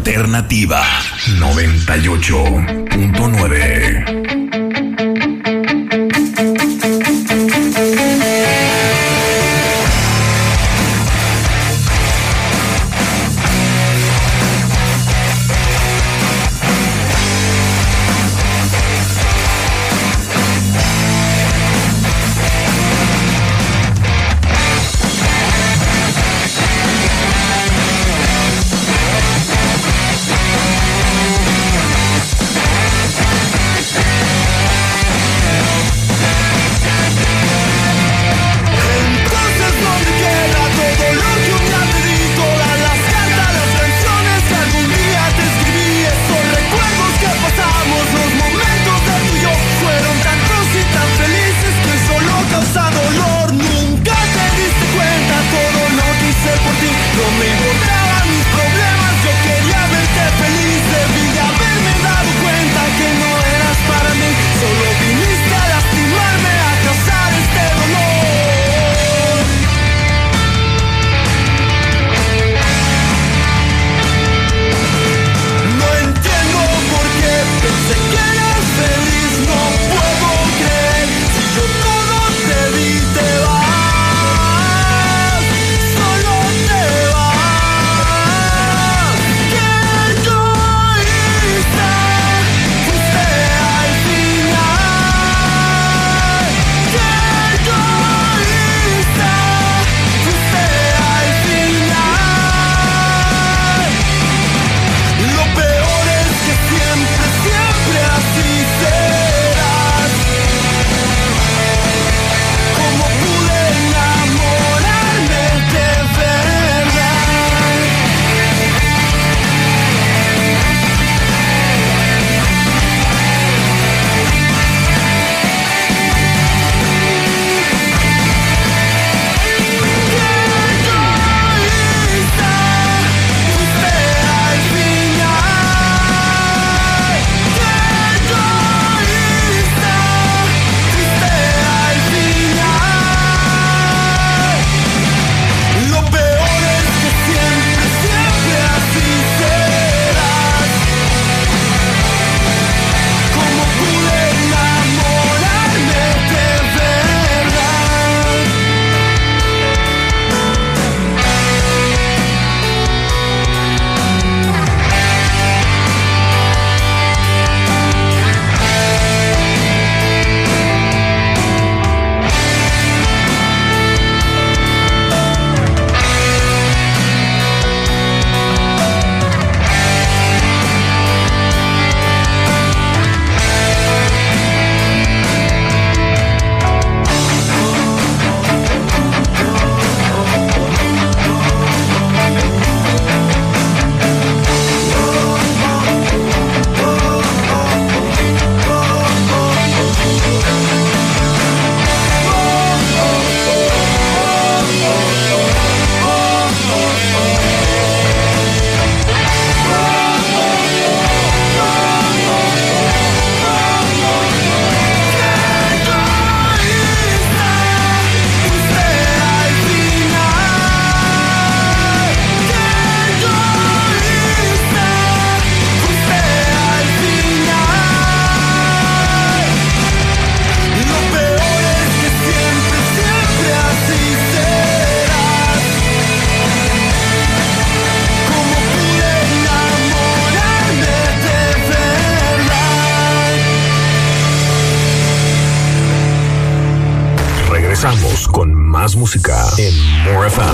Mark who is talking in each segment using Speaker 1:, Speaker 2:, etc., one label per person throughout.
Speaker 1: Alternativa 98.9.
Speaker 2: Regresamos con más música en More FM.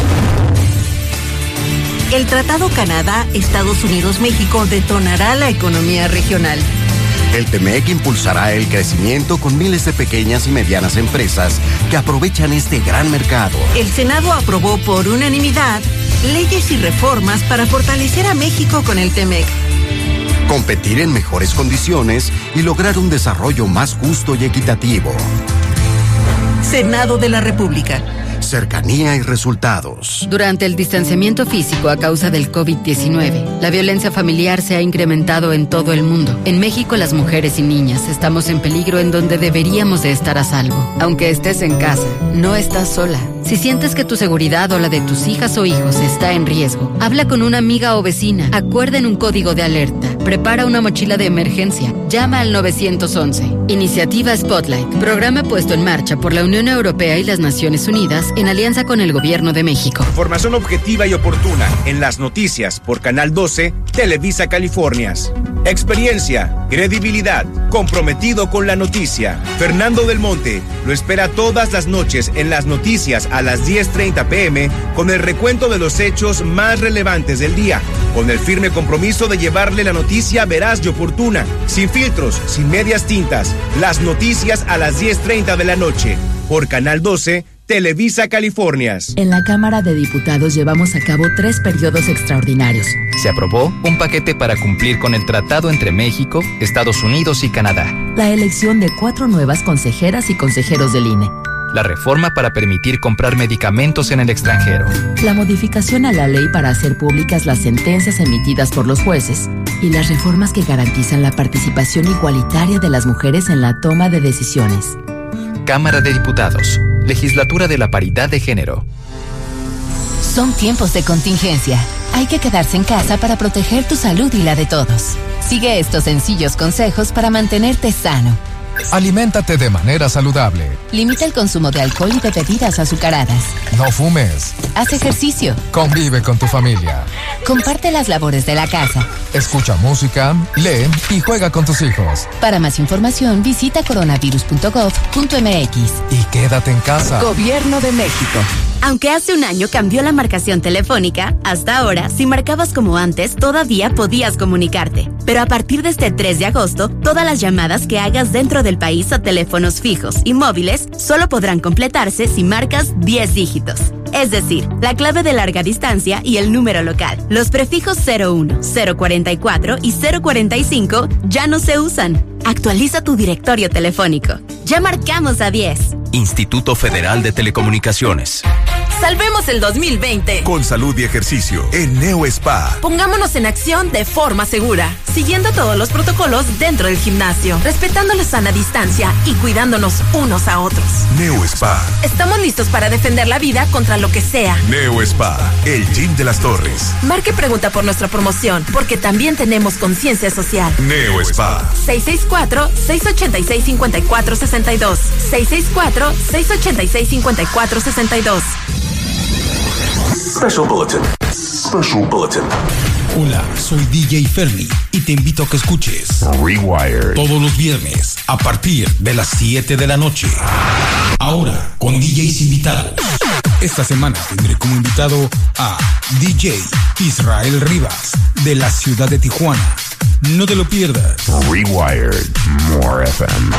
Speaker 3: El Tratado Canadá-Estados Unidos-México detonará la economía regional.
Speaker 4: El TEMEC impulsará el crecimiento con miles de pequeñas y medianas empresas que aprovechan este gran mercado.
Speaker 3: El Senado aprobó por unanimidad leyes y reformas para fortalecer a México con el TEMEC.
Speaker 4: Competir en mejores condiciones y lograr un desarrollo más justo y equitativo.
Speaker 3: Senado de la República.
Speaker 4: Cercanía y resultados.
Speaker 5: Durante el distanciamiento físico a causa del COVID-19, la violencia familiar se ha incrementado en todo el mundo. En México, las mujeres y niñas estamos en peligro en donde deberíamos de estar a salvo. Aunque estés en casa, no estás sola. Si sientes que tu seguridad o la de tus hijas o hijos está en riesgo, habla con una amiga o vecina, acuerden un código de alerta, prepara una mochila de emergencia, llama al 911. Iniciativa Spotlight, programa puesto en marcha por la Unión Europea y las Naciones Unidas en alianza con el Gobierno de México.
Speaker 6: Información objetiva y oportuna en las noticias por Canal 12, Televisa Californias. Experiencia, credibilidad, comprometido con la noticia. Fernando del Monte lo espera todas las noches en las noticias a las 10:30 p.m. con el recuento de los hechos más relevantes del día, con el firme compromiso de llevarle la noticia veraz y oportuna, sin filtros, sin medias tintas. Las noticias a las 10:30 de la noche por Canal 12, Televisa Californias.
Speaker 7: En la Cámara de Diputados llevamos a cabo 3 periodos extraordinarios.
Speaker 8: Se aprobó un paquete para cumplir con el tratado entre México, Estados Unidos y Canadá.
Speaker 7: La elección de 4 nuevas consejeras y consejeros del INE.
Speaker 8: La reforma para permitir comprar medicamentos en el extranjero.
Speaker 7: La modificación a la ley para hacer públicas las sentencias emitidas por los jueces. Y las reformas que garantizan la participación igualitaria de las mujeres en la toma de decisiones.
Speaker 8: Cámara de Diputados. Legislatura de la Paridad de Género.
Speaker 9: Son tiempos de contingencia. Hay que quedarse en casa para proteger tu salud y la de todos. Sigue estos sencillos consejos para mantenerte sano.
Speaker 10: Aliméntate de manera saludable.
Speaker 9: Limita el consumo de alcohol y de bebidas azucaradas.
Speaker 10: No fumes.
Speaker 9: Haz ejercicio.
Speaker 10: Convive con tu familia.
Speaker 9: Comparte las labores de la casa.
Speaker 10: Escucha música, lee y juega con tus hijos.
Speaker 9: Para más información, visita coronavirus.gov.mx.
Speaker 10: Y quédate en casa.
Speaker 11: Gobierno de México. Aunque hace un año cambió la marcación telefónica, hasta ahora, si marcabas como antes, todavía podías comunicarte. Pero a partir de este 3 de agosto, todas las llamadas que hagas dentro del país a teléfonos fijos y móviles solo podrán completarse si marcas 10 dígitos. Es decir, la clave de larga distancia y el número local. Los prefijos 01, 044 y 045 ya no se usan. Actualiza tu directorio telefónico. Ya marcamos a 10.
Speaker 1: Instituto Federal de Telecomunicaciones.
Speaker 11: Salvemos el 2020.
Speaker 1: Con salud y ejercicio en Neo Spa.
Speaker 11: Pongámonos en acción de forma segura, siguiendo todos los protocolos dentro del gimnasio, respetando la sana distancia y cuidándonos unos a otros.
Speaker 1: Neo Spa.
Speaker 11: Estamos listos para defender la vida contra lo que sea.
Speaker 1: Neo Spa, el gym de las Torres.
Speaker 11: Marque pregunta por nuestra promoción, porque también tenemos conciencia social.
Speaker 1: Neo Spa.
Speaker 11: 664-686-5462. 664-686-5462.
Speaker 1: Special Bulletin. Special Bulletin.
Speaker 12: Hola, soy DJ Fermi y te invito a que escuches
Speaker 2: Rewired
Speaker 12: todos los viernes a partir de las 7 de la noche. Ahora con DJs invitados. Esta semana tendré como invitado a DJ Israel Rivas de la ciudad de Tijuana. No te lo pierdas.
Speaker 2: Rewired, More FM.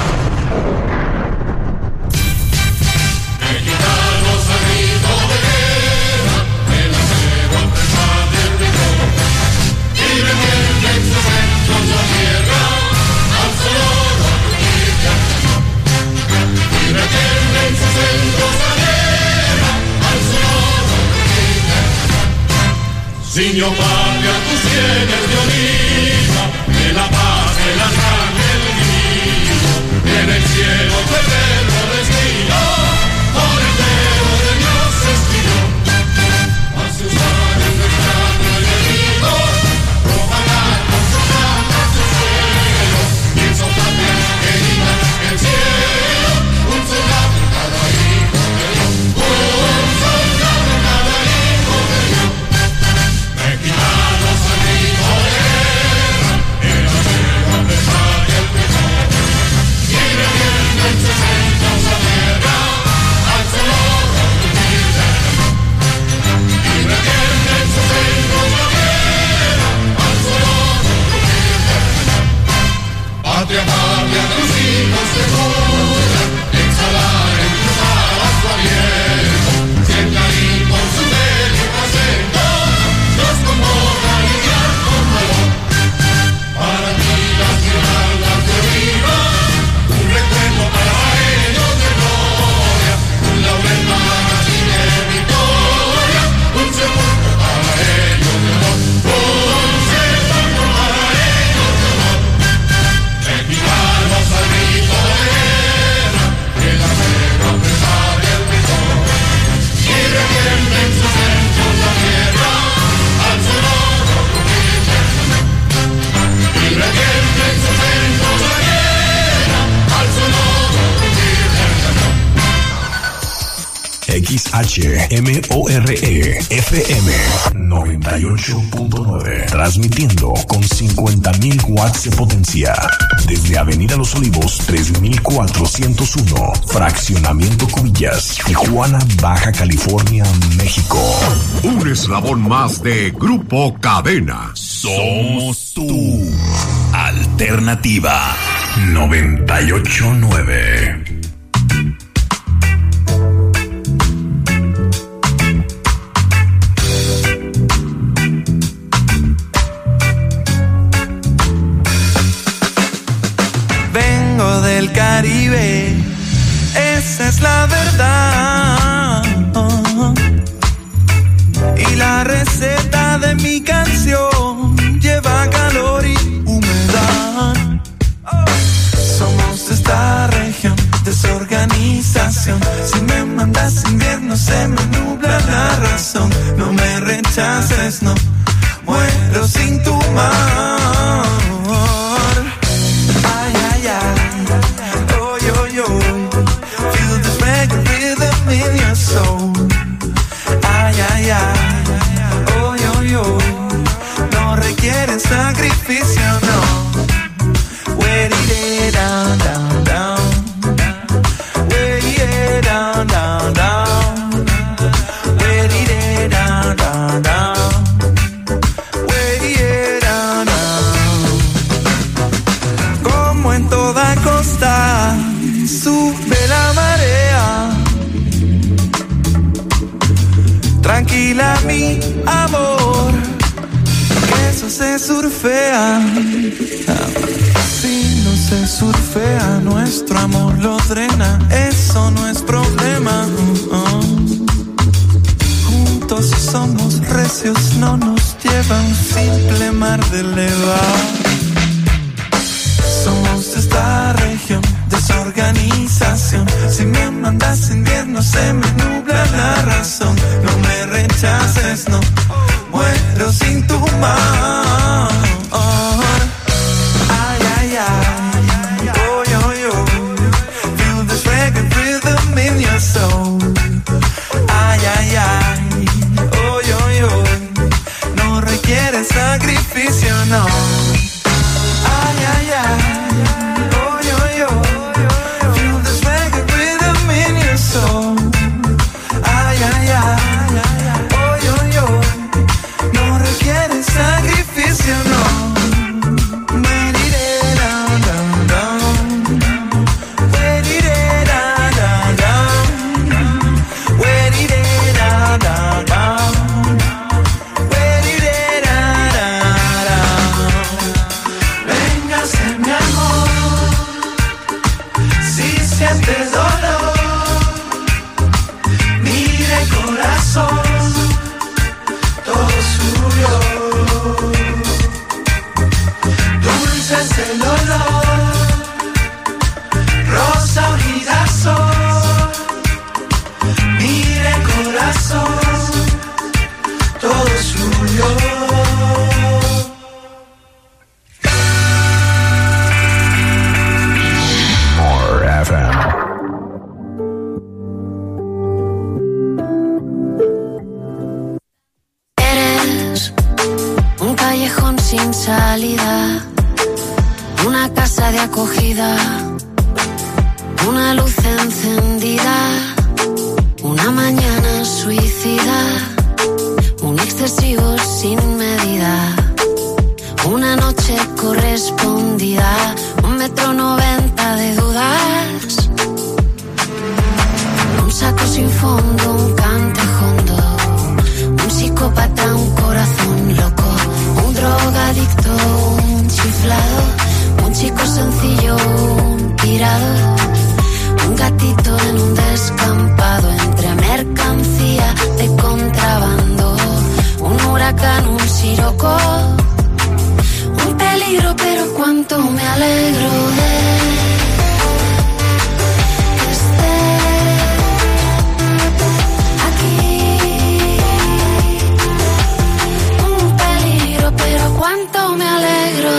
Speaker 13: Signo patria, tus sienes de oliva, de la paz, de la sangre del divino, en el cielo tu eterno destino, por el dedo de Dios se escribió. A sus manos de estrato y de vino, propagar con su mano su cielo, y en su patria querida el cielo, un soldado en cada hijo de Dios, un soldado en cada hijo de Dios. Mexicano.
Speaker 2: XHMORE FM 98.9. Transmitiendo con 50.000 watts de potencia. Desde Avenida Los Olivos 3401. Fraccionamiento Cubillas, Tijuana, Baja California, México.
Speaker 14: Un eslabón más de Grupo Cadena.
Speaker 2: Somos tu alternativa 98.9.
Speaker 15: Vengo del Caribe, esa es la verdad. Y la receta de mi canción lleva calor y humedad. Somos de esta región, desorganización. Si me mandas invierno se me nubla la razón. No me rechaces, no, muero sin tu amor. Ay, ay, ay, oh, yo, yo. Feel this reggae rhythm in your soul. Ay, ay, ay, oh, yo, yo. No requiere sacrificio, no. Where it down, down, down. Where it down, down, down. Where it down, down, down. Where it down, down. Como en toda costa sube la marea. Tranquila mi amor, que eso se surfea. Si no se surfea, nuestro amor lo drena. Eso no es problema. Juntos somos recios, no nos lleva un simple mar de leva. Somos de esta región, desorganización. Si me mandas invierno se me nubla la razón. No me rechaces, no, muero sin tu amor. Ay, ay, ay, oh, yo, yo. Feel this reggae rhythm in your soul. Ay, ay, ay, oh, yo, yo. No requiere sacrificio, no. Ay, ay, ay.
Speaker 16: Una luz encendida, una mañana suicida, un excesivo sin medida, una noche correspondida, 1,90 m de dudas, un saco sin fondo, un cante hondo, un psicópata, un corazón loco, un drogadicto, un chiflado, un chico sencillo, un pirado, un gatito en un descampado entre mercancía de contrabando, un huracán, un siroco, un peligro, pero cuánto me alegro de que esté aquí. Un peligro, pero cuánto me alegro.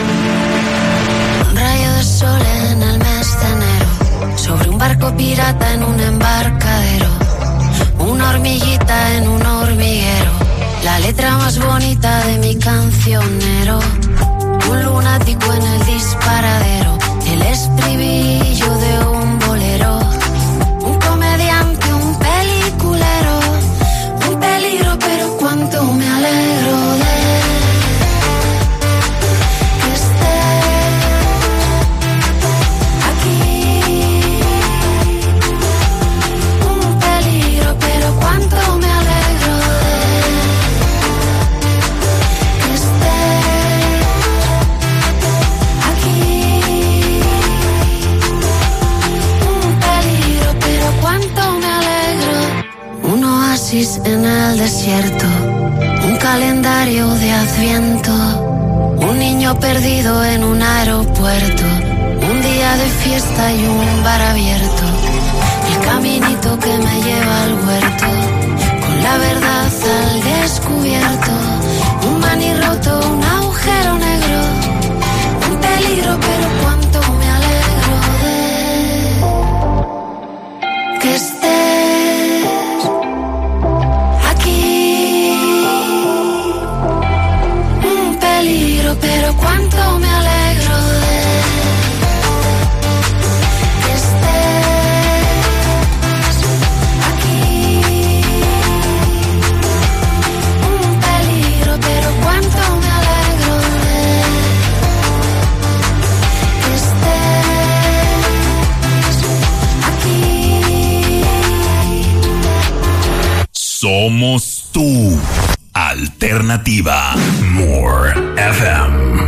Speaker 16: Un rayo de sol en el mes de enero, sobre un barco pirata en un embarcadero, una hormiguita en un hormiguero, la letra más bonita de mi cancionero, un lunático en el disparadero, el estribillo de un bolero, un comediante, un peliculero, un peligro, pero cuánto me alegro de que estés aquí. Un peligro, pero cuánto me alegro de que estés aquí. Un peligro, pero cuánto me alegro. Un oasis en el desierto, un calendario de Adviento, un niño perdido en un aeropuerto, un día de fiesta y un bar abierto, el caminito que me lleva al huerto, con la verdad al descubierto, un maní roto, un agujero negro, un peligro, pero cuánto me alegro de que estés aquí. Un peligro, pero cuánto me alegro de que estés aquí. Un peligro, pero cuánto me alegro de que estés aquí.
Speaker 2: Somos tu alternativa. More FM.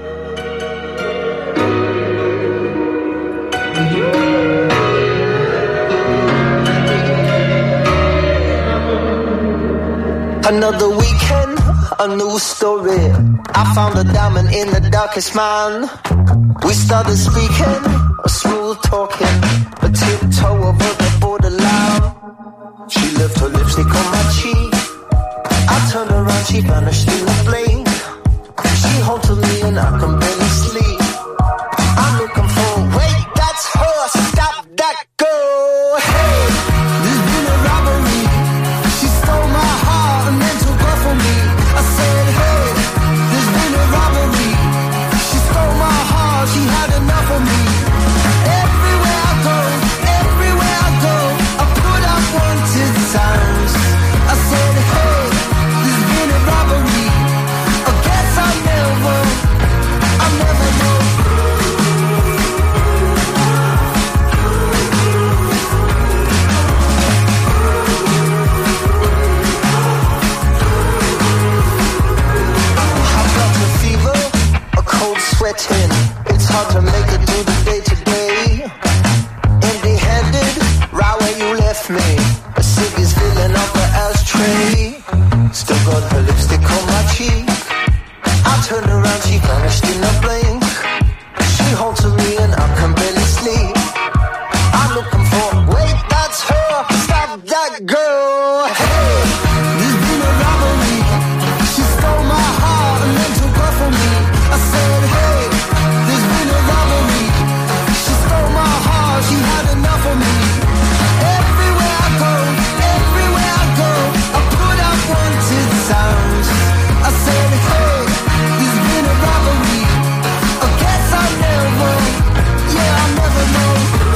Speaker 17: Another weekend, a new story. I found a diamond in the darkest mine. We started speaking, smooth talking, a tiptoe over the borderline. She left her lipstick on my cheek. I turned around, she vanished in a blink. She haunted me and I can barely sleep. I'm looking for, wait, that's her, stop that girl. Hey, there's been a robbery. She stole my heart and then took off on me. I said, hey, there's been a robbery. She stole my heart, she had enough of me. Everywhere I go, I put up wanted signs. I said, hey, there's been a robbery. I guess I'll never know. I've got the fever, a cold sweating. It's hard to make it through the day today. Empty-handed, right where you left me. A ciggy's filling up the ashtray. Still got her lipstick on my cheek. I turned around, she vanished in a blink. She haunted me and I can barely sleep. I'm looking for, wait, that's her, stop that girl. Hey, there's been a robbery. She stole my heart and then took off on me. I said, hey, there's been a robbery. She stole my heart, she had enough of me. Everywhere I go, I put out wanted signs. I said, hey, there's been a robbery. I guess I'll never know.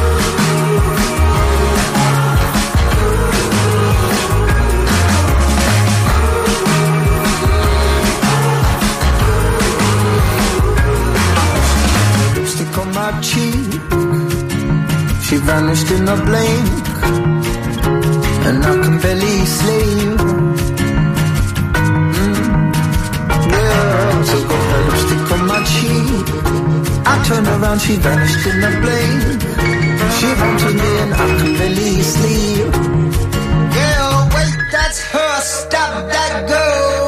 Speaker 17: Lipstick on my cheek. She vanished in a blink, and I can barely sleep. Yeah, took off her lipstick on my cheek. I turned around, she vanished in a blink. She haunted me and I can barely sleep. Yeah, wait, that's her, stop that girl.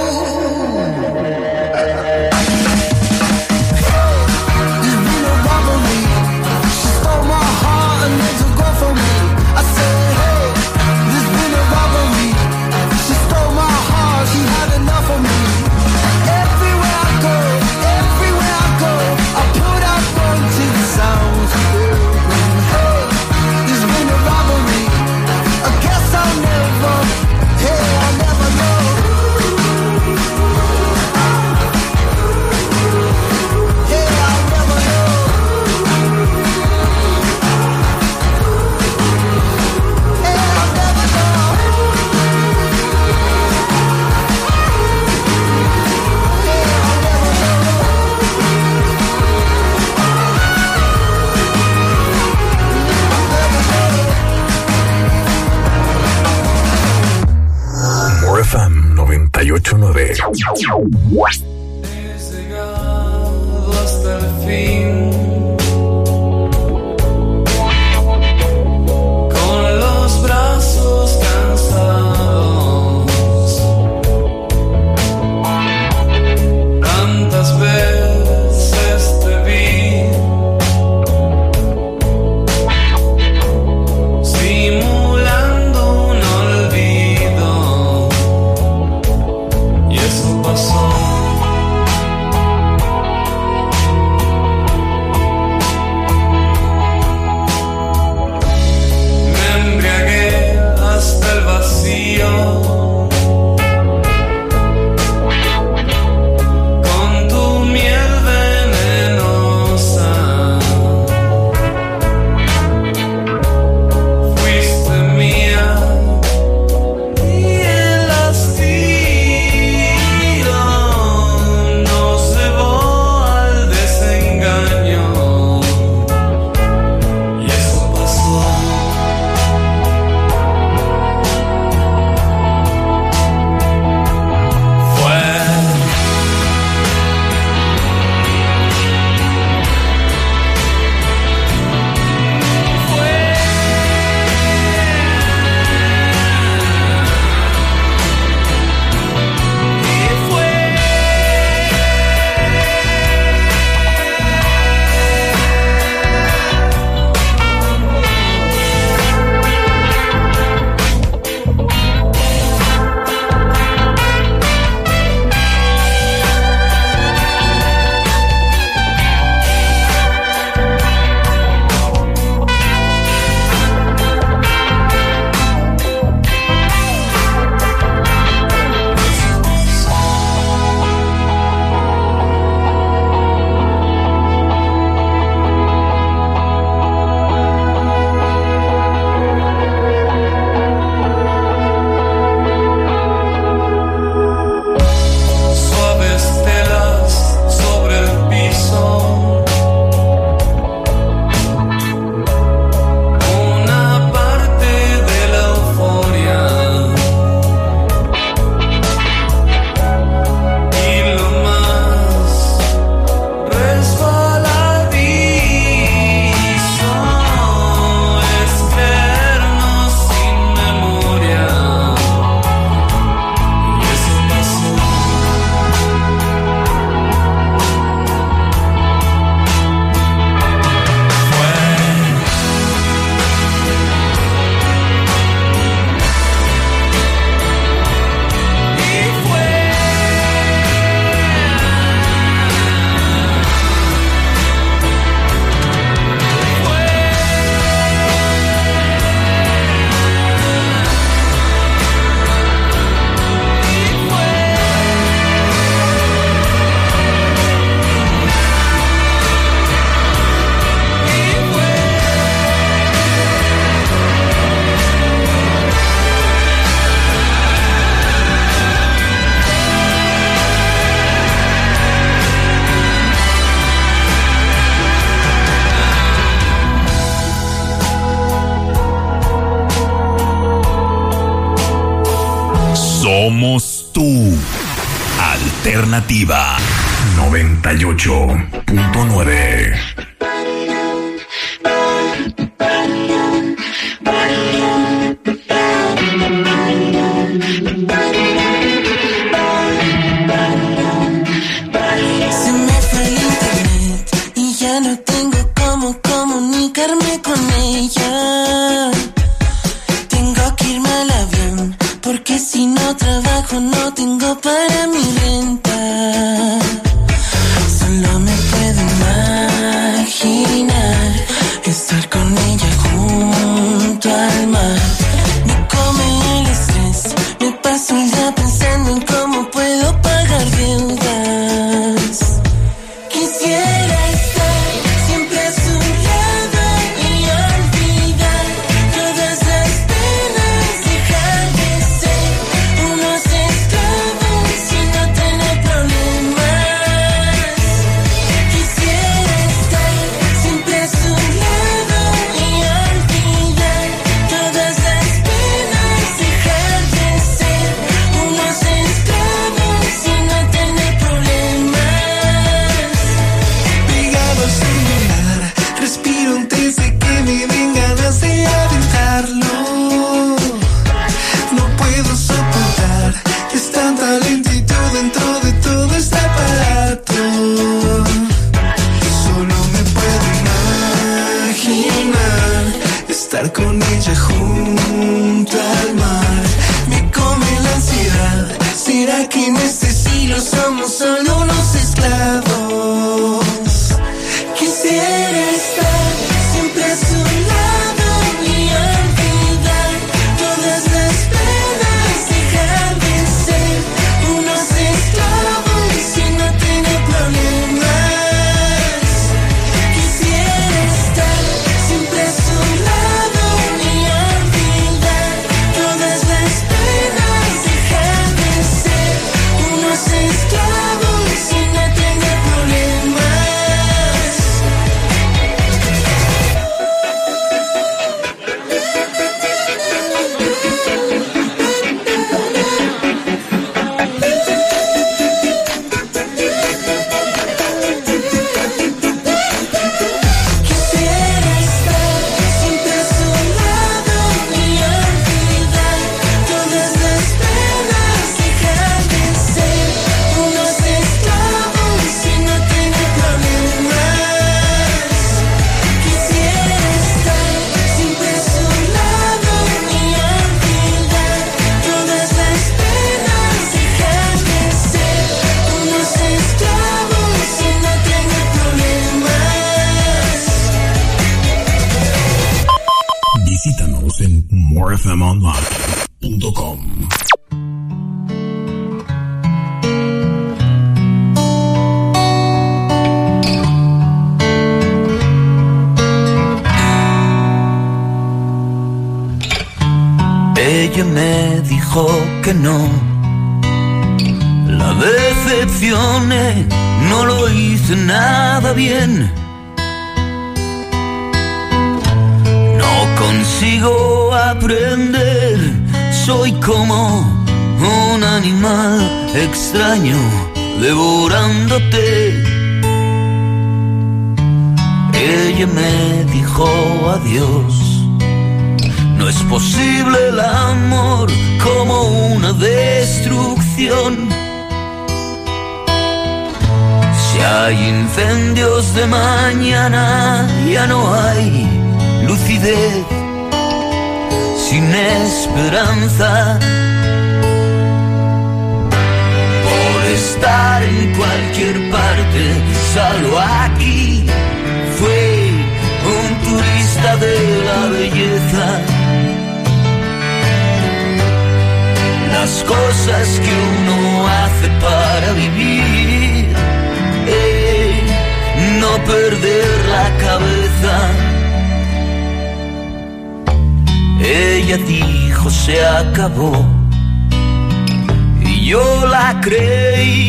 Speaker 17: There's been a robbery. She stole my heart and then took off on me. I said, hey, there's been a robbery. She stole my heart, she had enough of me. Everywhere I go, I put out wanted sounds. Hey, there's been a robbery. I guess I'll never
Speaker 15: llegado hasta el fin, con los brazos cansados, tantas veces te vi simulando un olvido, y eso pasó. Hasta el vacío, con tu miel venenosa, fuiste mía y el hastío nos llevó al desengaño, y eso pasó.
Speaker 2: Somos tú. Alternativa 98.9.
Speaker 15: Se me fue el internet y ya no tengo cómo comunicarme con ella. Tengo que irme al avión porque si no trabajo no tengo para mi renta. Solo me puedo imaginar estar con ella junto al mar. Me come el estrés, me paso el día pensando en cómo puedo pagar deudas. Quisiera estar siempre a su lado y olvidar todas las penas, dejar de ser unos esclavos y no tener problemas. Quisiera estar siempre a su lado y estar con ella junto al mar. Me come la ansiedad. ¿Será que en este siglo somos solo unos esclavos? Quisiera estar siempre a su lado y olvidar todas las penas, dejar de ser unos esclavos y no tener problemas. Quisiera estar siempre a su lado y olvidar todas las penas, dejar de ser unos esclavos y no tener problemas. Quisiera estar siempre a su lado y olvidar todas las penas, dejar de ser unos esclavos y no tener problemas. Quisiera estar siempre a su lado y olvidar todas las penas, dejar de ser unos esclavos y no tener problemas.
Speaker 2: Visítanos en morefmonline.com.
Speaker 18: Ella me dijo que no, la decepcioné, no lo hice nada bien. No consigo aprender, soy como un animal extraño devorándote. Ella me dijo adiós. No es posible el amor como una destrucción. Si hay incendios de mañana, ya no hay lucidez. Sin esperanza, por estar en cualquier parte, salvo aquí, fue un turista de la belleza. Las cosas que uno hace para vivir, no perder la cabeza. Ella dijo se acabó y yo la creí,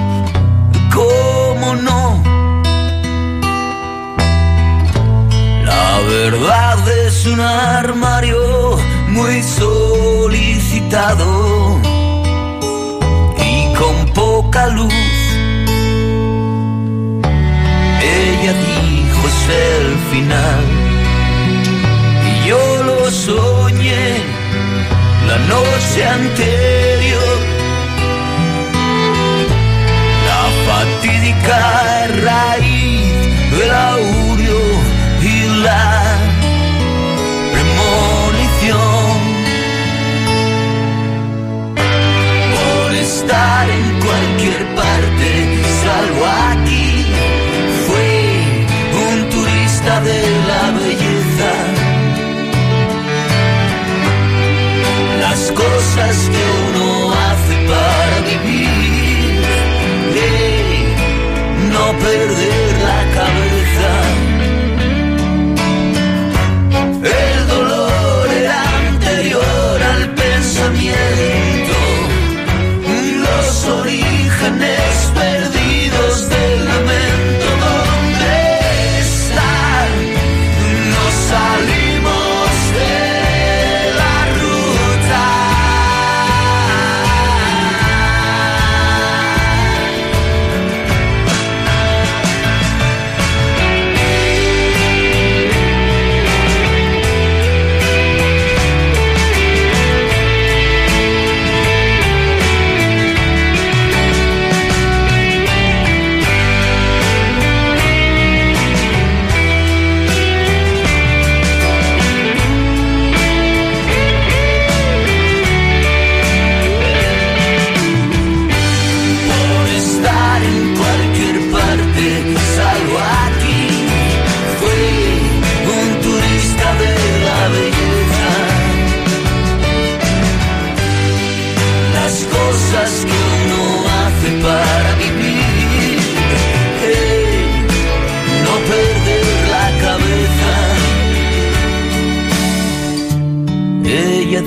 Speaker 18: ¿cómo no? La verdad es un armario muy solicitado y con poca luz. Ella dijo es el final y yo lo soñé la noche anterior. La fatídica raíz del aurio y la premonición. Por estar en cualquier parte, salvo aquí, fue un turista de la belleza. Las cosas que uno hace para vivir, no perder la cabeza. El dolor era anterior al pensamiento, los orígenes perdidos del lamento. ¿Dónde están? No salimos de la ruta.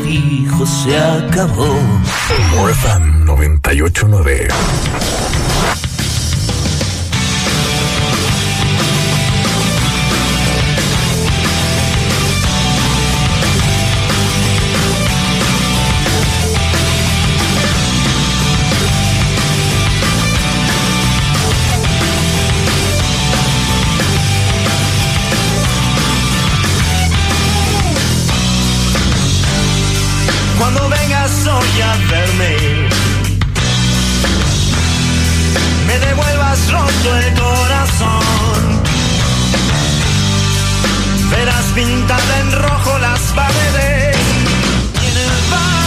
Speaker 18: fijo se acabó.
Speaker 2: More FM 98.9.
Speaker 18: Cuando vengas hoy a verme, me devuelvas roto el corazón. Verás pintada en rojo las paredes y en el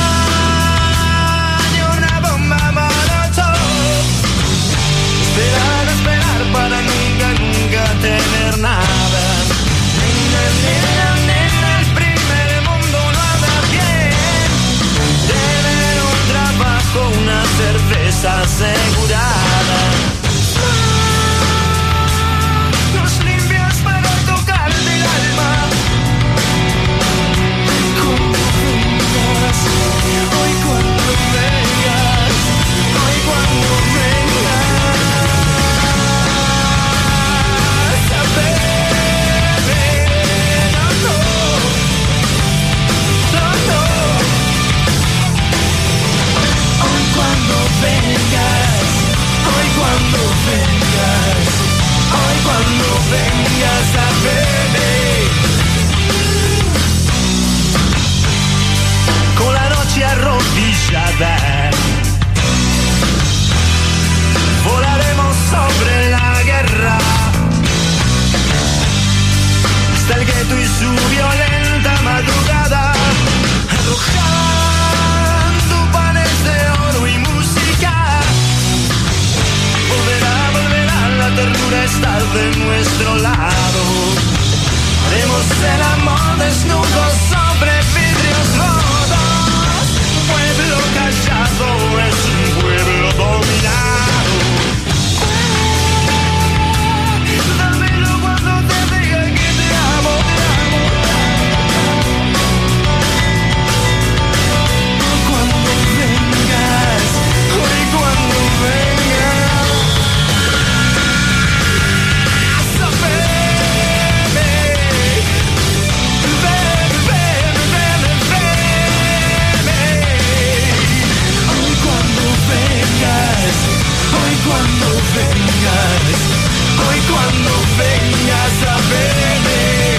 Speaker 18: baño una bomba molotov. Esperar para nunca, nunca tener nada. El primer mundo lo anda bien. Tener un trabajo, una cerveza asegurada. Nos limpias para tocarte el alma. Como vengas, hoy cuando vengas, hoy cuando vengas a verme. No. Hoy cuando vengas, hoy cuando vengas, hoy cuando vengas a verme. Con la noche arrodillada, volaremos sobre la guerra, hasta el gueto y su violenta madrugada, arrojando panes de oro y música. Volverá la ternura a estar de nuestro lado. Haremos el amor desnudos sobre vidrios rotos. Pueblo callado es un pueblo dominado. Dámelo cuando te diga que te amo, te amo. Cuando vengas, hoy cuando vengas a verme, hoy cuando vengas, hoy cuando vengas, hoy cuando vengas a verme.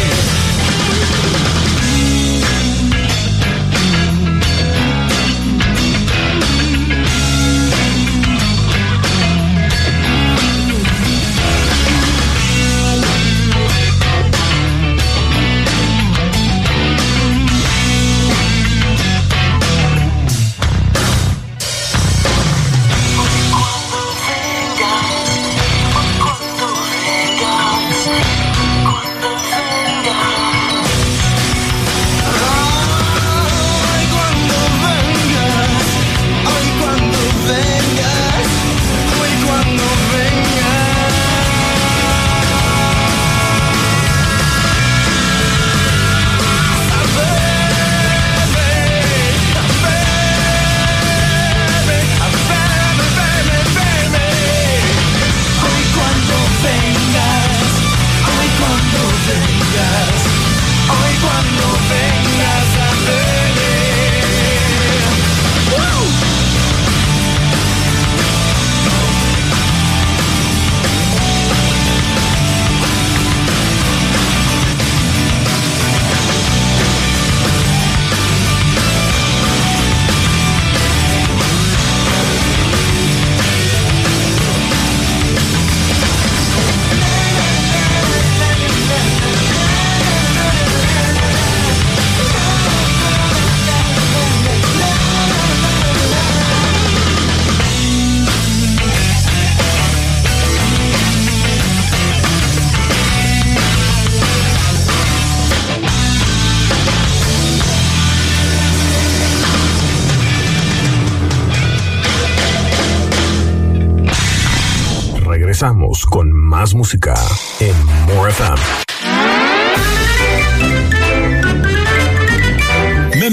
Speaker 2: Regresamos con más música en More FM.
Speaker 12: Melodía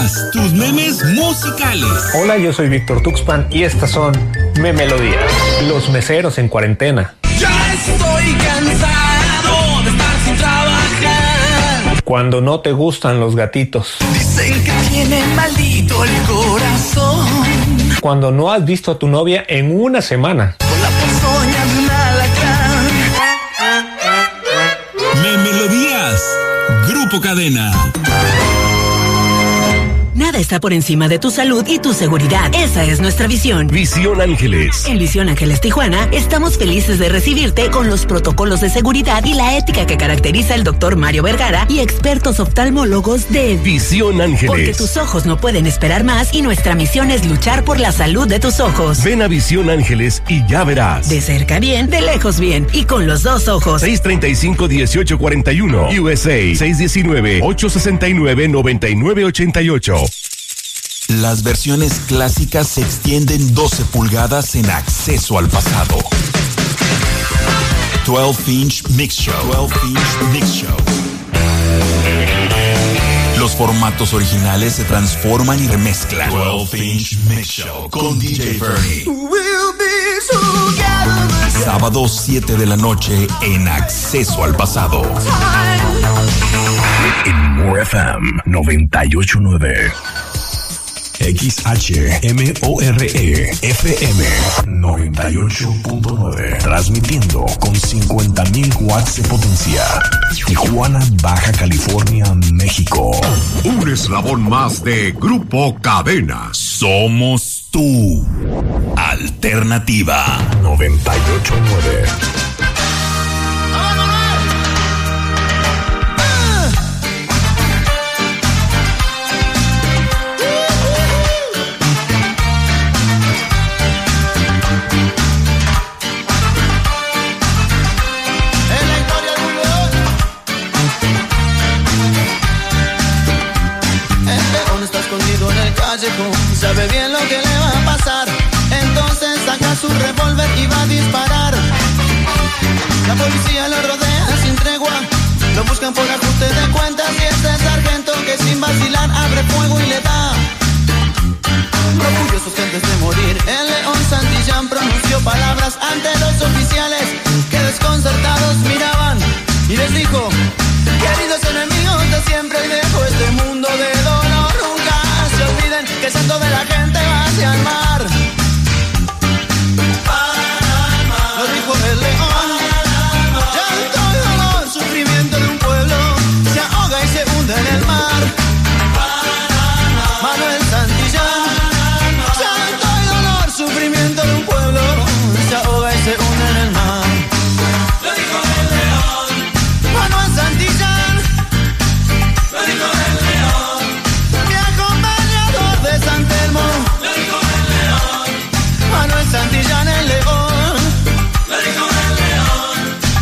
Speaker 12: Memelodías, tus memes musicales.
Speaker 19: Hola, yo soy Víctor Tuxpan y estas son Memelodías, los meseros en cuarentena.
Speaker 13: Ya estoy cansado de estar sin trabajar.
Speaker 19: Cuando no te gustan los gatitos.
Speaker 13: Dicen que tiene maldito el corazón.
Speaker 19: Cuando no has visto a tu novia en una semana.
Speaker 13: Con la ponzoña de un alacrán.
Speaker 12: Memelodías, Grupo Cadena.
Speaker 3: Nada está por encima de tu salud y tu seguridad. Esa es nuestra visión.
Speaker 1: Visión Ángeles.
Speaker 3: En Visión Ángeles Tijuana, estamos felices de recibirte con los protocolos de seguridad y la ética que caracteriza el Dr. Mario Vergara y expertos oftalmólogos de
Speaker 1: Visión Ángeles.
Speaker 3: Porque tus ojos no pueden esperar más y nuestra misión es luchar por la salud de tus ojos.
Speaker 1: Ven a Visión Ángeles y ya verás.
Speaker 3: De cerca bien, de lejos bien y con los dos ojos.
Speaker 1: 635-1841 USA 619-869-9988.
Speaker 20: Las versiones clásicas se extienden 12 pulgadas en Acceso al Pasado. 12-inch Mix Show. 12-inch Mix Show. Los formatos originales se transforman y remezclan. 12-inch Mix Show con DJ Bernie. Sábado 7 de la noche en Acceso al Pasado.
Speaker 2: En More FM 98.9. XHMORE FM 98.9, transmitiendo con 50.000 watts de potencia. Tijuana, Baja California, México.
Speaker 14: Un eslabón más de Grupo Cadena.
Speaker 20: Somos tú. Alternativa
Speaker 2: 98.9.
Speaker 21: Sabe bien lo que le va a pasar, entonces saca su revólver y va a disparar. La policía lo rodea sin tregua, lo buscan por ajuste de cuentas y este sargento que sin vacilar abre fuego y le da. Orgullosos antes de morir, el León Santillán pronunció palabras ante los oficiales que desconcertados miraban y les dijo: queridos enemigos de siempre y dejo este mundo de dolor, nunca se olviden que el santo de la gente va hacia el mar. Lo dijo el león. Llanto y dolor, sufrimiento de un pueblo se ahoga y se hunde en el mar. Manuel Santillán. Llanto y dolor, sufrimiento de un pueblo se ahoga y se hunde en el mar. Lo dijo el león. Manuel Santillán. Lo dijo el león. Viejo peleador de San Telmo. Lo dijo el león. Manuel Santillán el león. Lo dijo el león.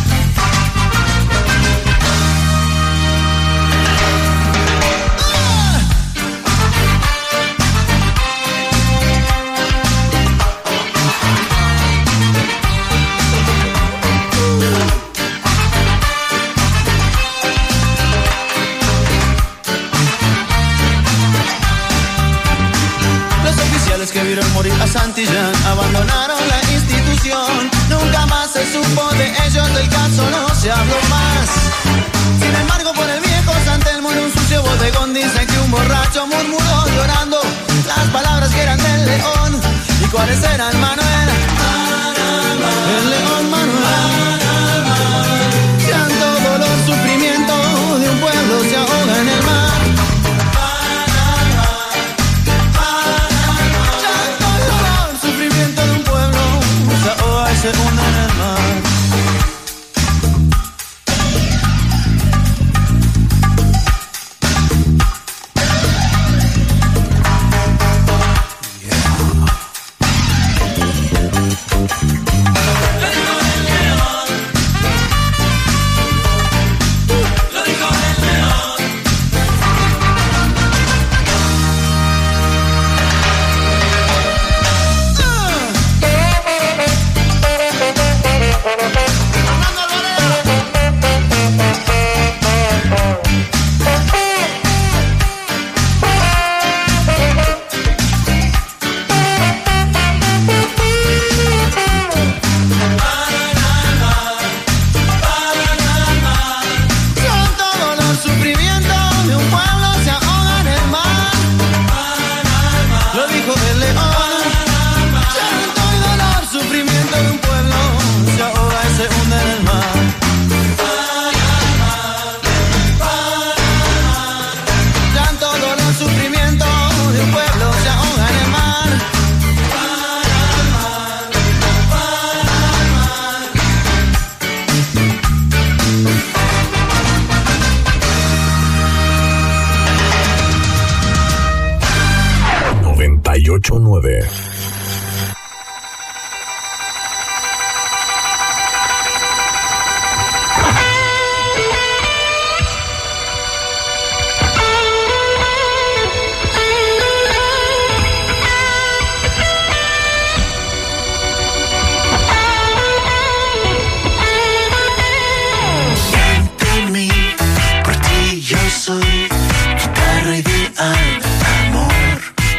Speaker 21: Los oficiales que vieron morir a Santillán abandonaron la institución. Nunca más se supo de ellos, del caso no se habló más. Sin embargo, por el viejo San Telmo en un sucio bodegón dicen que un borracho murmuró llorando las palabras que eran del león. ¿Y cuáles eran, Manuel? El león Manuel. Llanto, dolor, sufrimiento de un pueblo se ahoga en el mar. Se hunde en el mar.
Speaker 2: 98.9.
Speaker 4: Soy guitarra ideal, amor.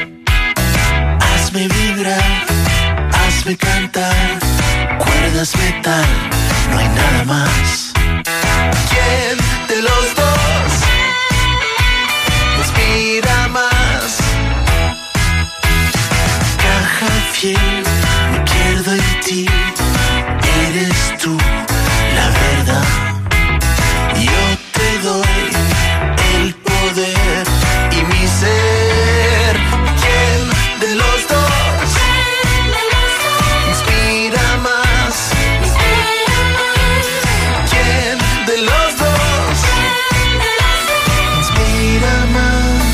Speaker 4: Hazme vibrar, hazme cantar, cuerdas metal, no hay nada más. ¿Quién de los dos me inspira más? Caja fiel, me pierdo en ti, eres tú la verdad. Yo te doy el poder y mi ser. ¿Quién de los dos me inspira más? ¿Quién de los dos me inspira más?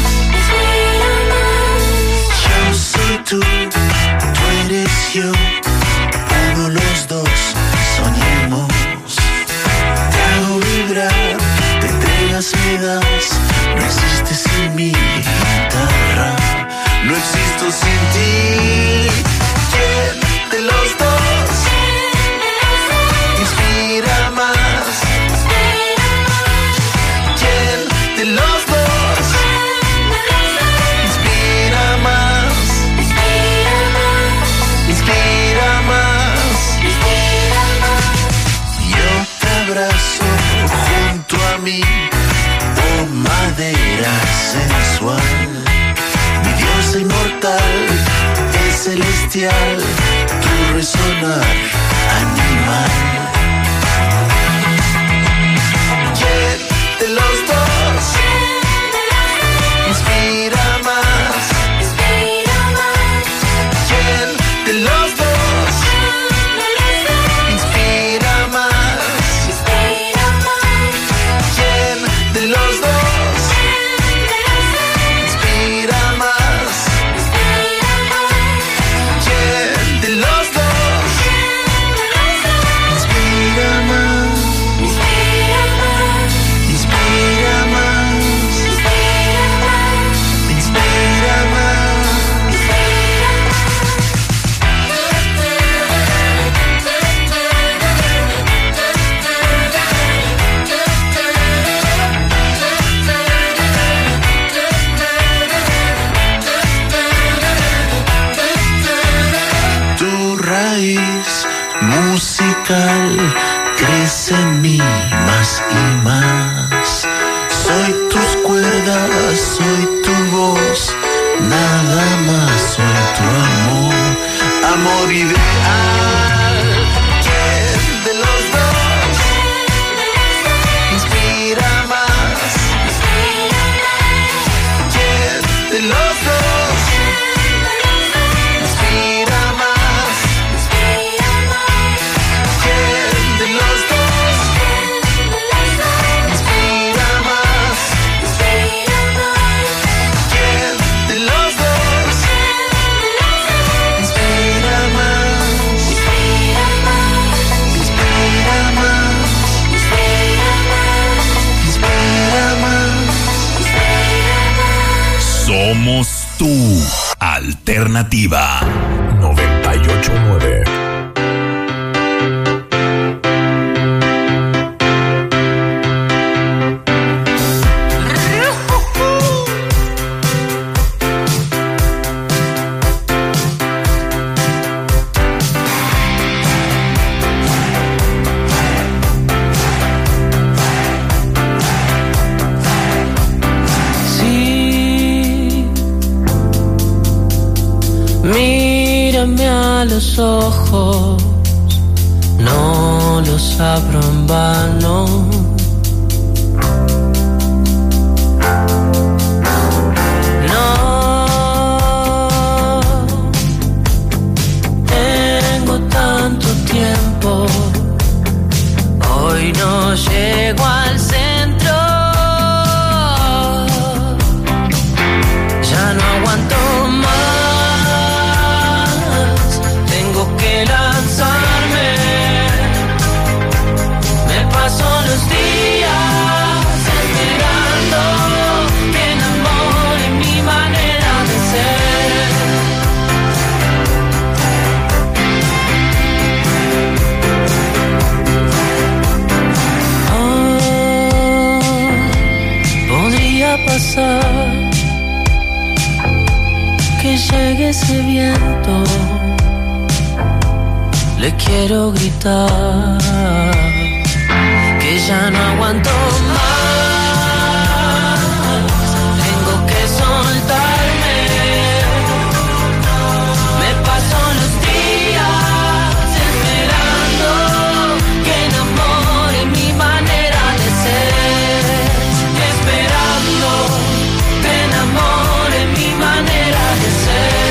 Speaker 4: Yo soy tú, tú eres yo, uno los dos soñemos. Te hago vibrar, te entregas, me das. No existes sin mi guitarra, no existo sin ti. ¿Quién de los dos me inspira más? ¿Quién de los dos me inspira más? Me inspira más. Yo te abrazo junto a mí, oh madera sensual, mi diosa inmortal es celestial, tu resonar animal. ¿Quién de los dos me inspira más? ¿Quién de los dos me inspira más? ¿Quién de los dos me inspira más? ¿Quién de los dos me inspira más? Me inspira más. Me inspira más. Tu raíz musical crece en mí más y más. Soy tus cuerdas, soy tu voz, nada más soy tu amor, amor ideal. ¿Quién de los dos me inspira más? ¿Quién de los dos me inspira más? ¿Quién de los dos me inspira más? ¿Quién de los dos me inspira más? Me inspira más. Me inspira más.
Speaker 20: Somos tu alternativa.
Speaker 2: 98.9.
Speaker 22: Mírame a los ojos, no los abro en vano. No tengo tanto tiempo, hoy no llego al centro. Ya no aguanto más. fuerza, que llegue ese viento. Le quiero gritar que ya no aguanto más. Tengo que soltarme. Me paso los días esperando que enamore mi manera de ser. Esperando que enamore mi manera de ser.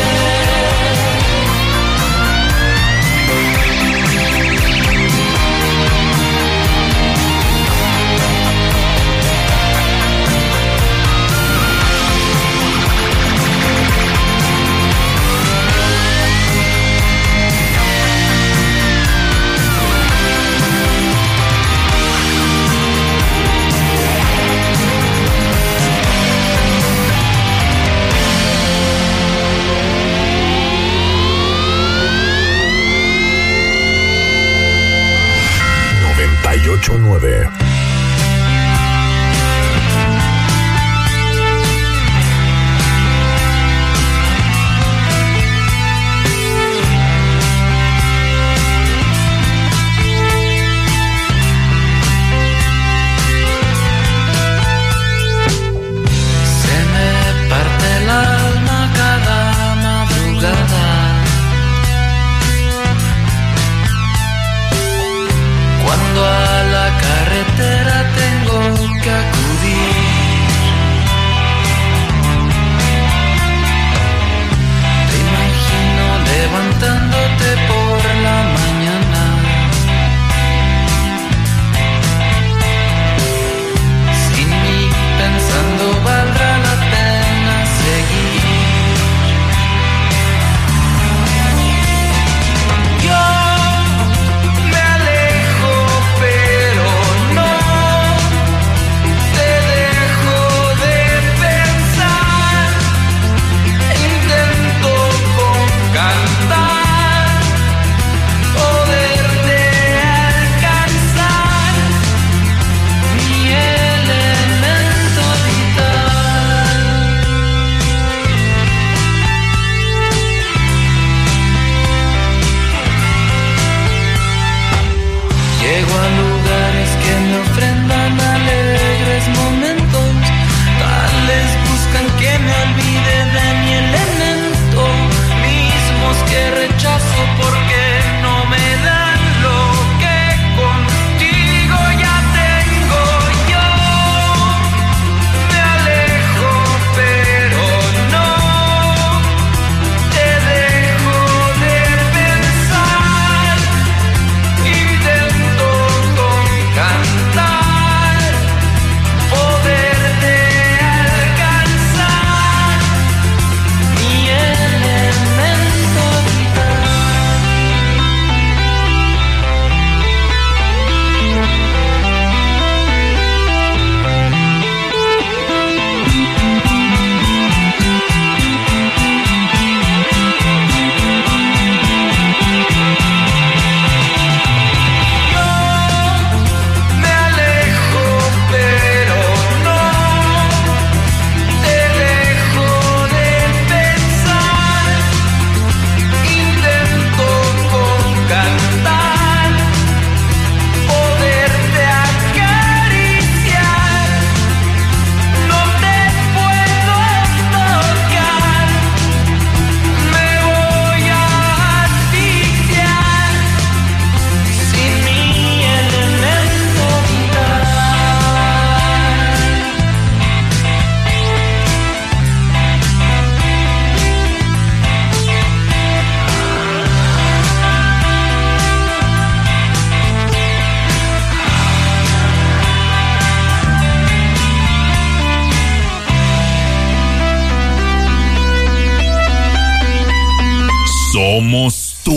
Speaker 2: Somos tu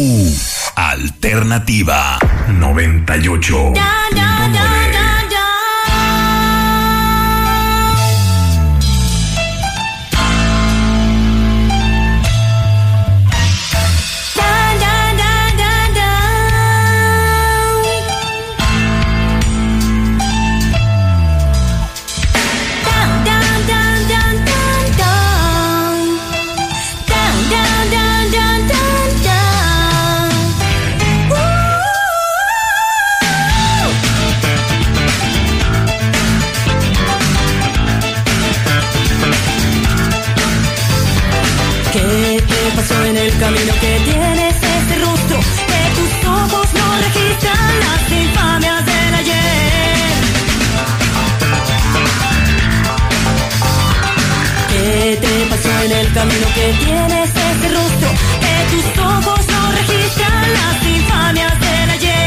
Speaker 2: alternativa 98.9.
Speaker 16: Down, down, down.
Speaker 22: camino que tienes ese rostro, que tus ojos no registran las infamias del ayer. ¿Qué te pasó en el camino que tienes ese rostro, que tus ojos no registran las infamias del ayer?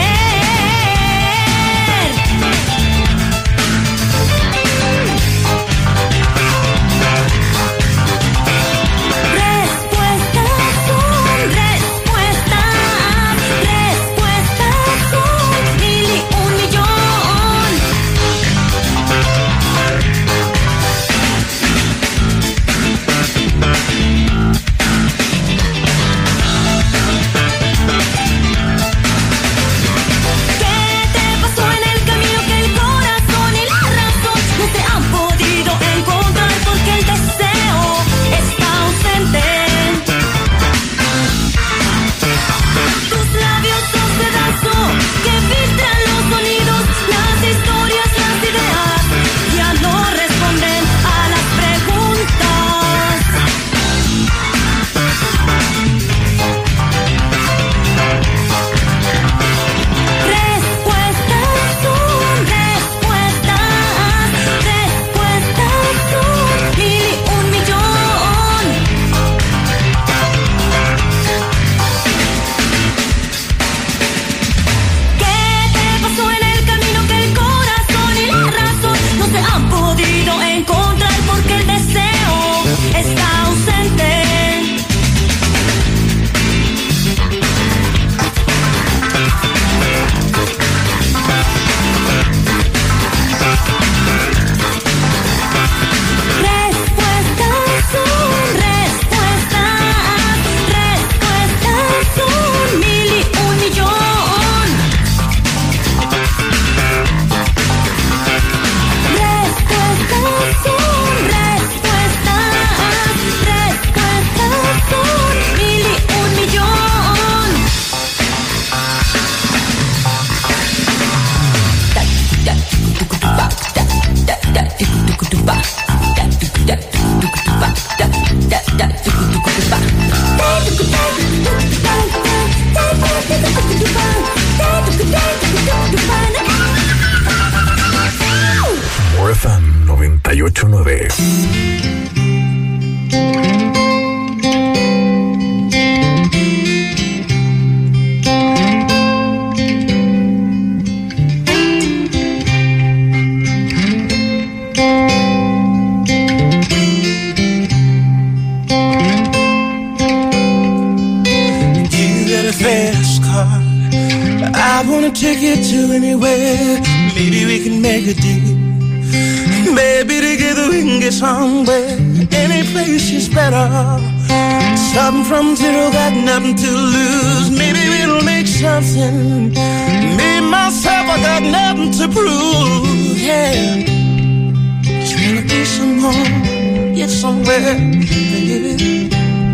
Speaker 2: FM 98.9.
Speaker 18: Take you to anywhere, maybe we can make a deal. Maybe together we can get somewhere. Any place is better. Starting from zero, got nothing to lose. Maybe we'll make something. Me, myself, I got nothing to prove. Yeah, just wanna be somewhere, get somewhere, baby.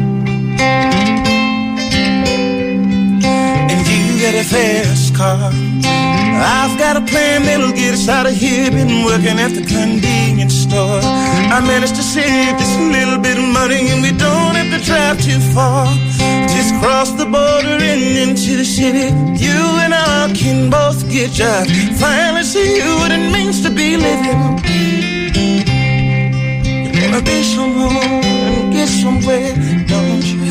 Speaker 18: And you got a fast car. I've got a plan that'll get us out of here. Been working at the convenience store. I managed to save just a little bit of money, and we don't have to drive too far. Just cross the border and into the city. You and I can both get jobs. Finally see what it means to be living. You wanna be somewhere and get somewhere, don't you?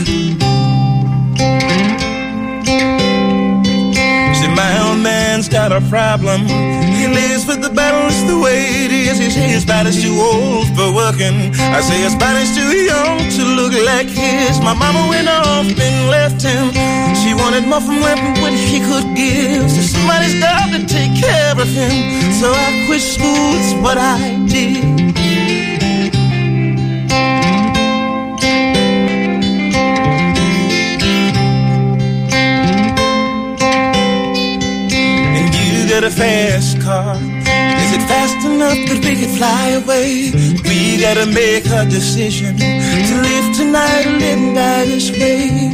Speaker 18: My old man's got a problem. He lives with the battle, it's the way it is. He says his body's too old for working. I say his body's too young to look like his. My mama went off and left him. She wanted more from what he could give. So somebody's got to take care of him. So I quit school, it's what I did. A fast car. Is it fast enough that we can fly away? We gotta make a decision to live tonight or live and die this way.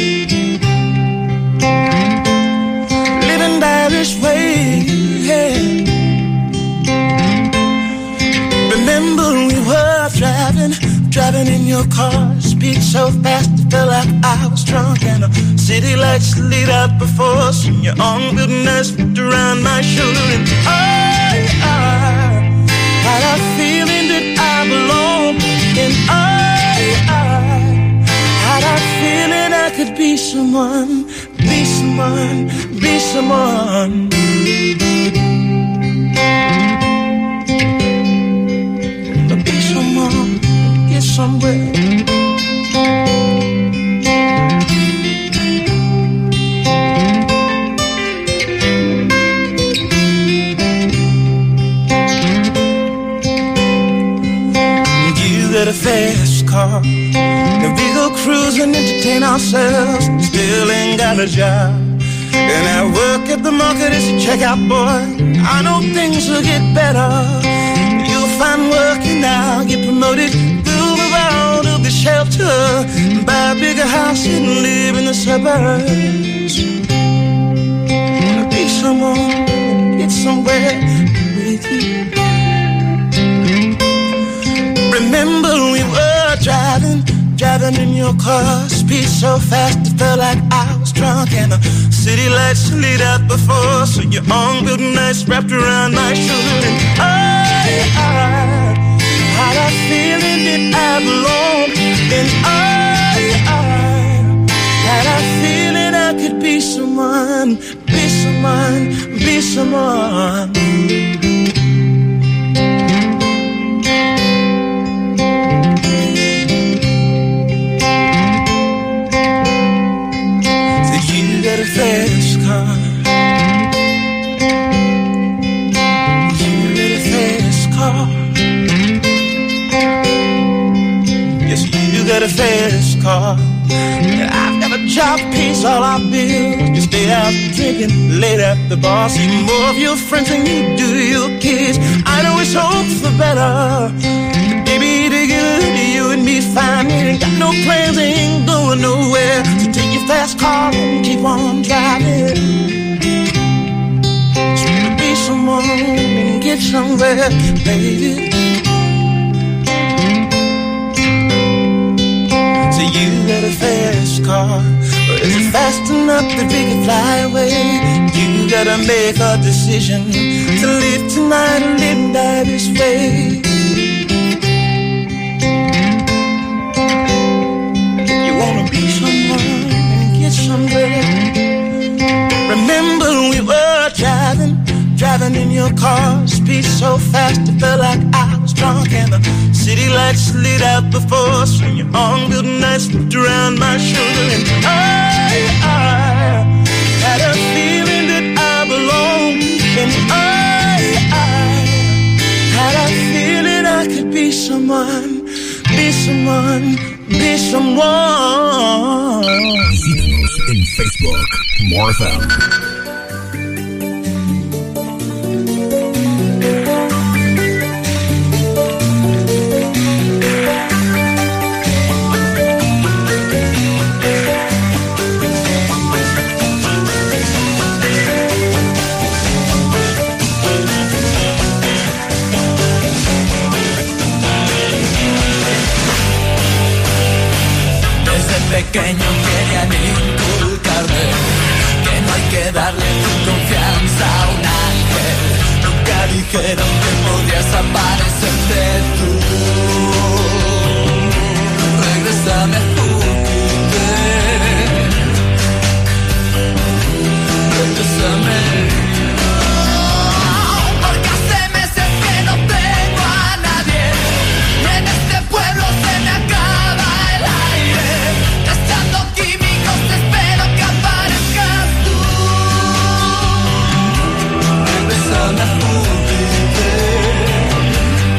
Speaker 18: Live and die this way, yeah. Remember we were driving Driving in your car, speed so fast it felt like I was drunk. And the city lights lit up before us, and your arm goodness wrapped around my shoulder. And I had a feeling that I belonged. And I had a feeling I could be someone, be someone, be someone. Be someone, get somewhere. You got a fast car, and we go cruise and entertain ourselves. Still ain't got a job, and I work at the market as a checkout boy. I know things will get better. You'll find work and I'll get promoted. We'll move out of the shelter, buy a bigger house and live in the suburbs. Wanna be someone, get somewhere with you. Remember we were driving in your car, speed so fast it felt like I was drunk. And the city lights lit up before, so your arm built nice wrapped around my shoulder. And I had a feeling that I belonged. And I had a feeling I could be someone, be someone, be someone. A fast car. You got a fast car. Yes, you got a fast car. I've got a job, pays all our bills. You stay out drinking late at the bar. See more of your friends than you do your kids. I know it's hope for better, but baby, together you and me fine. Ain't got no plans, ain't going nowhere. So take your fast car and keep on driving. So be someone and get somewhere, baby. So you got a fast car, but is it fast enough that we can fly away? You gotta make a decision to live tonight or live and die this way. You wanna be someone and get somewhere. Remember we were driving in your car, speed so fast it felt like I was drunk. And the city lights lit up before us, and your arm built nice wrapped around my shoulder. And I had a feeling that I belonged. And I had a feeling I could be someone, be someone, be someone.
Speaker 2: Visítanos en Facebook, More FM.
Speaker 4: Pequeño querían inculcarme que no hay que darle tu confianza a un ángel. Nunca dijeron que podrías aparecerte tú. Regrésame a Júpiter. Regrésame. Porque hace meses que no tengo a nadie. En este pueblo se me acaba el aire. Gastando químicos, espero que aparezcas tú. Regrésame a Júpiter.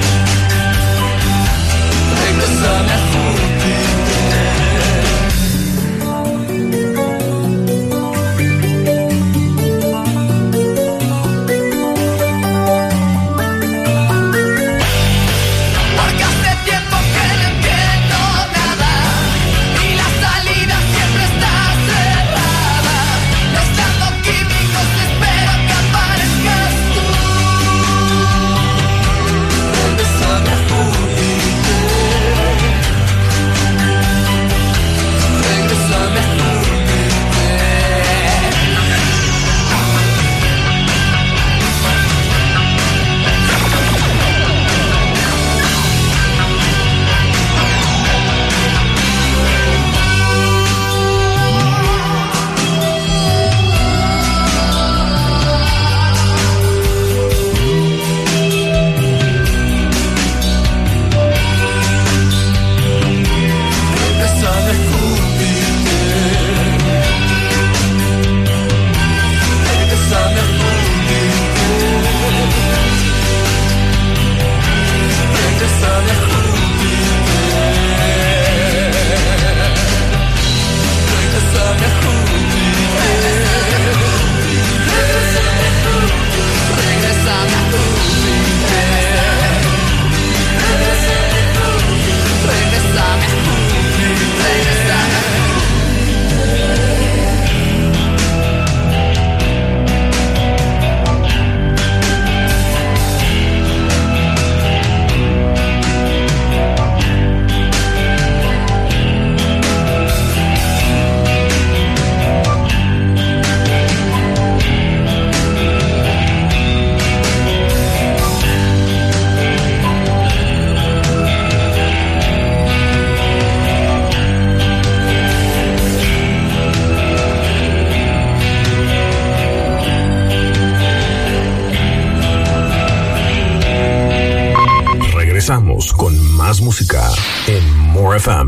Speaker 2: Regresamos con más música en More FM.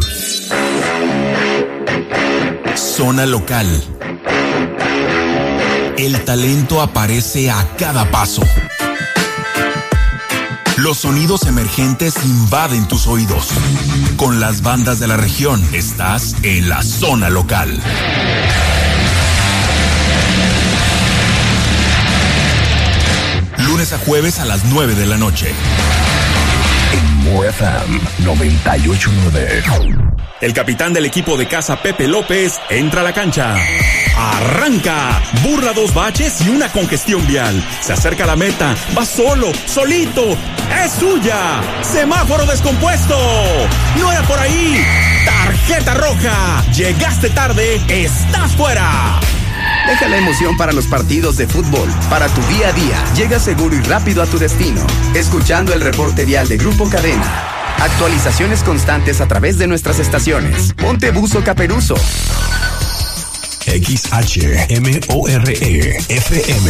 Speaker 20: Zona local. El talento aparece a cada paso. Los sonidos emergentes invaden tus oídos. Con las bandas de la región, estás en la zona local. Lunes a jueves a las 9 de la noche.
Speaker 2: En More FM 98.9.
Speaker 5: El capitán del equipo de casa, Pepe López, entra a la cancha. Arranca, burla 2 baches y una congestión vial. Se acerca a la meta, va solo, solito. ¡Es suya! ¡Semáforo descompuesto! ¡No era por ahí! ¡Tarjeta roja! Llegaste tarde, estás fuera.
Speaker 6: Deja la emoción para los partidos de fútbol. Para tu día a día, llega seguro y rápido a tu destino. Escuchando el reporte vial de Grupo Cadena. Actualizaciones constantes a través de nuestras estaciones. Ponte buzo caperuso.
Speaker 2: XHMORE FM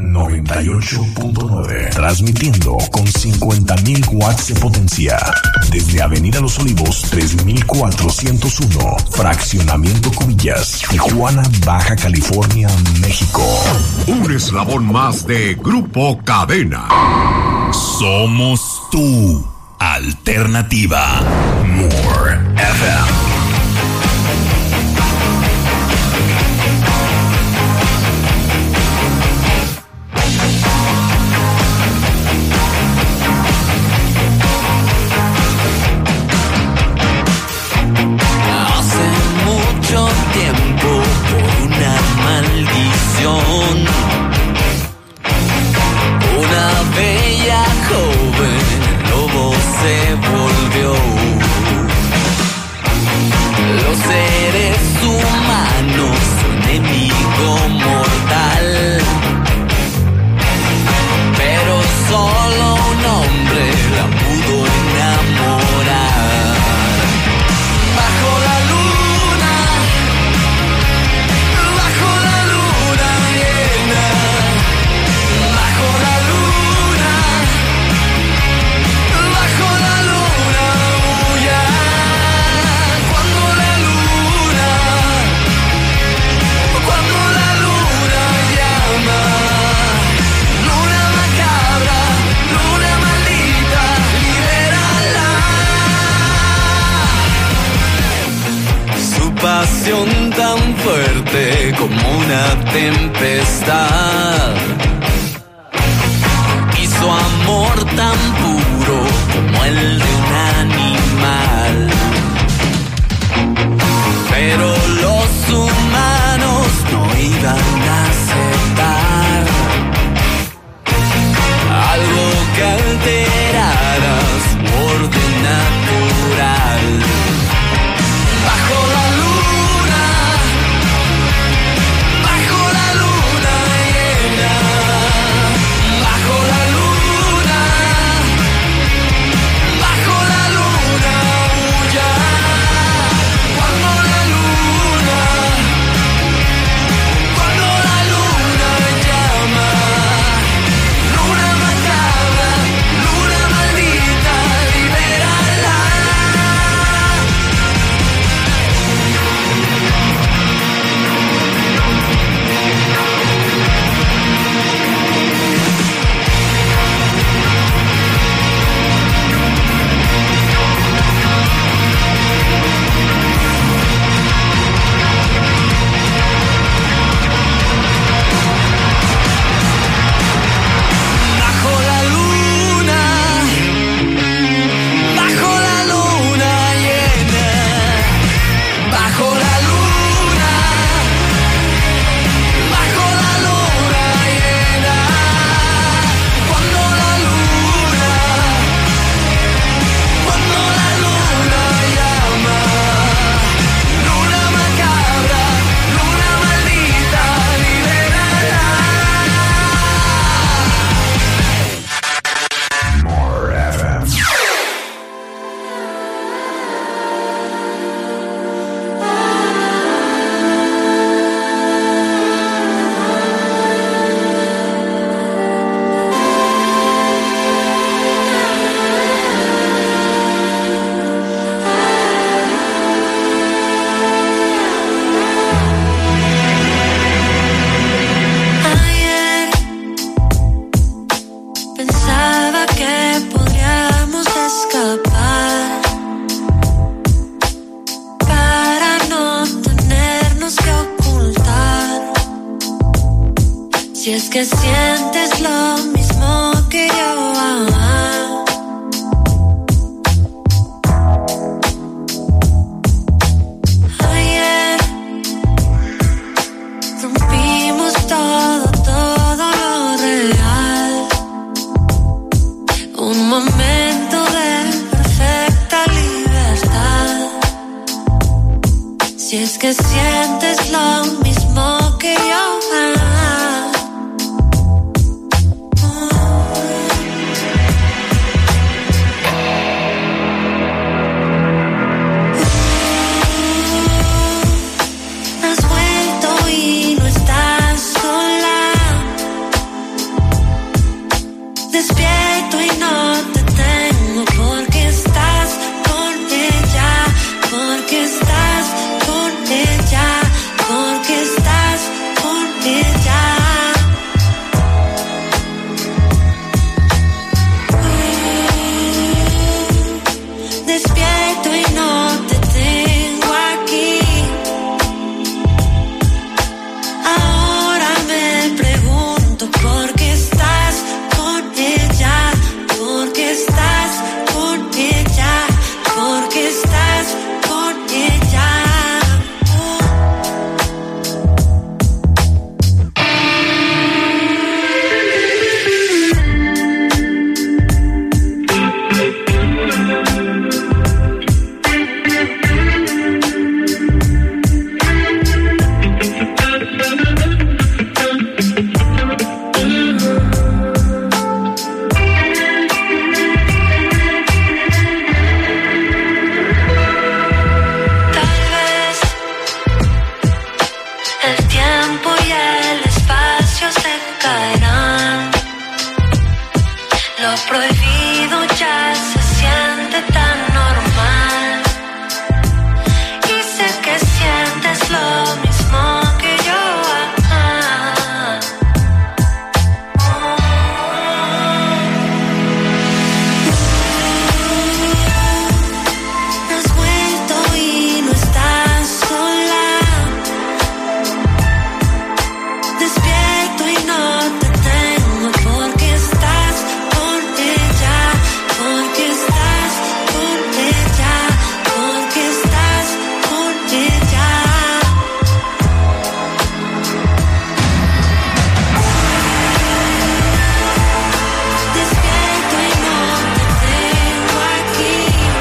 Speaker 2: 98.9, transmitiendo con 50.000 watts de potencia desde Avenida Los Olivos 3401, Fraccionamiento Cubillas, Tijuana, Baja California, México.
Speaker 14: Un eslabón más de Grupo Cadena.
Speaker 20: Somos tu alternativa.
Speaker 2: More FM.
Speaker 4: Una bella joven, lobo se volvió. Los seres humanos, su enemigo mortal. Pero solo un hombre la pudo enamorar. Bajo la luna, bajo la luna llena, bajo la luna, bajo la luna bulla. Cuando la luna llama, luna macabra, luna maldita, libérala. Su pasión tan fuerte como una tempestad y su amor tan puro como el de un animal. Pero los humanos no iban a aceptar algo que alterara su orden natural. Bajo la luna llena, bajo la luna, bajo
Speaker 16: Pensaba que podríamos escapar para no tenernos que ocultar. Si es que sientes lo mismo que yo, ayer rompimos todo lo real. Un momento de perfecta libertad. Si es que sientes lo mismo que yo, has vuelto y no estás sola. Despierto y no te tengo porque estás con ella, porque estás con ella, porque estás con ella. Despierto y no te tengo aquí. Ahora me pregunto por qué estás con ella, porque estás con ella, porque estás con ella. Tal vez el tiempo y el espacio se caerán. Lo prohibido ya se siente tan normal. Y sé que sientes lo mismo que yo. Has vuelto y no estás sola. Despierto y no te tengo porque estás con ella, porque estás con ella, porque estás con ella. Despierto y no te tengo aquí.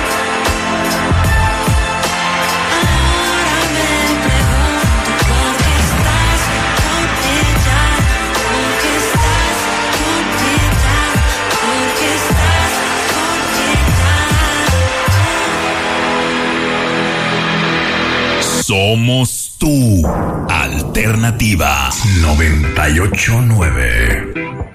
Speaker 16: Ahora me pregunto por qué estás con ella, porque estás con ella, porque estás con ella.
Speaker 20: Somos tu alternativa 98.9.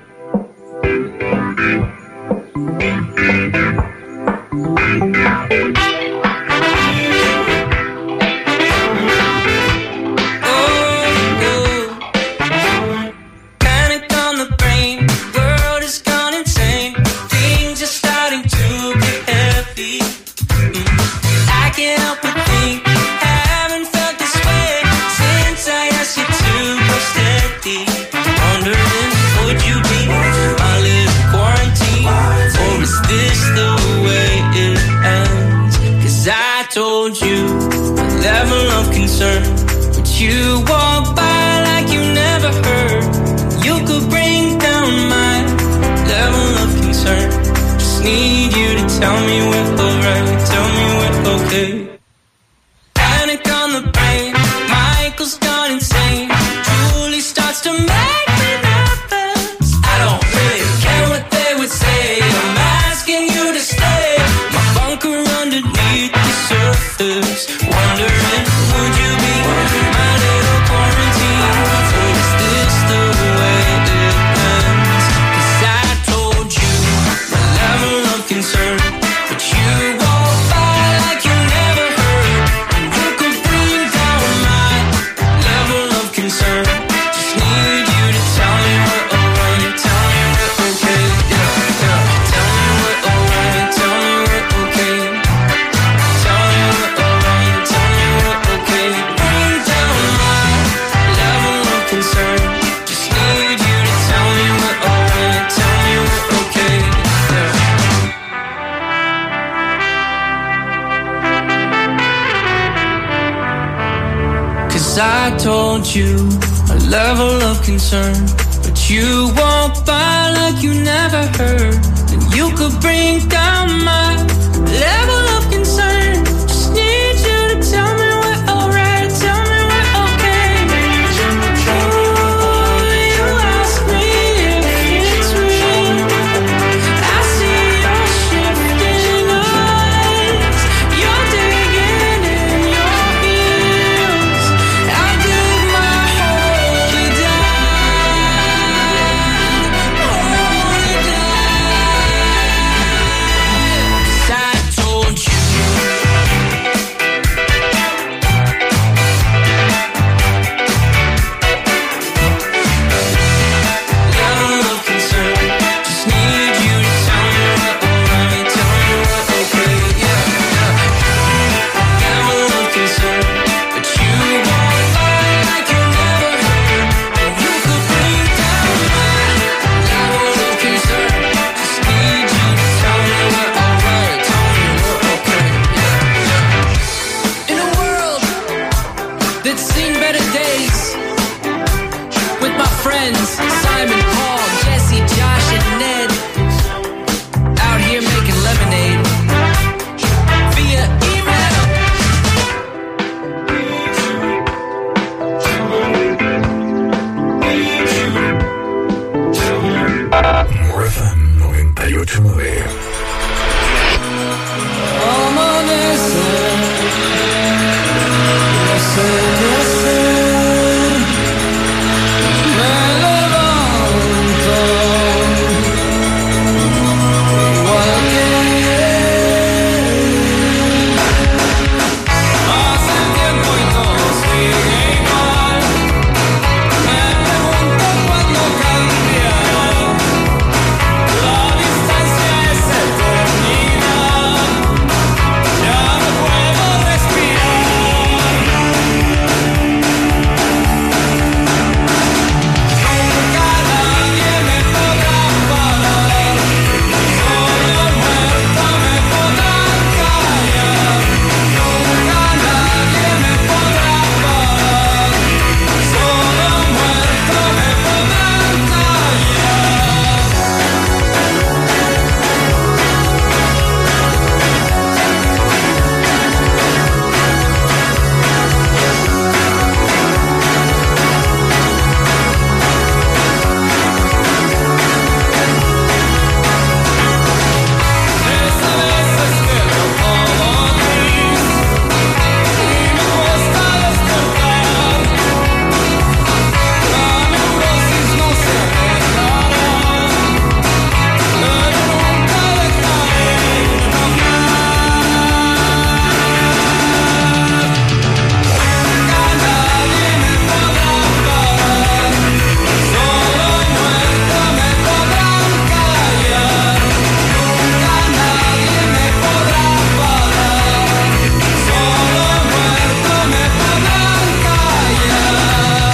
Speaker 7: Panic on the brain, world has gone insane. Things are starting to get heavy. I can't help but think, haven't felt this way since I asked you to go steady. Wondering, would you be my little quarantine, or is this the way it ends? 'Cause I told you a level of concern, but you walk by like you never heard. You could bring down my level of concern. Just need you to tell me we're alright, tell me we're okay. Panic on the brain, Michael's gone insane. Julie starts to make me nervous. I don't really care what they would say. I'm asking you to stay. My bunker underneath the surface. Wondering, would you be my little quarantine, or is this the way it ends? 'Cause I told you my level of concern, but you I told you a level of concern, but you walk by like you never heard. And you could bring down my level of concern. Just need you to tell me we're alright, tell me we're okay. Ooh, you ask me if it's real. I see your shifting eyes. You're digging in your heels. I do my hold it down, hold it down. 'Cause I told you. Level of concern. Just need you to tell me we're alright, tell me we're okay, yeah. Level of concern, but you won't find like you never heard. And you could bring down my level of concern. Just need you to tell me we're alright, tell me we're okay, yeah. In a world that's seen better days, with my friends Simon, Paul, Jesse, Josh, and Ned, out here making lemonade via email.
Speaker 2: FM 98.9.
Speaker 7: Amanece, no sé qué hacer, me levanto igual que ayer. Hace tiempo y todo sigue igual. Me pregunto cuándo cambiará. La distancia es eternidad. Ya no puedo respirar. Nunca nadie me podrá parar. Solo muerto me podrán callar. Nunca nadie me podrá parar. Solo muerto me podrán callar. Esa veces veo todo gris y me cuesta despertar. La neurosis no se arreglará, pero nunca dejaré de Nunca nadie me podrá parar. Solo muerto me podrán callar. Nunca nadie me podrá parar. Solo muerto me podrán callar.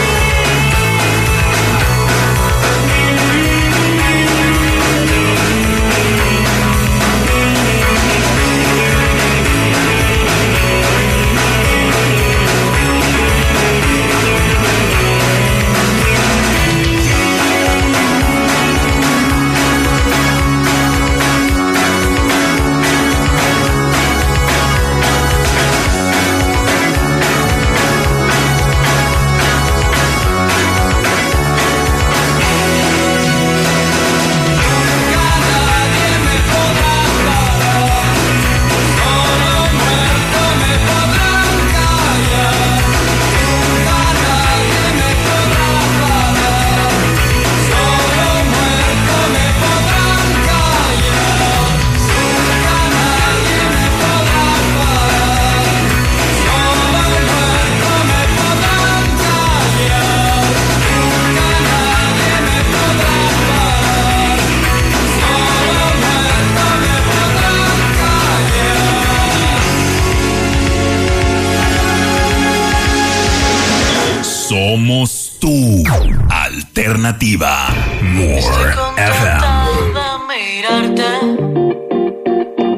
Speaker 20: Somos tu alternativa. More FM.
Speaker 22: mirarte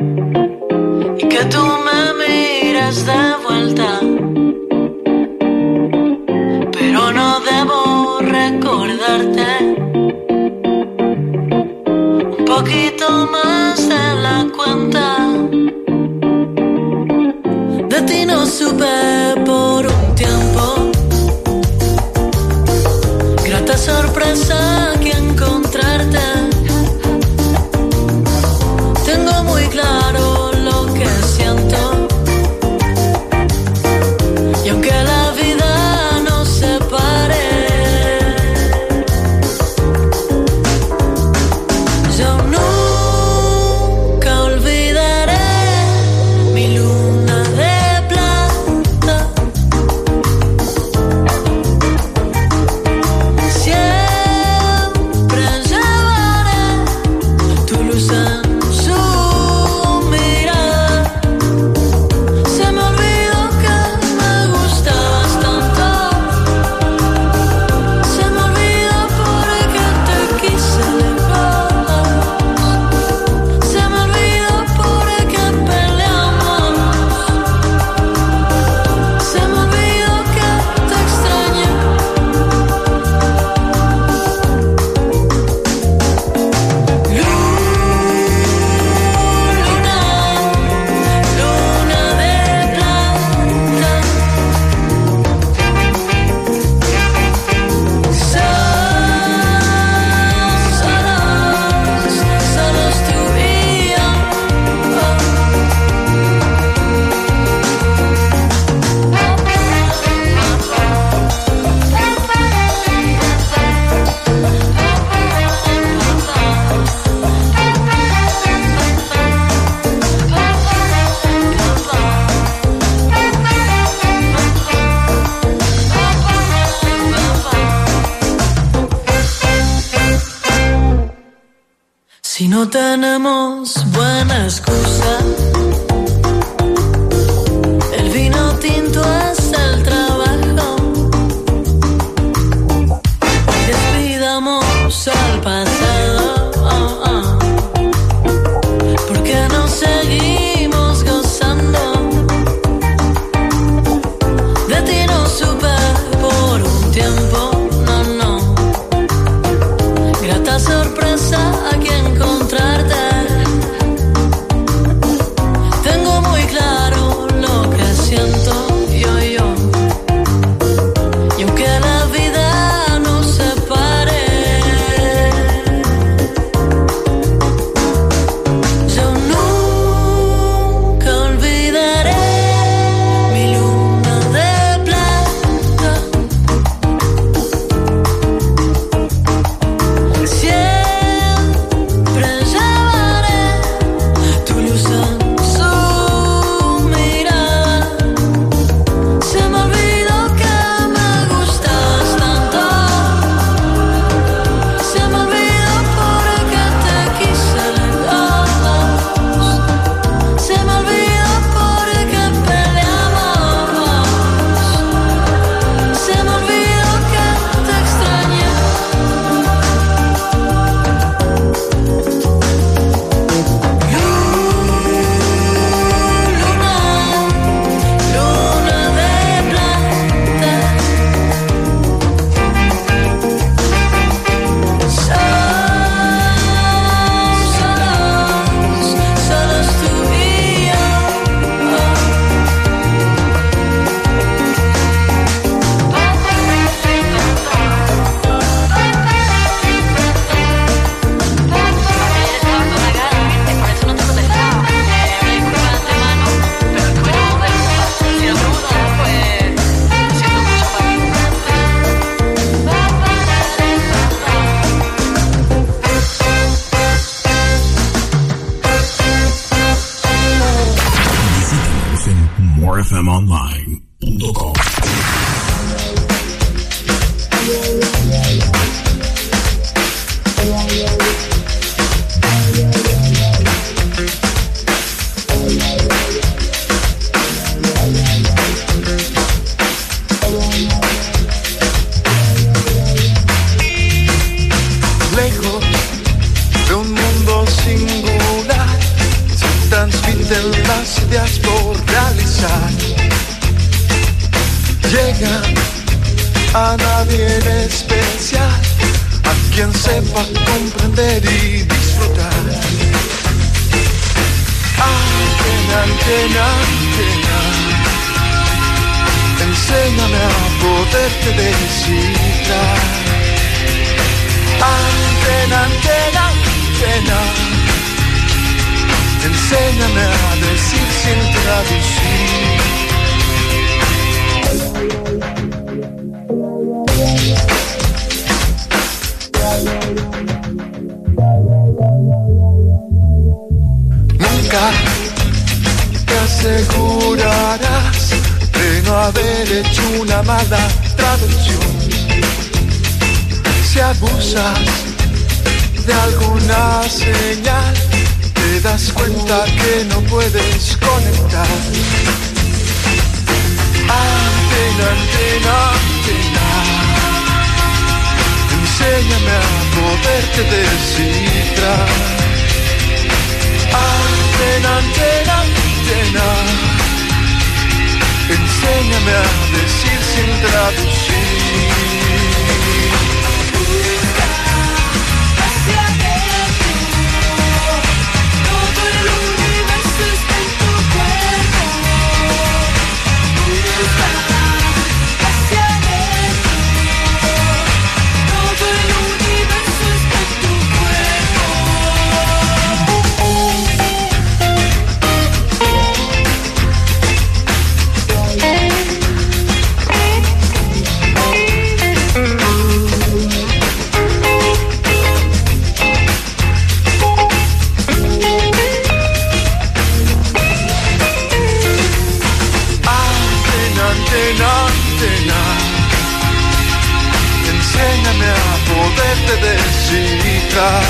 Speaker 22: y que tú me miras de vuelta. poquito más de la cuenta. De ti no supe por un tiempo. Grata sorpresa que encontrarte. Tengo muy claro lo que siento. Y aunque la vida nos separe, yo nunca olvidaré mi luna de plata. Siempre llevaré tu luz en su mirada. Se me olvidó que me gustabas tanto. Se me olvidó porque te quise lejos. Se me olvidó porque peleamos. Se me olvidó que te extrañé. Luna de plata. Solos tú y yo. Si no tenemos buena excusa, el vino tinto es el trabajo. Despidamos al pasado, porque no seguimos gozando. De ti no supe por un tiempo, no. Grata sorpresa aquí encontrarte. Tengo muy claro lo que siento yo. Y aunque la vida nos separe, yo nunca olvidaré mi luna de plata. Siempre llevaré tu luz en su mirada. Se me olvidó que me gustas tanto. Se me olvidó porque te quise lejos. Se me olvidó porque peleamos. Se me olvidó que te extrañé. Luna de plata. Solos tú y yo.
Speaker 2: Visítanos en morefmonline.com.
Speaker 8: Lejos de un mundo singular, se transmiten las ideas por realizar. Llega a nadie en especial, a quien sepa comprender y disfrutar. antena, antena. Enséñame a poderte descifrar. Antena, antena, antena. Enséñame a decir sin traducir. Nunca te asegurarás de no haber hecho una mala traducción. Si abusas de alguna señal, te das cuenta que no puedes conectar. Antena, antena, antena. Enséñame a poderte descifrar. Antena, antena, antena. Enséñame a decir sin traducir.
Speaker 4: Hacia adentro, todo el universo está en tu cuerpo. Hacia adentro, todo el universo está en tu cuerpo.
Speaker 8: Antena, antena. Enséñame a poderte descifrar.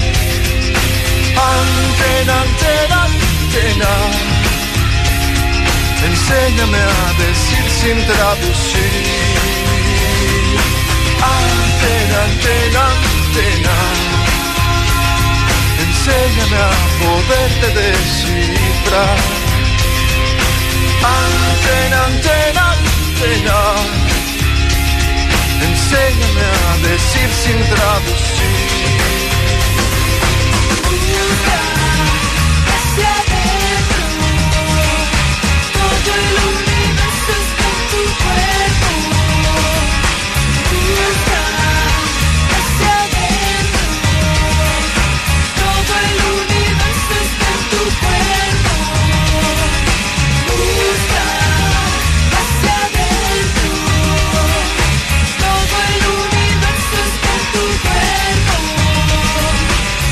Speaker 8: Antena, antena, antena. Enséñame a decir sin traducir. Antena, antena, antena. Enséñame a poderte descifrar. Antena, antena, antena. Enséñame a decir sin traducir.
Speaker 4: Hacia adentro, todo el universo está en tu cuerpo. Hacia adentro, todo el universo está en tu cuerpo. Hacia adentro, todo el universo está en tu cuerpo.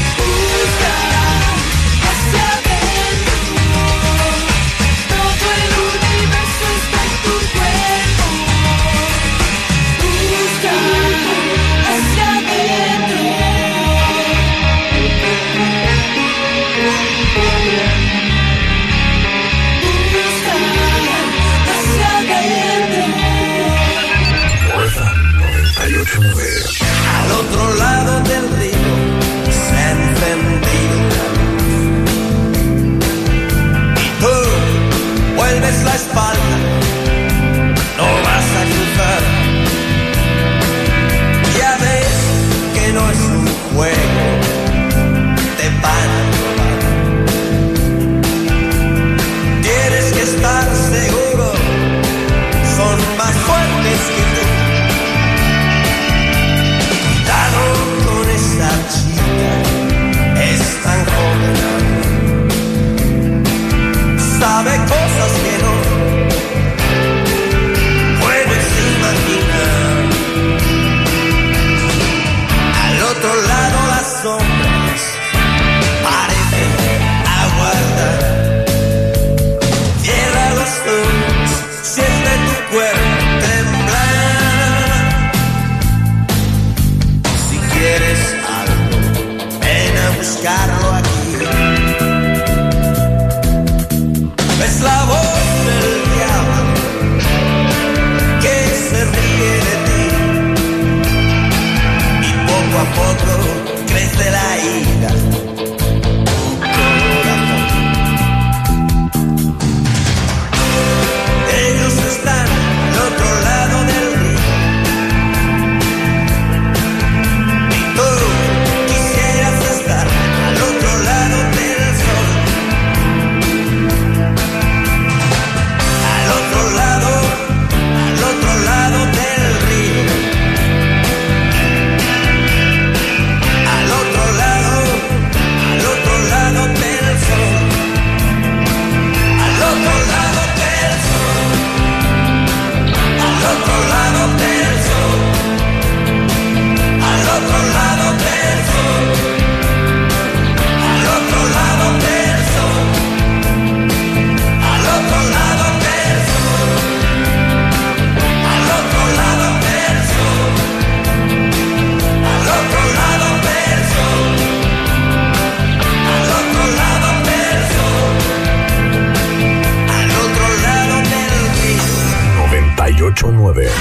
Speaker 2: 89.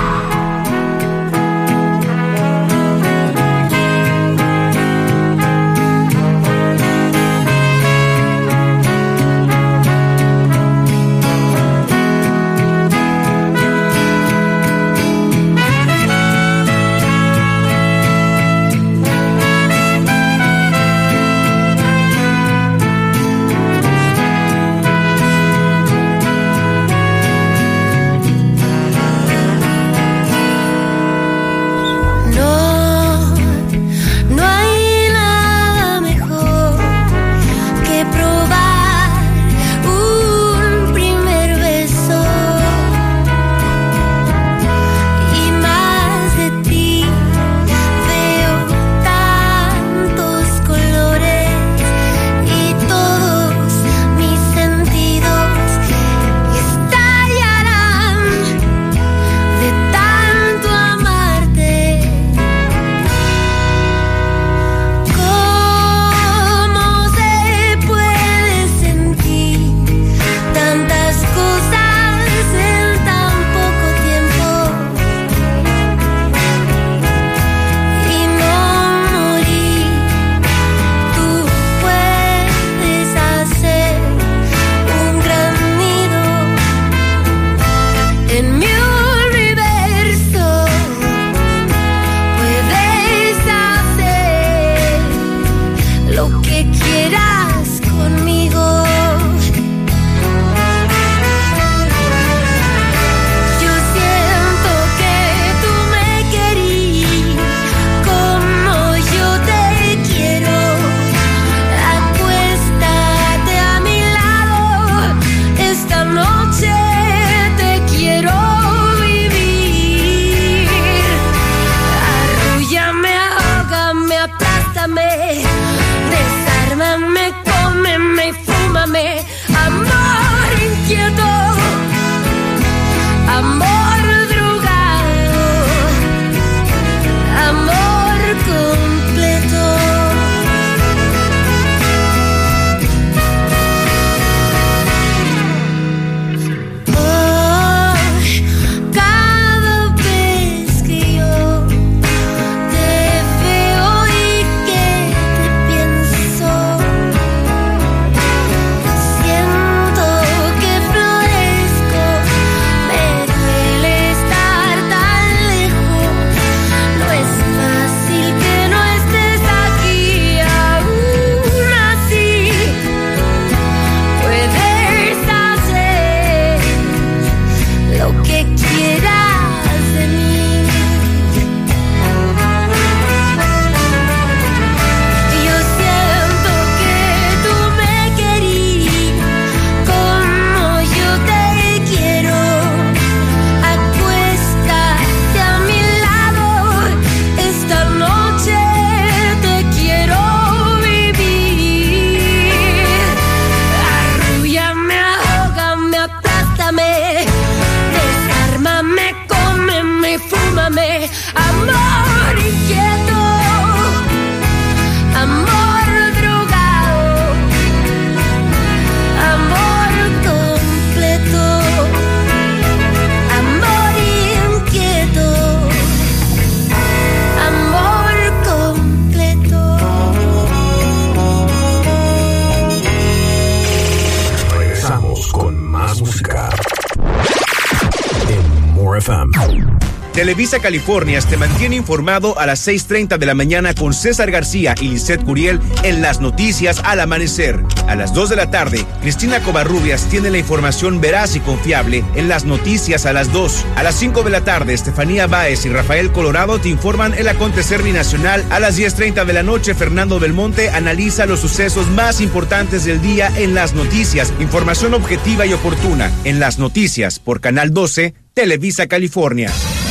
Speaker 9: Televisa Californias te mantiene informado a las 6:30 de la mañana con César García y Lisette Curiel en las noticias al amanecer. A las 2 de la tarde, Cristina Covarrubias tiene la información veraz y confiable en las noticias a las 2. A las 5 de la tarde, Estefanía Báez y Rafael Colorado te informan el acontecer binacional. A las 10:30 de la noche, Fernando Belmonte analiza los sucesos más importantes del día en las noticias. Información objetiva y oportuna en las noticias por Canal 12, Televisa California.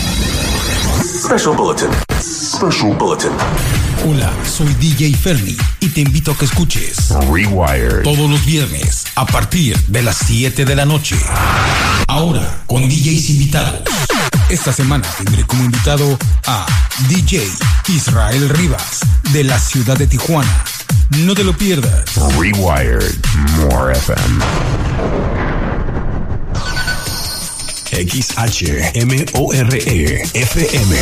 Speaker 2: Special Bulletin. Special Bulletin.
Speaker 12: Hola, soy DJ Fernie y te invito a que escuches
Speaker 2: Rewired
Speaker 12: todos los viernes a partir de las 7 de la noche. Ahora con DJs invitados. Esta semana tendré como invitado a DJ Israel Rivas de la ciudad de Tijuana. No te lo pierdas.
Speaker 2: Rewired. More FM. XHMORE FM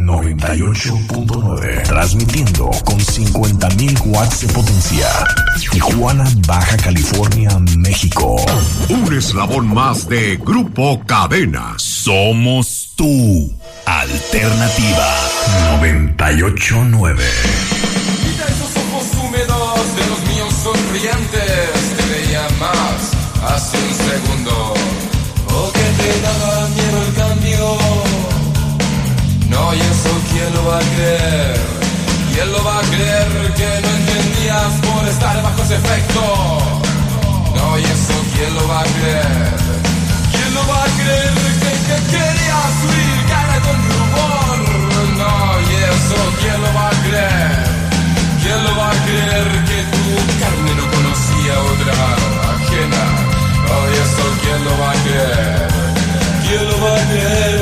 Speaker 2: 98.9. Transmitiendo con 50.000 watts de potencia. Tijuana, Baja California, México.
Speaker 14: Un eslabón más de Grupo Cadena.
Speaker 20: Somos tu alternativa
Speaker 2: 98.9.
Speaker 10: Quita esos ojos húmedos de los míos sonrientes. Te veía más hace un segundo. Oh, que te daba miedo el cambio. No, y eso quién lo va a creer. ¿Quién lo va a creer que no entendías por estar bajo ese efecto? No, y eso quién lo va a creer. ¿Quién lo va a creer que querías huir cara con rumor? No, y eso quién lo va a creer. ¿Quién lo va a creer que tu carne no conocía otra ajena? Oh, y eso quién lo va a creer. ¿Quién lo va a creer?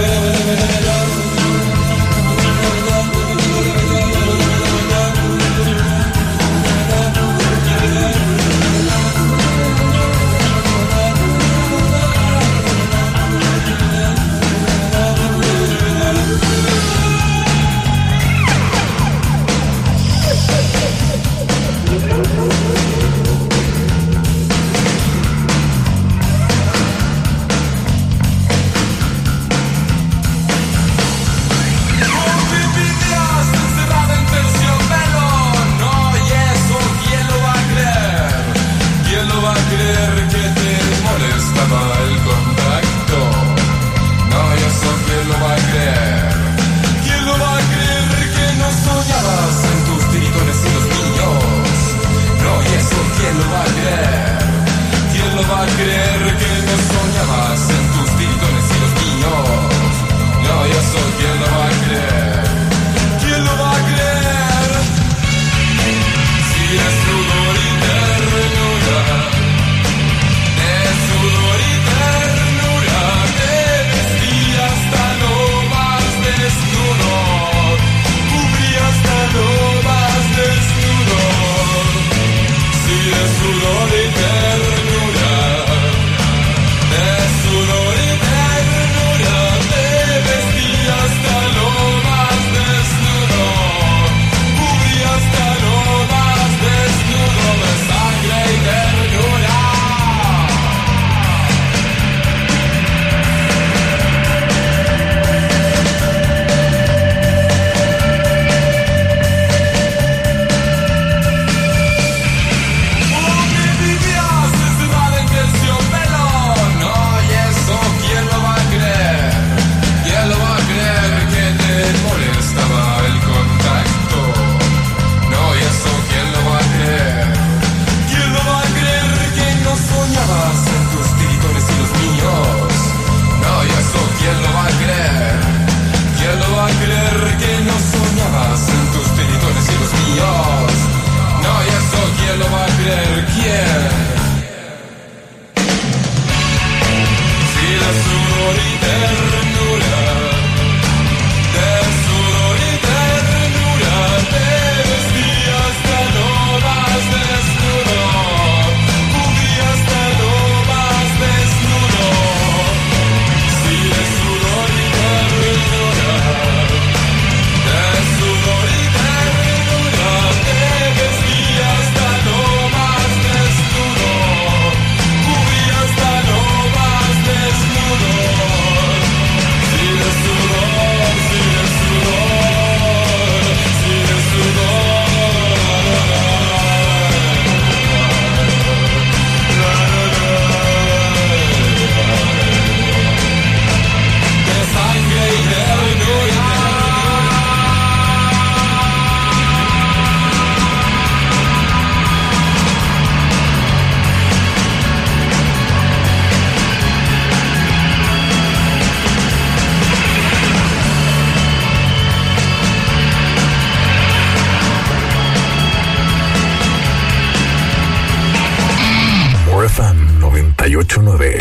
Speaker 2: FM 98.9.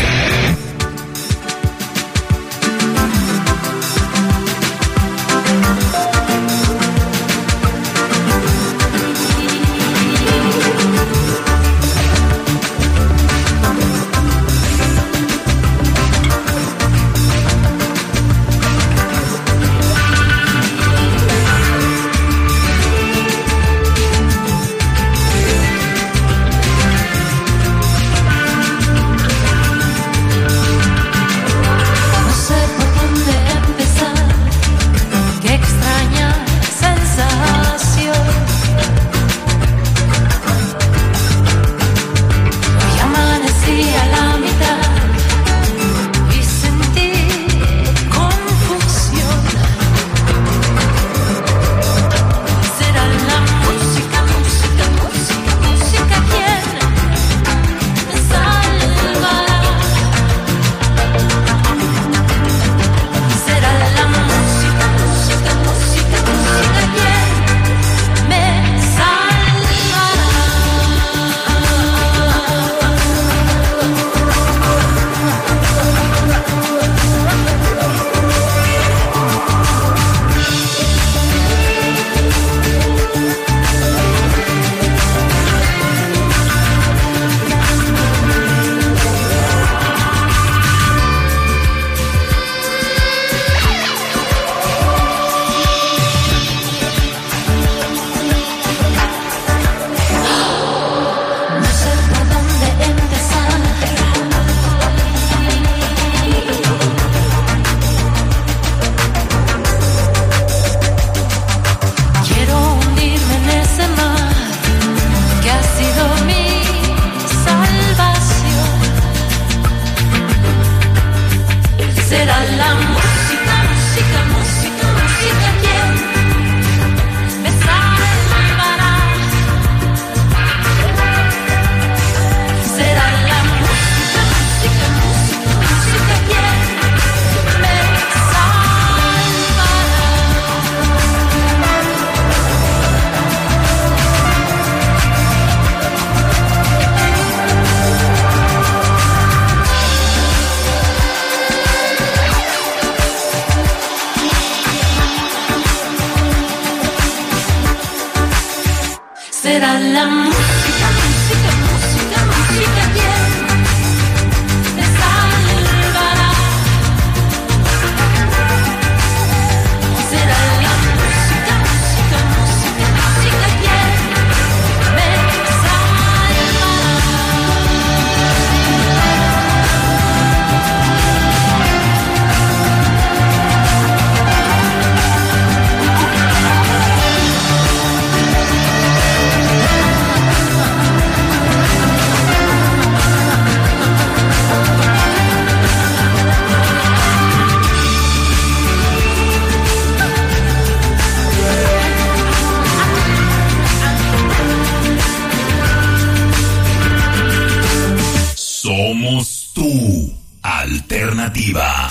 Speaker 20: Somos tu alternativa.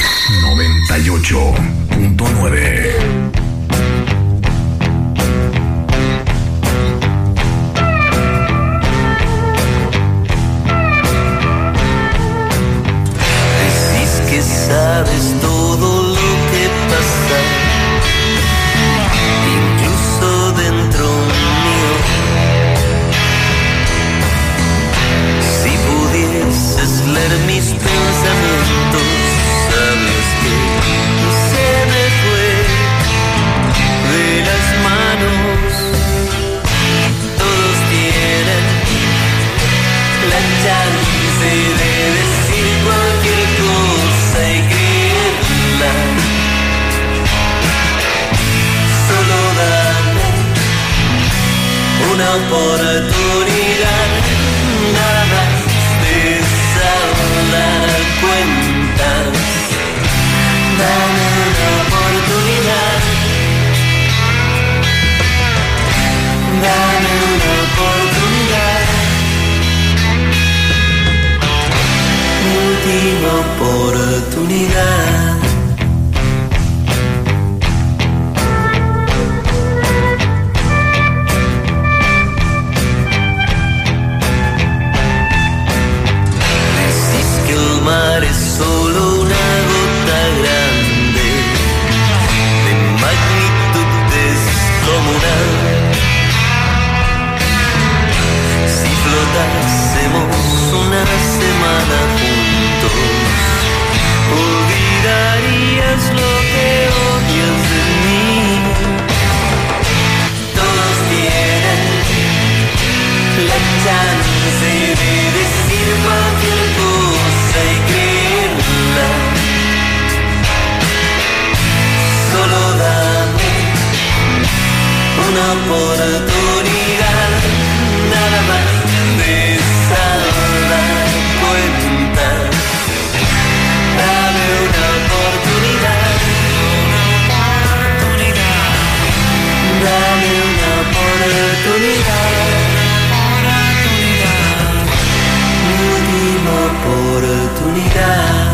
Speaker 2: 98.9.
Speaker 11: Que sabes todo lo que pasa, incluso dentro mío. Si pudieses leer mis pensamientos, sabes que se me fue de las manos. Todos tienen la chance de decir cualquier cosa y creerla. Solo dame una oportunidad, nada más de saldar cuentas. Dame una oportunidad, dame una oportunidad, última oportunidad. Decís que el mar es solo una gota grande de magnitud descomunal. Si flotásemos una semana juntos, olvidarías lo que odias de mí. Todos tienen la chance de decir cualquier cosa y creerla. Solo dame una oportunidad, nada más de saldar cuentas. Dame una oportunidad, dame una oportunidad, última oportunidad.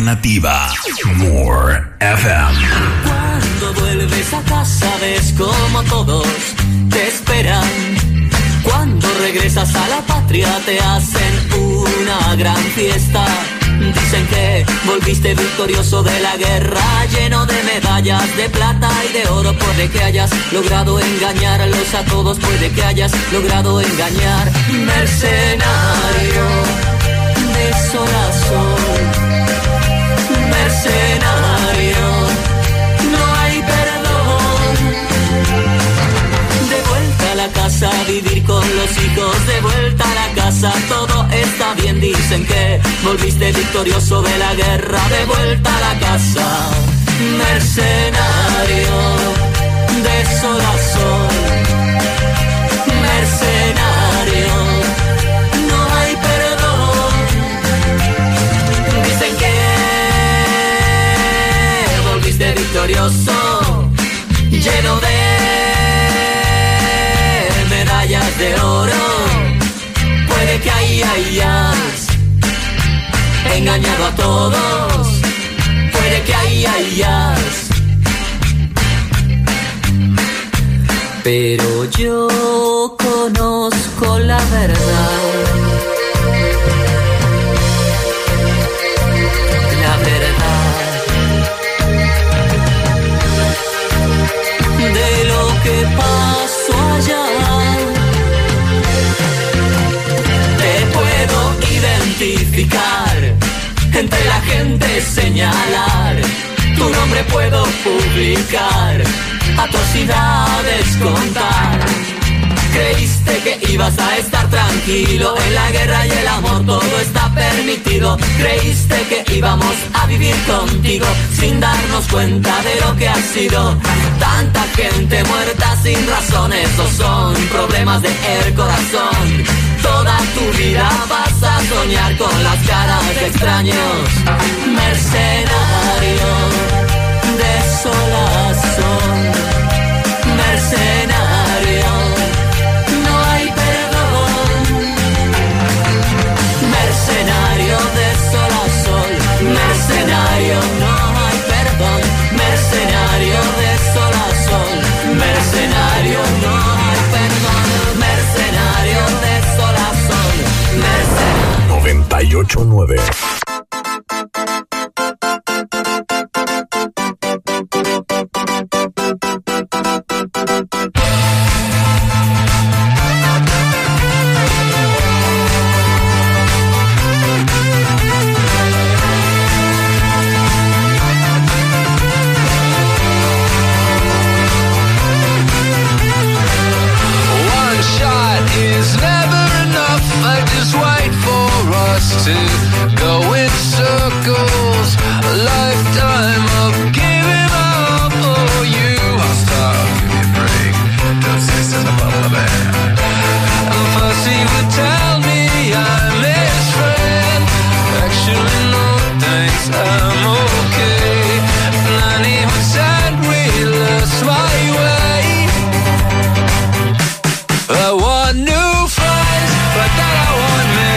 Speaker 20: alternativa. More FM.
Speaker 22: Cuando vuelves a casa ves como todos te esperan. Cuando regresas a la patria te hacen una gran fiesta. Dicen que volviste victorioso de la guerra, lleno de medallas de plata y de oro. Puede que hayas logrado engañarlos a todos, puede que hayas logrado engañar. Mercenario de sol a sol, mercenario, no hay perdón. De vuelta a la casa a vivir con los hijos, de vuelta a la casa todo está bien. Dicen que volviste victorioso de la guerra, de vuelta a la casa. Mercenario de sol a sol, mercenario, no hay perdón. Dicen que volviste victorioso, lleno de medallas de oro. Puede que hayas engañado a todos, puede que hayas, pero yo conozco la verdad. La verdad de lo que pasó allá. Te puedo identificar, entre la gente señalar, tu nombre puedo publicar, atrocidades contar. Creíste que ibas a estar tranquilo, en la guerra y el amor todo está permitido. Creíste que íbamos a vivir contigo, sin darnos cuenta de lo que has sido. Tanta gente muerta sin razón, esos son problemas del corazón. Toda tu vida vas a soñar con las caras de extraños. Mercenario de sol a sol, mercenario, no hay perdón. Mercenario de sol a sol, mercenario, no hay perdón. Mercenario de sol a sol, mercenario, no hay perdón. Mercenario de sol a sol, mercenario.
Speaker 2: 98.9.
Speaker 8: To go in circles, a lifetime of giving up. Oh, you must stop, give me a break. Don't say in the bubble bear. And first he would tell me I'm his friend. Actually, no thanks, I'm okay. And then he would send realize my way. I want new friends, but then I want me.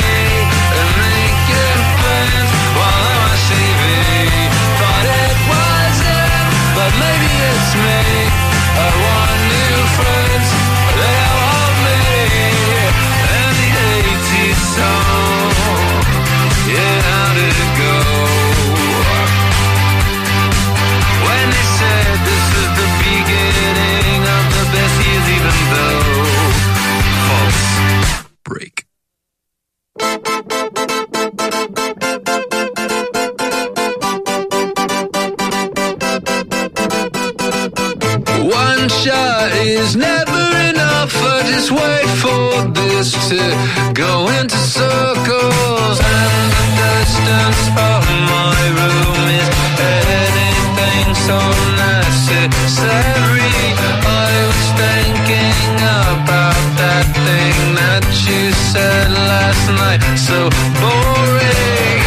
Speaker 8: Maybe it's me. I want new friends, they want me. And the 80s song, yeah, how did it go? When they said this is the beginning of the best years, even though false break. One shot is never enough. I just wait for this to go into circles. And the distance from my room is anything so necessary. I was thinking about that thing that you said last night. So boring.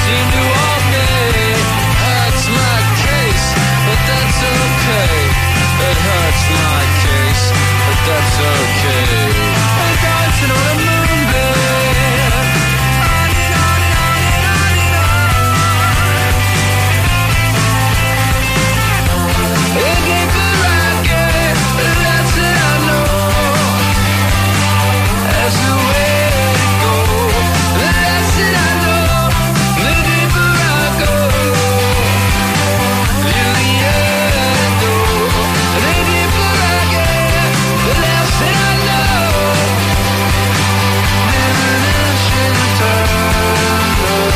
Speaker 8: seem to all day. Hurts my case, but that's okay. It hurts my case, but that's okay. I'm dancing on a moonbed. On and on and on and on and on. It ain't the right girl, but that's it I know. That's the way it goes. That's it I know. The deeper I go, in the end, the deeper I get, the less that I know. Diminishing returns.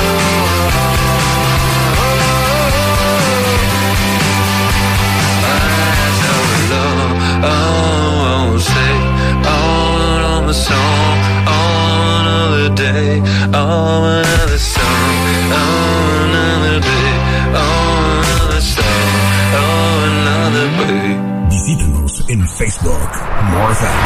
Speaker 8: Eyes are alone. Oh, I won't say all on the song. On another day, on another song. On another day, on another song. On another way.
Speaker 2: Visítanos en Facebook, More FM.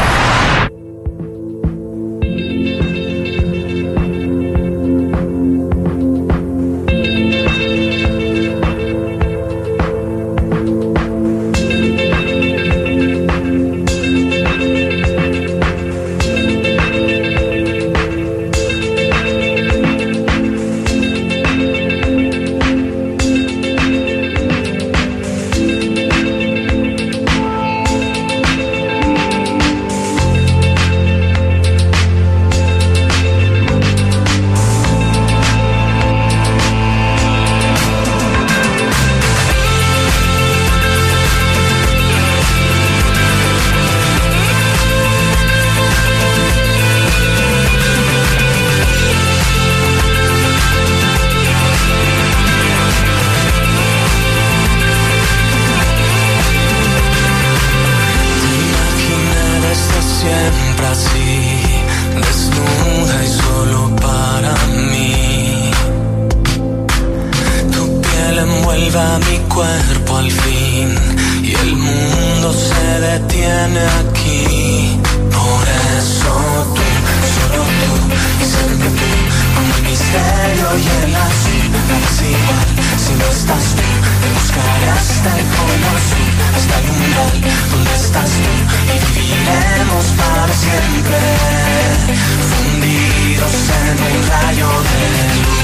Speaker 8: Siempre así, desnuda y solo para mí. Tu piel envuelve a mi cuerpo al fin y el mundo se detiene aquí. Por eso tú, solo tú y siempre tú, como el misterio y el azul. Nada es igual si no estás tú. Te buscaré hasta el polo sur, hasta el umbral donde estás tú, y viviremos para siempre, fundidos en un rayo de luz.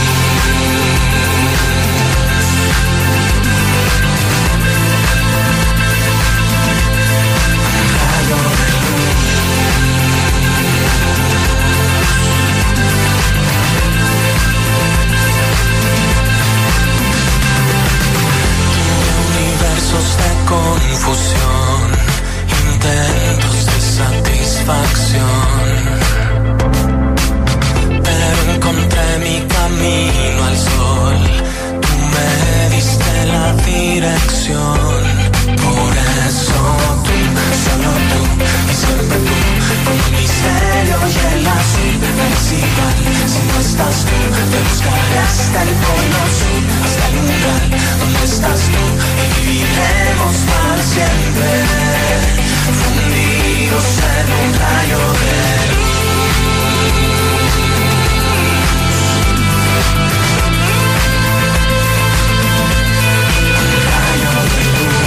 Speaker 8: Un rayo de luz. Universos de confusión, intentos de satisfacción, pero encontré mi camino al sol. Tú me diste la dirección. Por eso tú, solo tú y siempre tú, como el misterio y el azul. No es igual si no estás tú. Te buscaré hasta el polo sur, hasta el umbral donde estás tú, y viviremos para siempre, fundidos en un rayo de luz. Un rayo de luz.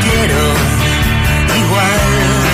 Speaker 21: quiero igual.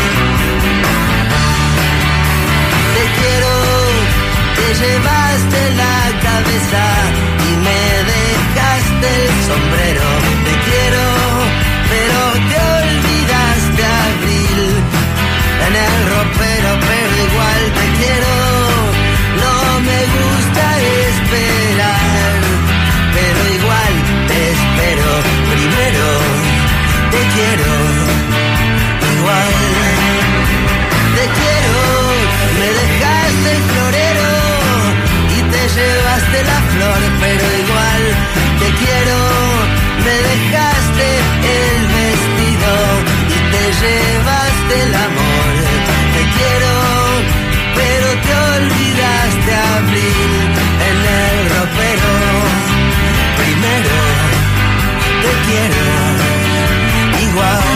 Speaker 21: Te quiero, te llevaste la cabeza y me dejaste el sombrero. Te quiero, pero te olvidaste abril en el ropero, pero igual te quiero. No me gusta esperar, pero igual te espero. Primero te quiero igual. Te quiero, me dejaste el florero y te llevaste la flor, pero igual te quiero. Me dejaste el vestido y te llevaste el amor. Te quiero, pero te olvidaste abril en el ropero. Primero te quiero igual.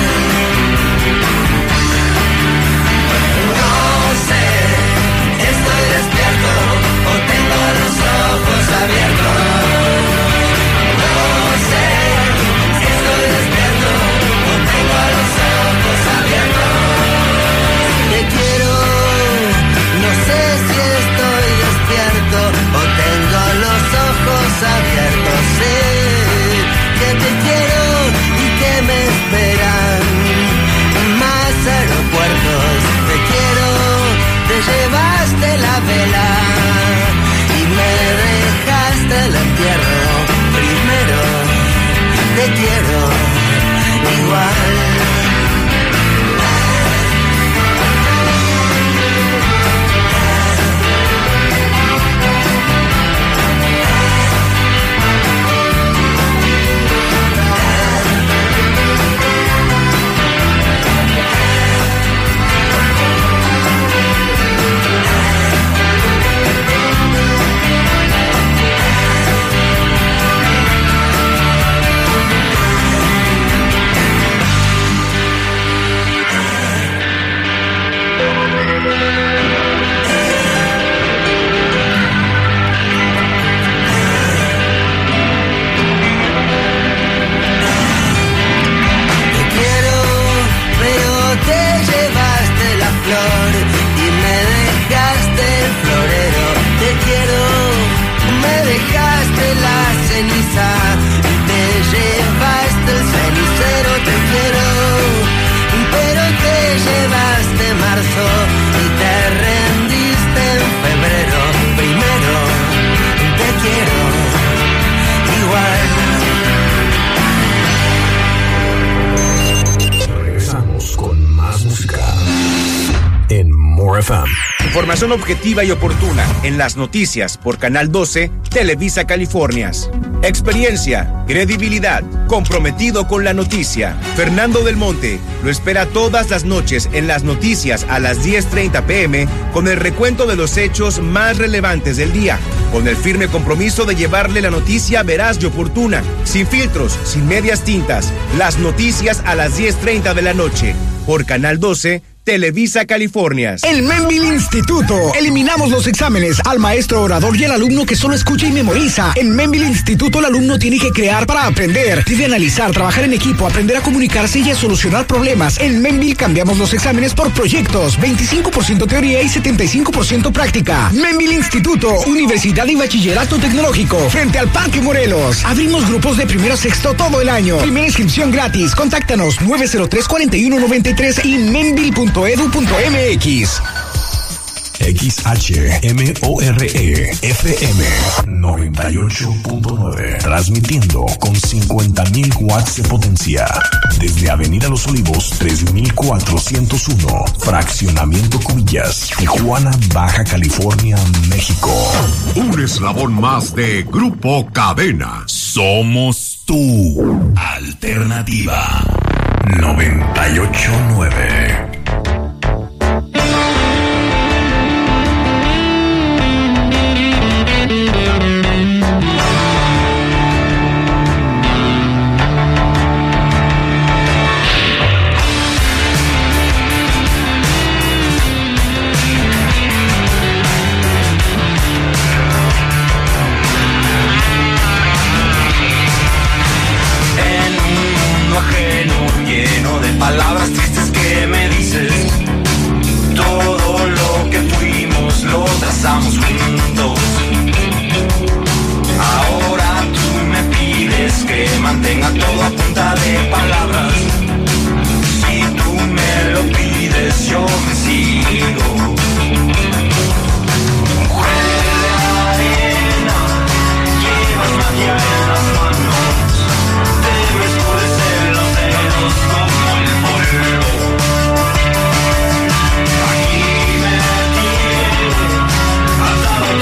Speaker 21: No sé, estoy despierto o tengo los ojos abiertos. No sé, si estoy despierto o tengo los ojos abiertos. Te quiero, no sé si estoy despierto o tengo los ojos abiertos. Sé que te quiero y que me esperan más aeropuertos. Te quiero, te llevaste la vela y me dejaste el entierro. Primero te quiero igual.
Speaker 9: Información objetiva y oportuna en las noticias por Canal 12, Televisa Californias. Experiencia, credibilidad, comprometido con la noticia. Fernando del Monte lo espera todas las noches en las noticias a las 10:30 p.m. con el recuento de los hechos más relevantes del día, con el firme compromiso de llevarle la noticia veraz y oportuna, sin filtros, sin medias tintas. Las noticias a las 10:30 de la noche por Canal 12, Televisa Californias.
Speaker 15: El Menville Instituto. Eliminamos los exámenes al maestro orador y al alumno que solo escucha y memoriza. En Menville Instituto el alumno tiene que crear para aprender. Debe analizar, trabajar en equipo, aprender a comunicarse y a solucionar problemas. En Menville cambiamos los exámenes por proyectos. 25% teoría y 75% práctica. Menville Instituto, Universidad y Bachillerato Tecnológico. Frente al Parque Morelos. Abrimos grupos de primero a sexto todo el año. Primera inscripción gratis. Contáctanos 903-4193 y menville.edu.mx.
Speaker 2: XHMORE FM 98.9, transmitiendo con 50.000 watts de potencia desde Avenida Los Olivos 3401, Fraccionamiento Cubillas, Tijuana, Baja California, México.
Speaker 14: Un eslabón más de Grupo Cadena.
Speaker 20: Somos tu alternativa 98.9.
Speaker 21: Lleno
Speaker 17: palabras tristes que me dices. Todo lo que fuimos lo trazamos juntos. Ahora tú me pides que mantenga todo a punta de palabras. Si tú me lo pides, yo me sigo. Magia en las manos, te me escurecen los dedos como el polvo. Aquí me tienes, atado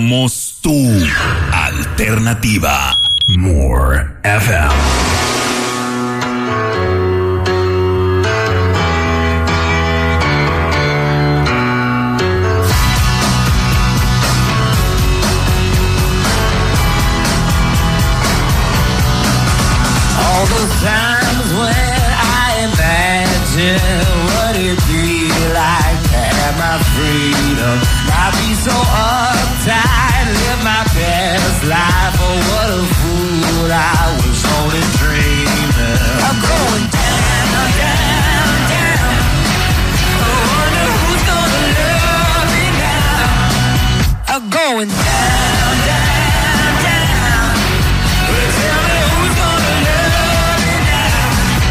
Speaker 20: Somos tu alternativa.
Speaker 2: More FM.
Speaker 18: All the times when I imagine what it'd be like to have my freedom, not be so uptight, live my best life. Oh, what a fool I was only dreaming. I'm going down, down, down. I wonder who's gonna love me now. I'm going down, down, down. Tell me who's gonna love me now.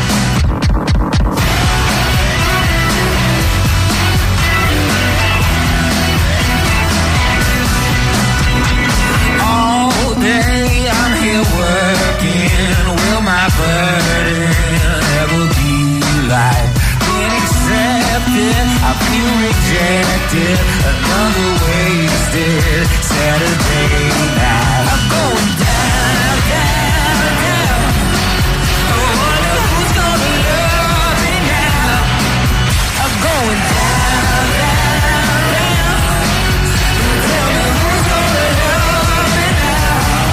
Speaker 18: All day I'm here working. Will my burden ever be light? Being accepted, I feel rejected. Another wasted Saturday night. I'm going down, down, down. I wonder who's gonna love me now. I'm going down, down, down. Tell me who's gonna love me now.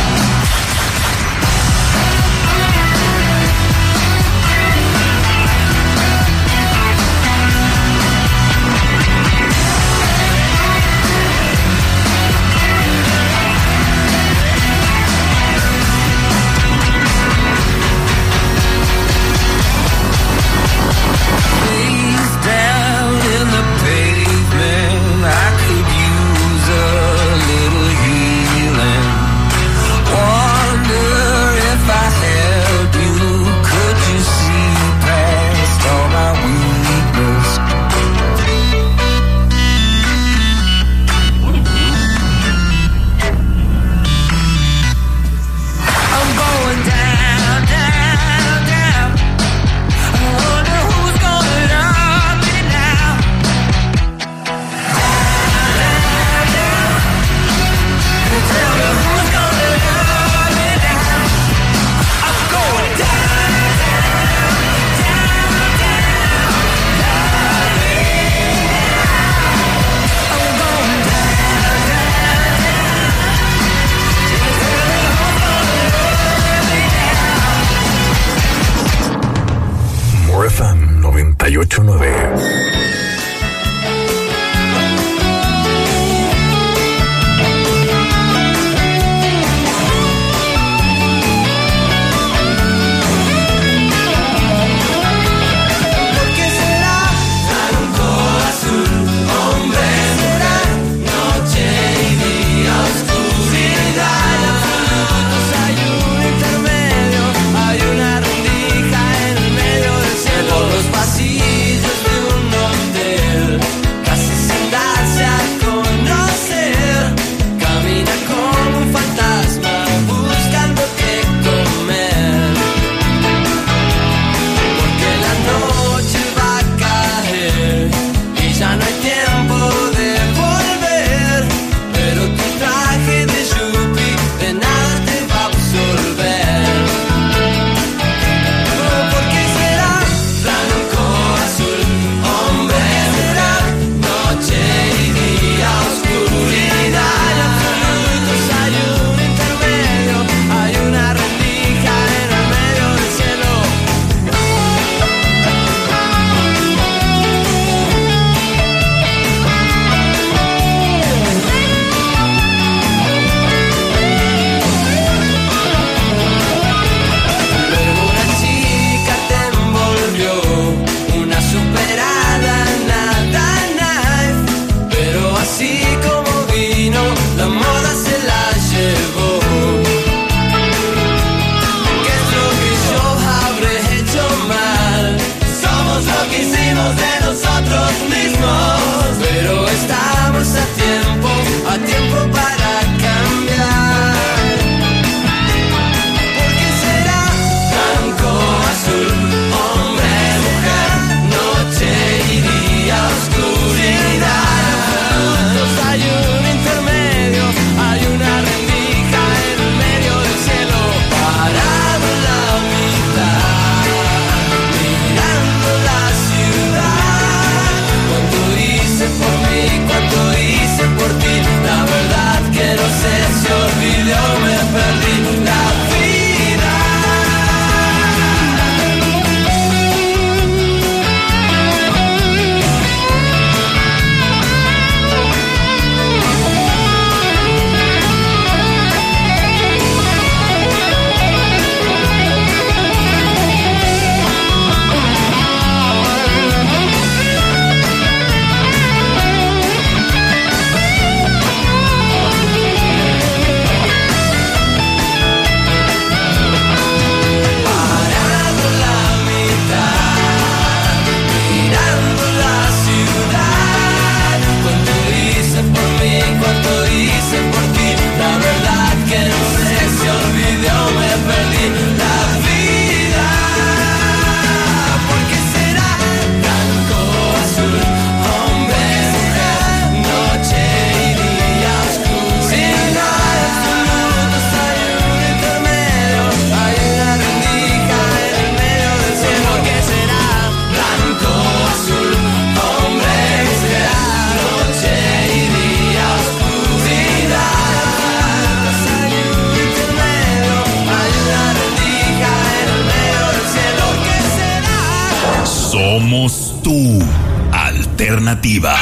Speaker 20: Somos tu alternativa.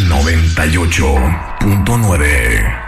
Speaker 2: 98.9.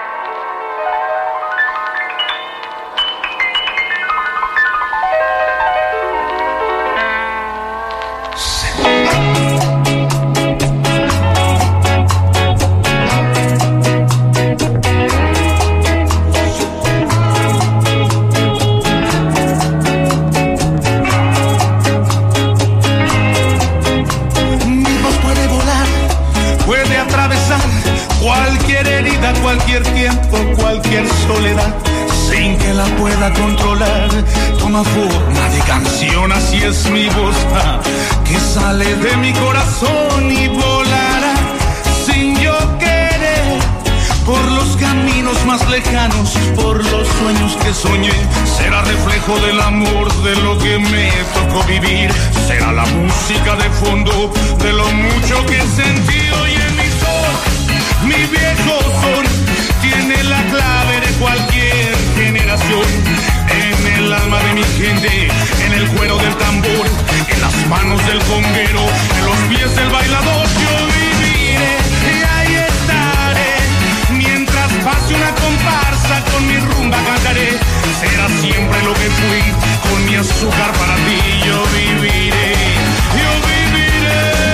Speaker 18: Cualquier tiempo, cualquier soledad, sin que la pueda controlar, toma forma de canción, así es mi voz, que sale de mi corazón y volará sin yo querer, por los caminos más lejanos, por los sueños que soñé, será reflejo del amor, de lo que me tocó vivir, será la música de fondo, de lo mucho que sentí hoy en mi sol. Mi viejo son tiene la clave de cualquier generación. En el alma de mi gente, en el cuero del tambor, en las manos del conguero, en los pies del bailador, yo viviré y ahí estaré. Mientras pase una comparsa, con mi rumba cantaré. Será siempre lo que fui, con mi azúcar para ti. Yo viviré, yo viviré.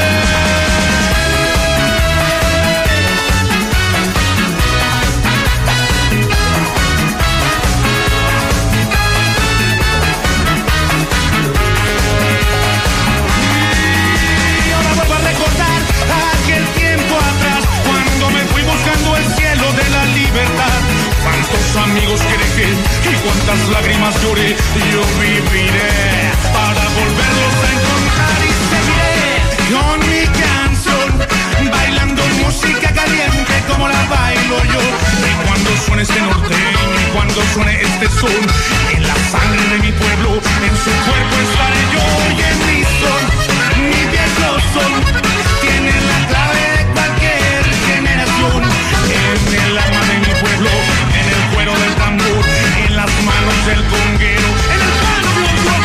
Speaker 18: Cuántos amigos que dejé y cuántas lágrimas lloré, yo viviré para volverlos a encontrar y seguiré con mi canción, bailando música caliente como la bailo yo. Y cuando suene este norteño y cuando suene este son, en la sangre de mi pueblo, en su cuerpo estaré yo y en mi son, mi viejo son, tiene la clave de cualquier generación, en el alma de mi pueblo, en el cuero del tambor, en las manos del conguero, en el pueblo,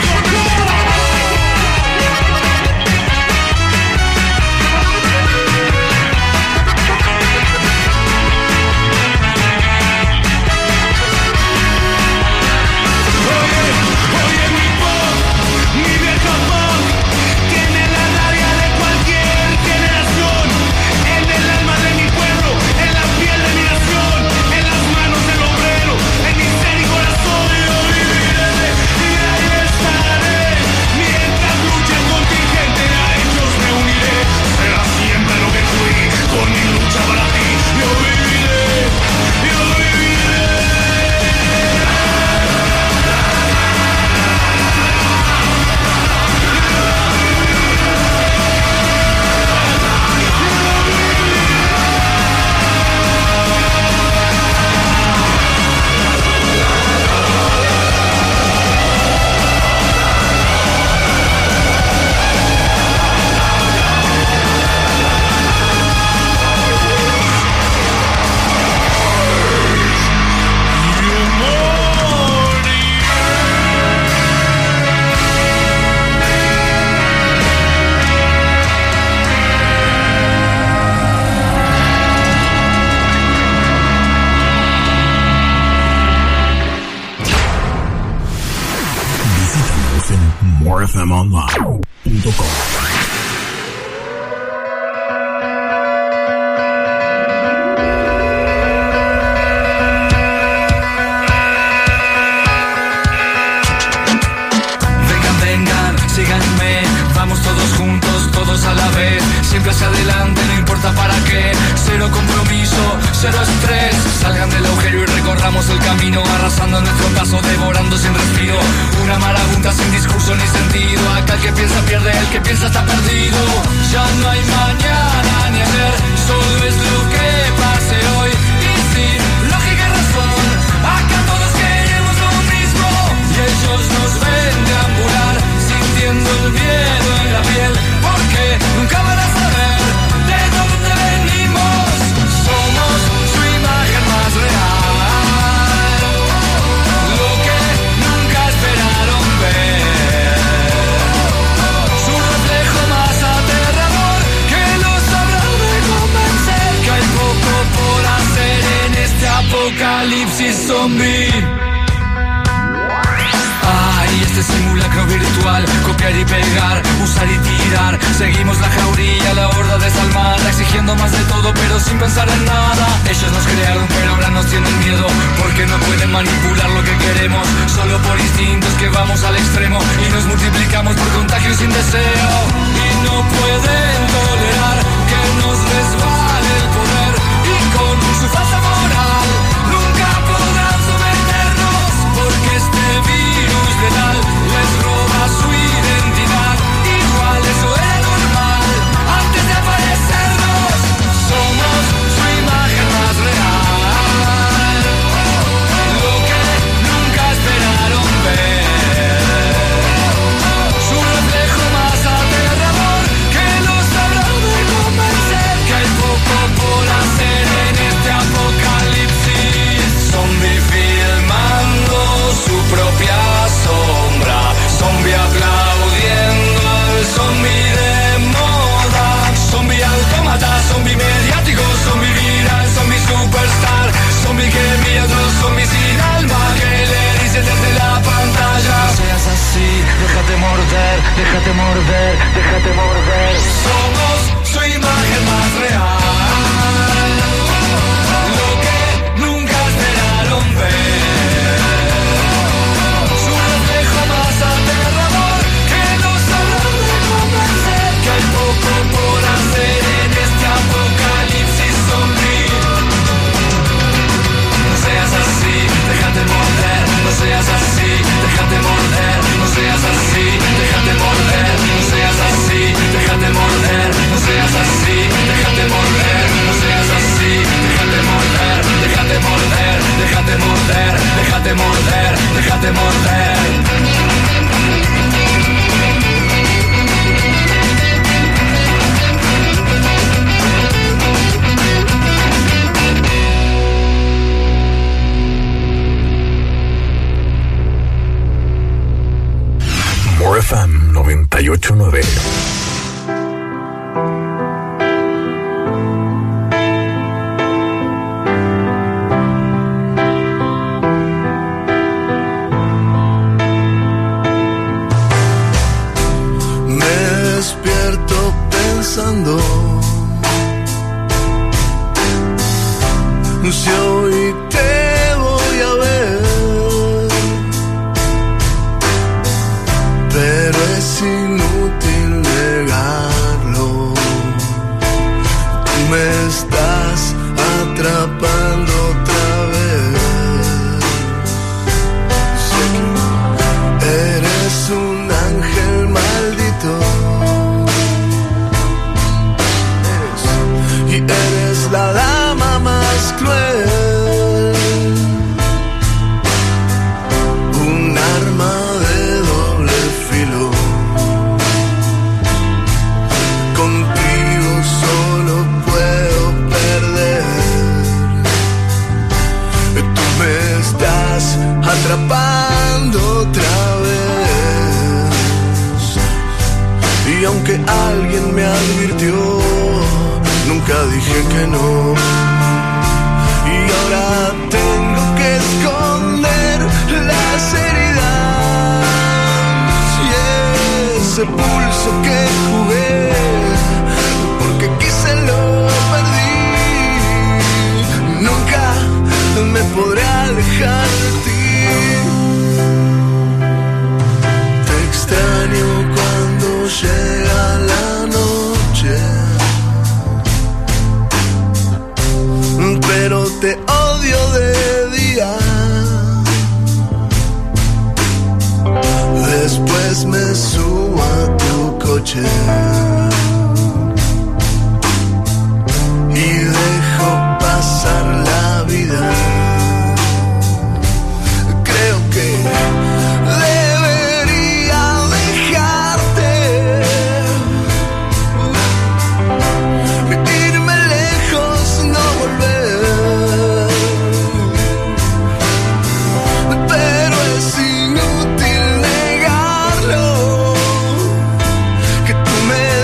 Speaker 18: oye mi voz, mi viejo voz, tiene la rabia de cualquier generación, en el alma de mi pueblo, en la piel de mi nación, en las manos del obrero, en mi ser y corazón yo viviré y ahí estaré. Mientras luche el contingente, a ellos me uniré. Será siempre lo que fui, con mi lucha para ti. Yo viviré, yo viviré.
Speaker 2: Visítanos en morefemonline.com.
Speaker 22: Síganme, vamos todos juntos, todos a la vez, siempre hacia adelante, no importa para qué, cero compromiso, cero estrés, salgan del agujero y recorramos el camino, arrasando nuestro paso, devorando sin respiro, una marabunta sin discurso ni sentido, acá el que piensa pierde, el que piensa está perdido, ya no hay mañana ni ayer, solo es lo que pase hoy, y sí, lógica y razón, acá todos queremos lo mismo, y ellos nos ven deambular, sintiendo el miedo en la piel, porque nunca van a saber de dónde venimos. Somos su imagen más real, lo que nunca esperaron ver, su reflejo más
Speaker 10: normal. Copiar y pegar, usar y tirar. Seguimos la jauría, la horda desalmada, exigiendo más de todo pero sin pensar en nada. Ellos nos crearon pero ahora nos tienen miedo, porque no pueden manipular lo que queremos. Solo por instintos que vamos al extremo y nos multiplicamos por contagio sin deseo. Y no pueden tolerar que nos resbale el poder, y con su falsa moral nunca podrán someternos, porque este virus letal les roba su identidad. Igual eso era normal antes de aparecernos. Somos su imagen más real, lo que nunca esperaron ver, su reflejo más aterrador que los habrá de convencer que hay poco por hacer en este apocalipsis. Zombie filmando su propia sombra, zombie aplaudiendo al zombie de moda, zombie autómata, zombie mediático, zombie viral, zombie superstar, zombie que envía a otros zombies sin alma, que le dice desde la pantalla: no seas así, déjate morder, déjate morder, déjate morder. Somos su imagen más real, lo que nunca esperaron ver, su reflejo más aterrador que nos habrá de convencer que hay poco por hacer en este apocalipsis zombie. No seas así, déjate morder, no seas así, déjate morder, no seas así, déjate morder, no seas así, déjate morder, no seas así, déjate morder, no seas así, déjate morder, déjate morder, déjate morder, déjate morder, déjate morder.
Speaker 2: More FM 98.9.
Speaker 18: Me despierto pensando si hoy te voy a ver, pero es inútil negarlo. Tú me estás atrapando otra vez. Sé que eres un ángel maldito, y eres la dama más cruel, un arma de doble filo. Contigo solo puedo perder. Tú me estás atrapando otra vez, y aunque alguien me advirtió, nunca dije que no. Y ahora tengo que esconder las heridas y ese pulso que jugué, porque quise lo perdí. Nunca me podré alejar de ti. Te extraño cuando llega la noche, pero te odio de día. Después me subo a tu coche y dejo pasar la vida. Creo que debería dejarte, irme lejos, no volver, pero es inútil negarlo, que tú me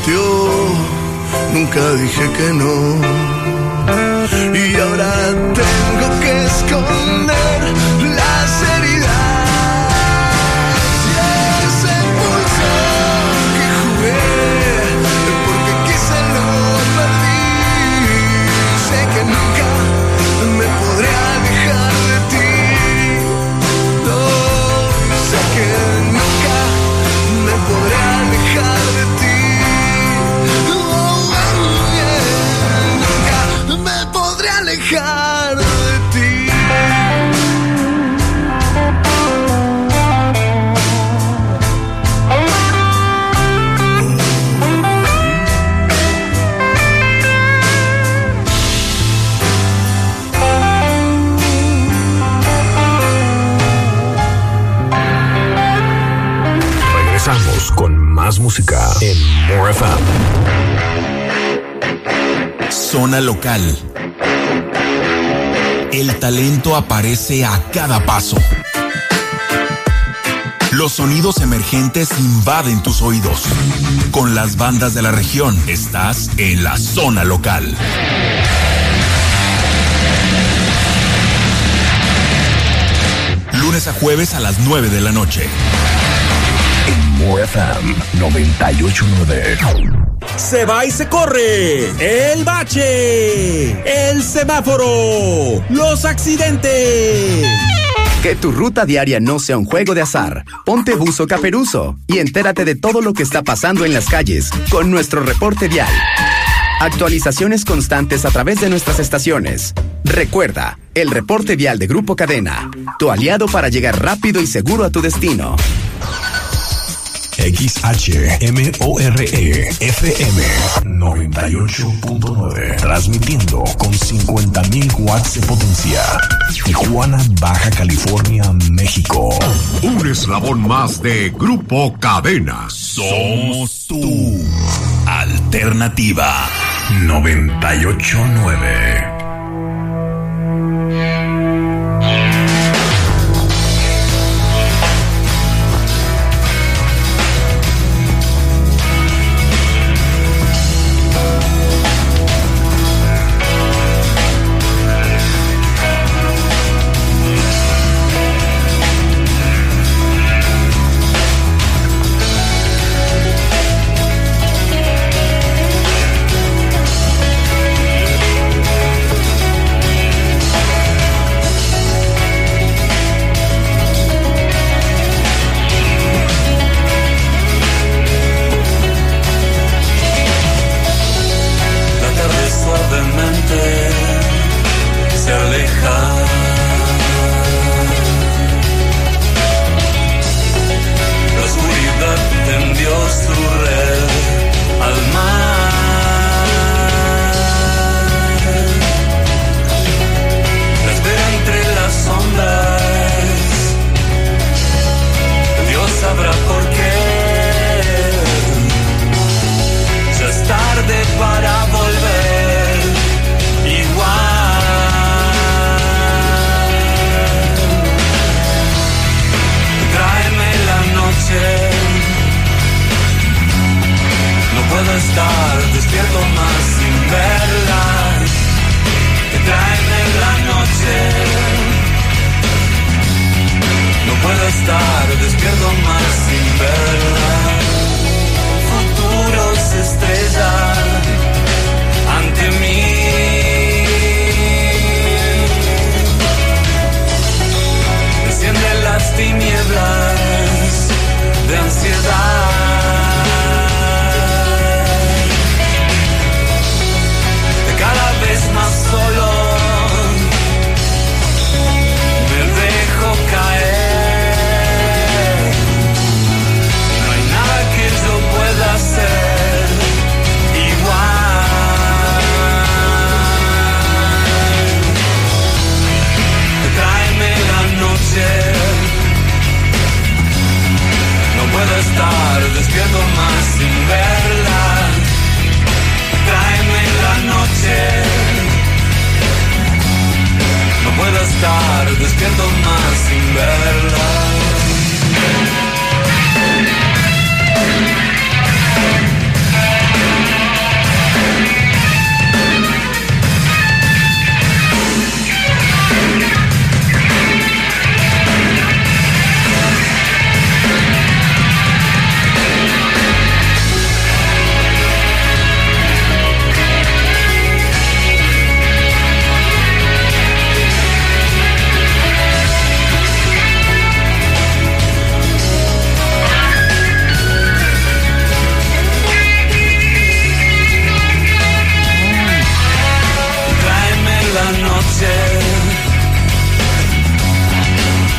Speaker 13: prometió, nunca dije que no. Y ahora tengo que esconder las heridas. Y ese pulso que jugué, porque quise lo perdí. Sé que nunca me podré alejar de ti. No, sé que nunca me podré alejar de ti. Nunca me podré alejar de ti.
Speaker 2: Regresamos con más música en More FM.
Speaker 20: Zona local. El talento aparece a cada paso. Los sonidos emergentes invaden tus oídos. Con las bandas de la región, estás en la zona local. Lunes a jueves a las 9 de la noche.
Speaker 2: En More FM 98.9.
Speaker 5: Se va y se corre. El bache. El semáforo. Los accidentes.
Speaker 6: Que tu ruta diaria no sea un juego de azar. Ponte buzo caperuzo y entérate de todo lo que está pasando en las calles con nuestro reporte vial. Actualizaciones constantes a través de nuestras estaciones. Recuerda, el reporte vial de Grupo Cadena, tu aliado para llegar rápido y seguro a tu destino.
Speaker 2: XHMORE FM 98.9, transmitiendo con 50.000 watts de potencia. Tijuana, Baja California, México.
Speaker 14: Un eslabón más de Grupo Cadena.
Speaker 20: Somos tu alternativa.
Speaker 2: 98.9.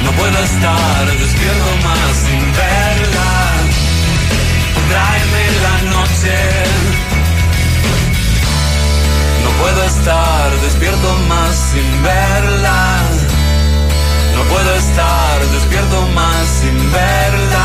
Speaker 3: No puedo estar despierto más sin verla. Tráeme la noche. No puedo estar despierto más sin verla. No puedo estar despierto más sin verla.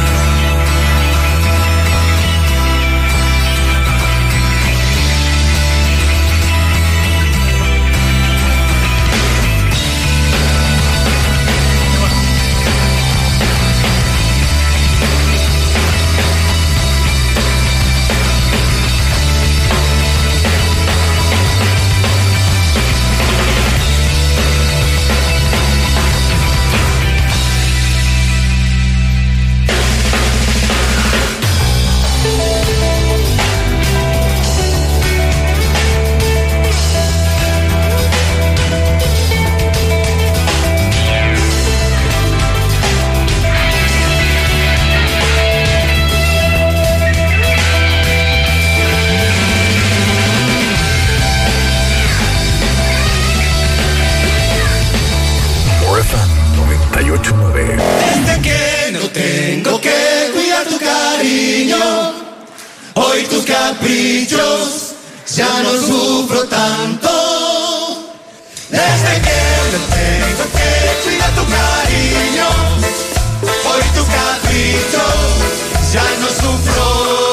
Speaker 4: Desde que no tengo que cuidar tu cariño, hoy tus caprichos ya no sufro tanto. Desde que no tengo que cuidar tu cariño, hoy tus caprichos ya no sufro.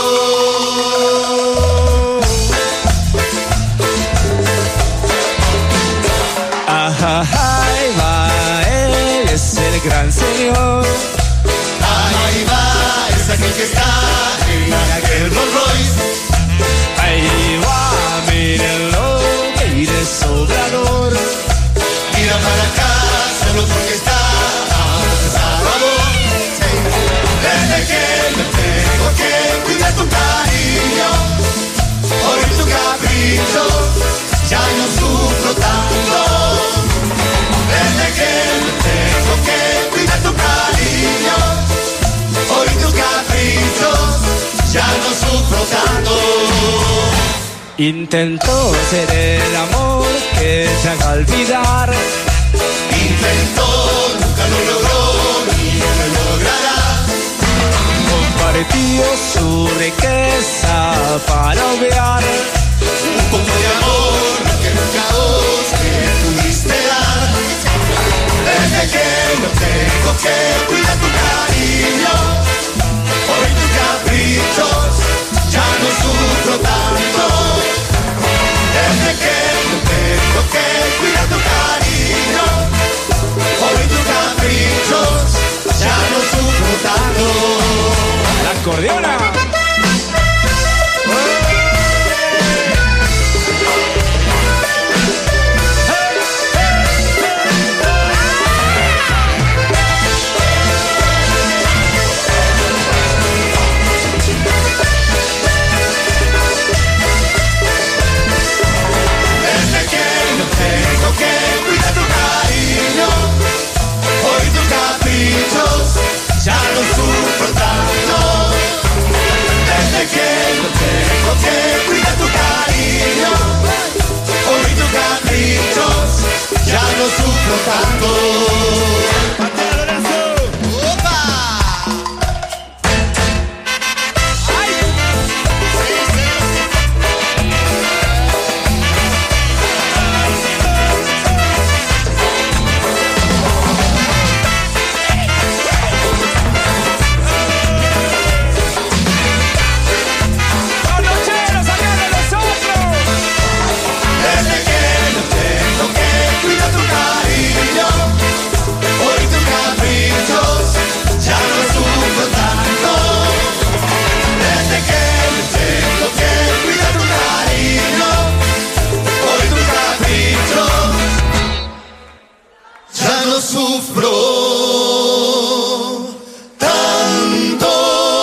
Speaker 18: Ajá, ahí va, él es el gran señor.
Speaker 4: Ahí va, es aquel que está en aquel Rolls Royce.
Speaker 18: Ahí va, mírenlo, mire sobrador.
Speaker 4: Mira para acá, solo porque está Salvador. Desde que no tengo que cuidar tu cariño, hoy tu capricho ya no sufro tanto. Desde que no tengo que cuidar tu cariño, hoy tus caprichos ya no sufro tanto.
Speaker 18: Intentó ser el amor que te haga olvidar.
Speaker 4: Intentó, nunca lo logró, ni lo logrará.
Speaker 18: Compartió su riqueza para obviar
Speaker 4: un poco de amor que nunca vos me pudiste dar. Desde que no tengo que cuidar tu cariño, hoy tus caprichos ya no sufro tanto. Desde que no tengo que cuidar tu cariño, hoy tus caprichos ya no sufro tanto.
Speaker 18: La acordeona.
Speaker 4: Ya no sufro tanto. Desde que no tengo que cuidar tu cariño, hoy tus caprichos ya no sufro tanto. ¡Opa! Sufro tanto.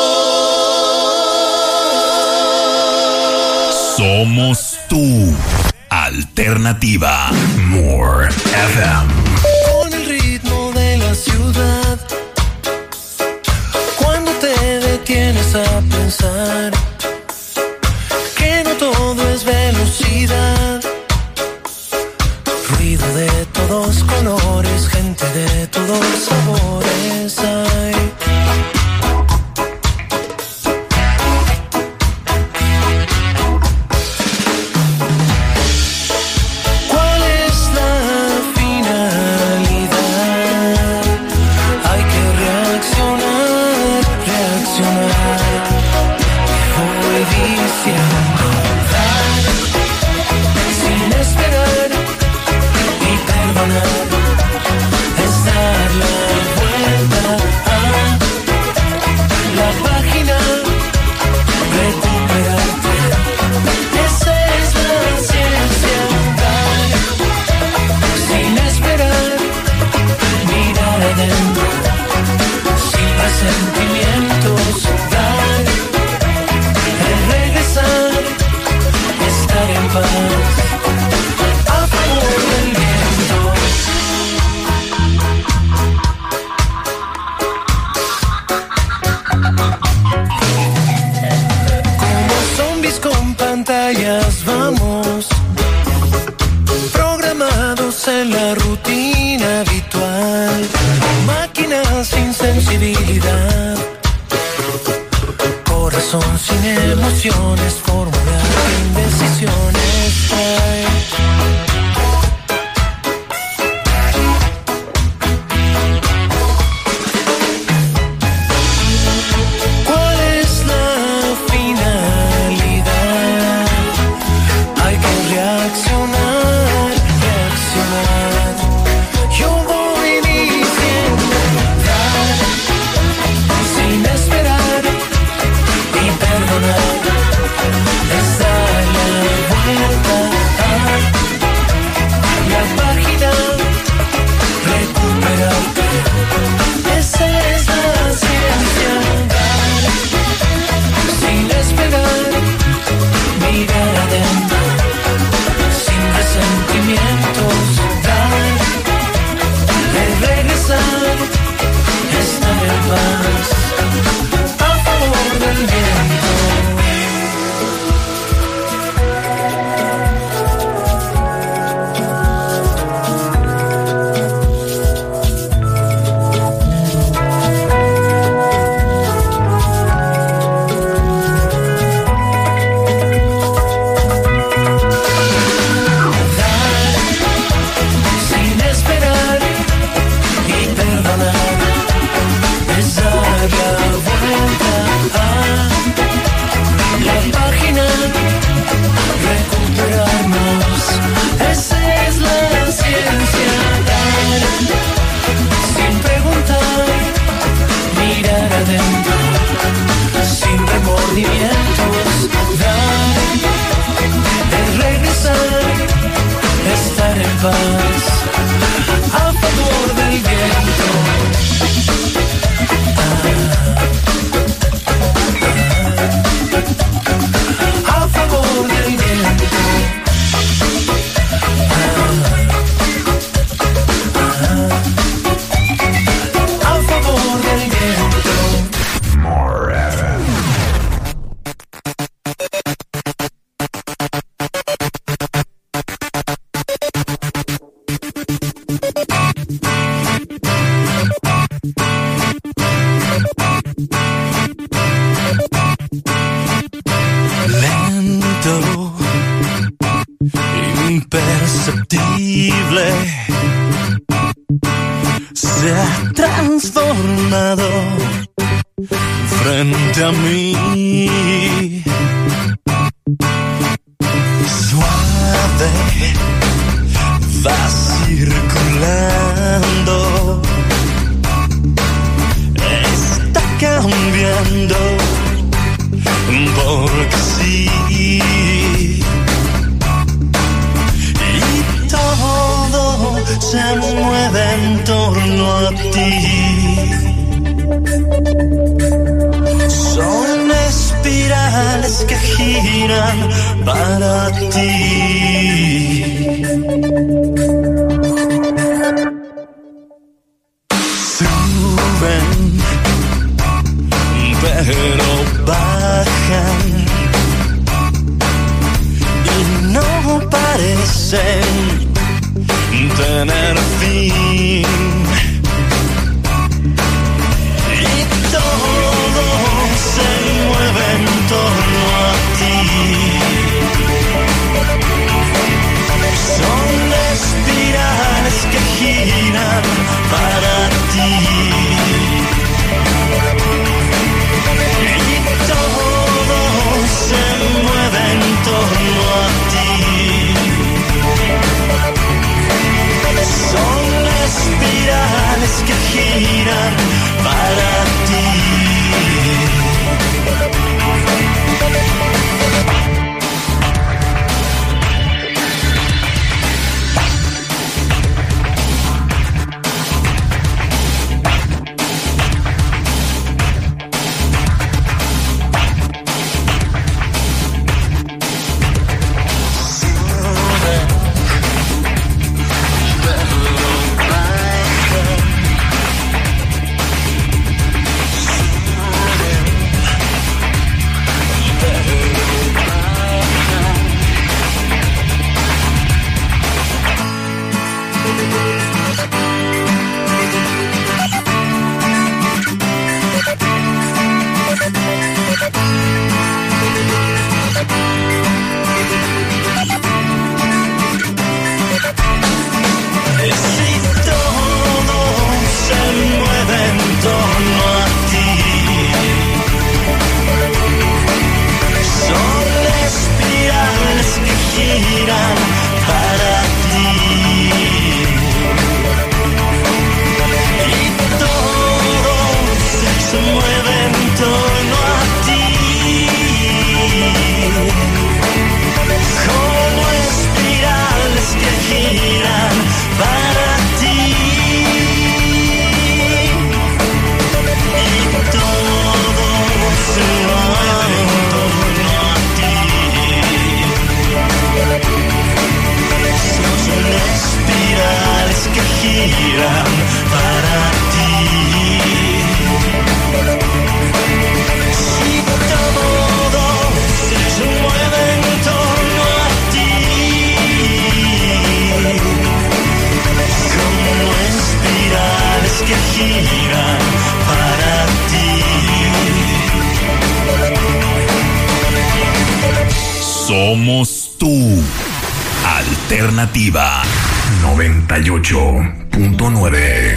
Speaker 20: Somos tu alternativa. More FM.
Speaker 11: Con el ritmo de la ciudad, cuando te detienes a pensar que no todo es velocidad, ruido de todos colores, gente gente de todos sabores hay. ¿Cuál es la finalidad? Hay que reaccionar, reaccionar. Voy diciendo dar, sin esperar y perdonar. Es dar la vuelta a la página, recuperarte. Esa es la ciencia, dar, sin esperar, mirar adentro, sin resentimientos, dar, regresar, estar en paz, a favor del viento. Como zombies con pantallas vamos, programados en la rutina habitual, máquinas sin sensibilidad, corazón sin emociones, fórmula de indecisiones trae. ¿Cuál es la finalidad? Hay que reaccionar, reaccionar. Yo voy diciendo dar, sin esperar y perdonar. Es dar la vuelta a la página, recuperarte. Esa es la ciencia, dar, sin esperar, mirar adentro, sin resentimientos, dar, regresar, estar en paz, a favor del viento. Sin esperar y perdonar, es dar la vuelta a la página, recuperarnos. Esa es la ciencia, dar, sin preguntar, mirar adentro, sin remordimientos, dar, regresar, estar en paz, a favor del viento. A favor del viento. A favor del viento.
Speaker 2: More FM.
Speaker 18: Lento, imperceptible, se ha transformado frente a mí. Suave, va circulando, está cambiando, porque sí. Y todo se mueve en torno a ti. Son espirales que giran para ti. Suben, pero bajan y no parecen tener fin.
Speaker 20: somos tú. Alternativa
Speaker 2: 98.9.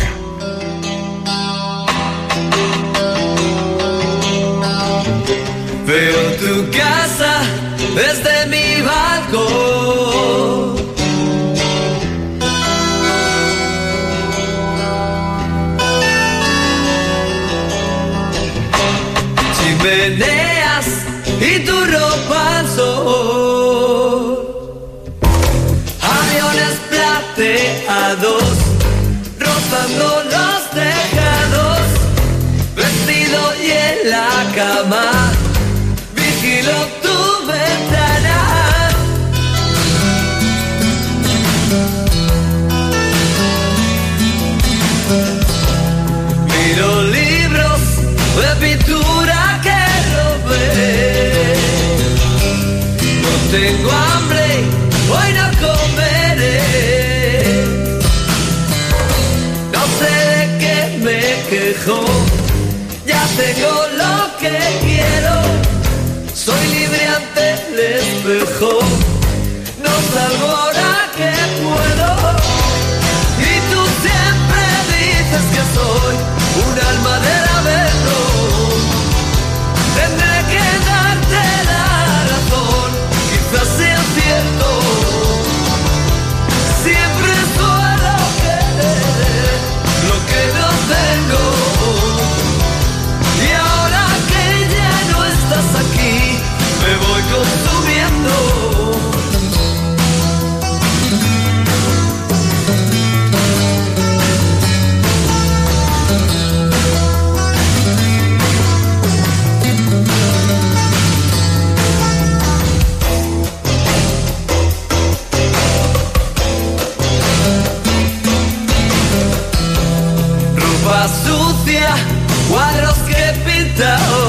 Speaker 4: Veo tu casa desde mi balcón. Chimeneas y tu ropa al sol. Aviones plateados rozando los tejados. Vestido y en la cama vigilo tu ventana. Miro libros de pintura que robé. No tengo hambre, hoy no comeré. No sé de qué me quejo, ya tengo lo que quiero. Soy libre ante el espejo, no salgo ahora que puedo. Y tú siempre dices que soy un alma de lamento. Tendré que darte la razón, quizás sea cierto. Siempre suelo querer lo que no tengo. Y ahora que ya no estás aquí, me voy consumiendo. Ropa sucia, cuadros que he pintado,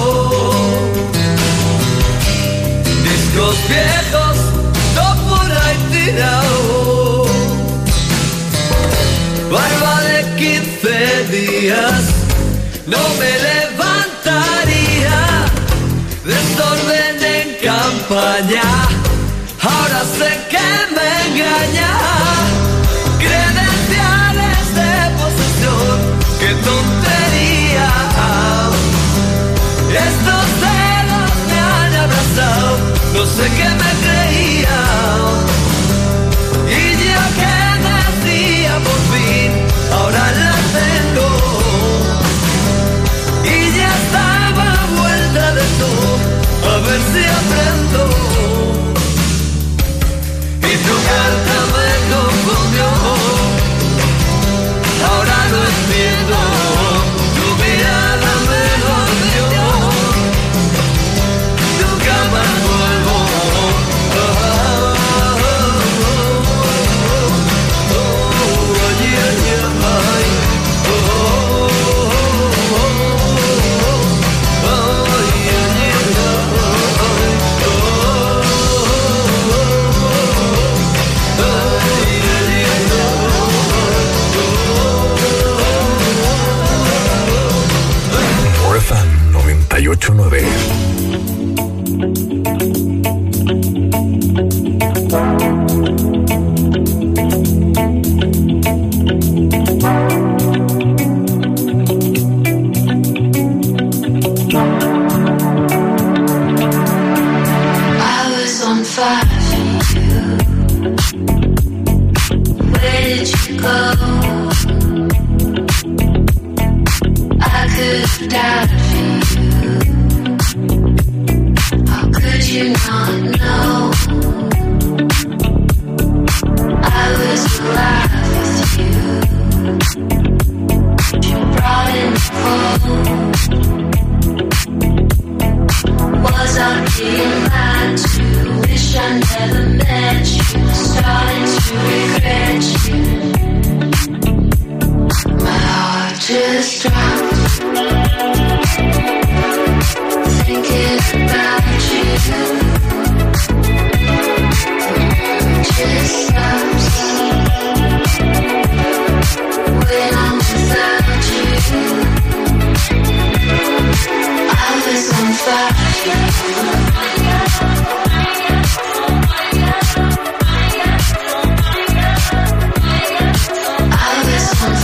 Speaker 4: discos viejos, todo por ahí tirado. Barba de 15 días, no me levantaría. Desorden en campaña, ahora sé que me engaña. Credenciales de posesión, qué tontería. Estos celos me han abrazado, no sé qué me creía. Y ya que decía por fin, ahora la tengo. Y ya estaba vuelta de todo, a ver si aprendo. Y tu carta me confundió, ahora lo entiendo. Tu mirada me volvió, nunca más vuelvo.
Speaker 2: Northern 98.9.
Speaker 16: I was on fire for you. Where did you go? I could have died for you. How could you not know? I was alive with you. You brought in the cold. Was I being lied to? Wish I never met you. Starting to regret you. My heart just dropped, thinking about you. Just stops when I'm without you. I was on fire.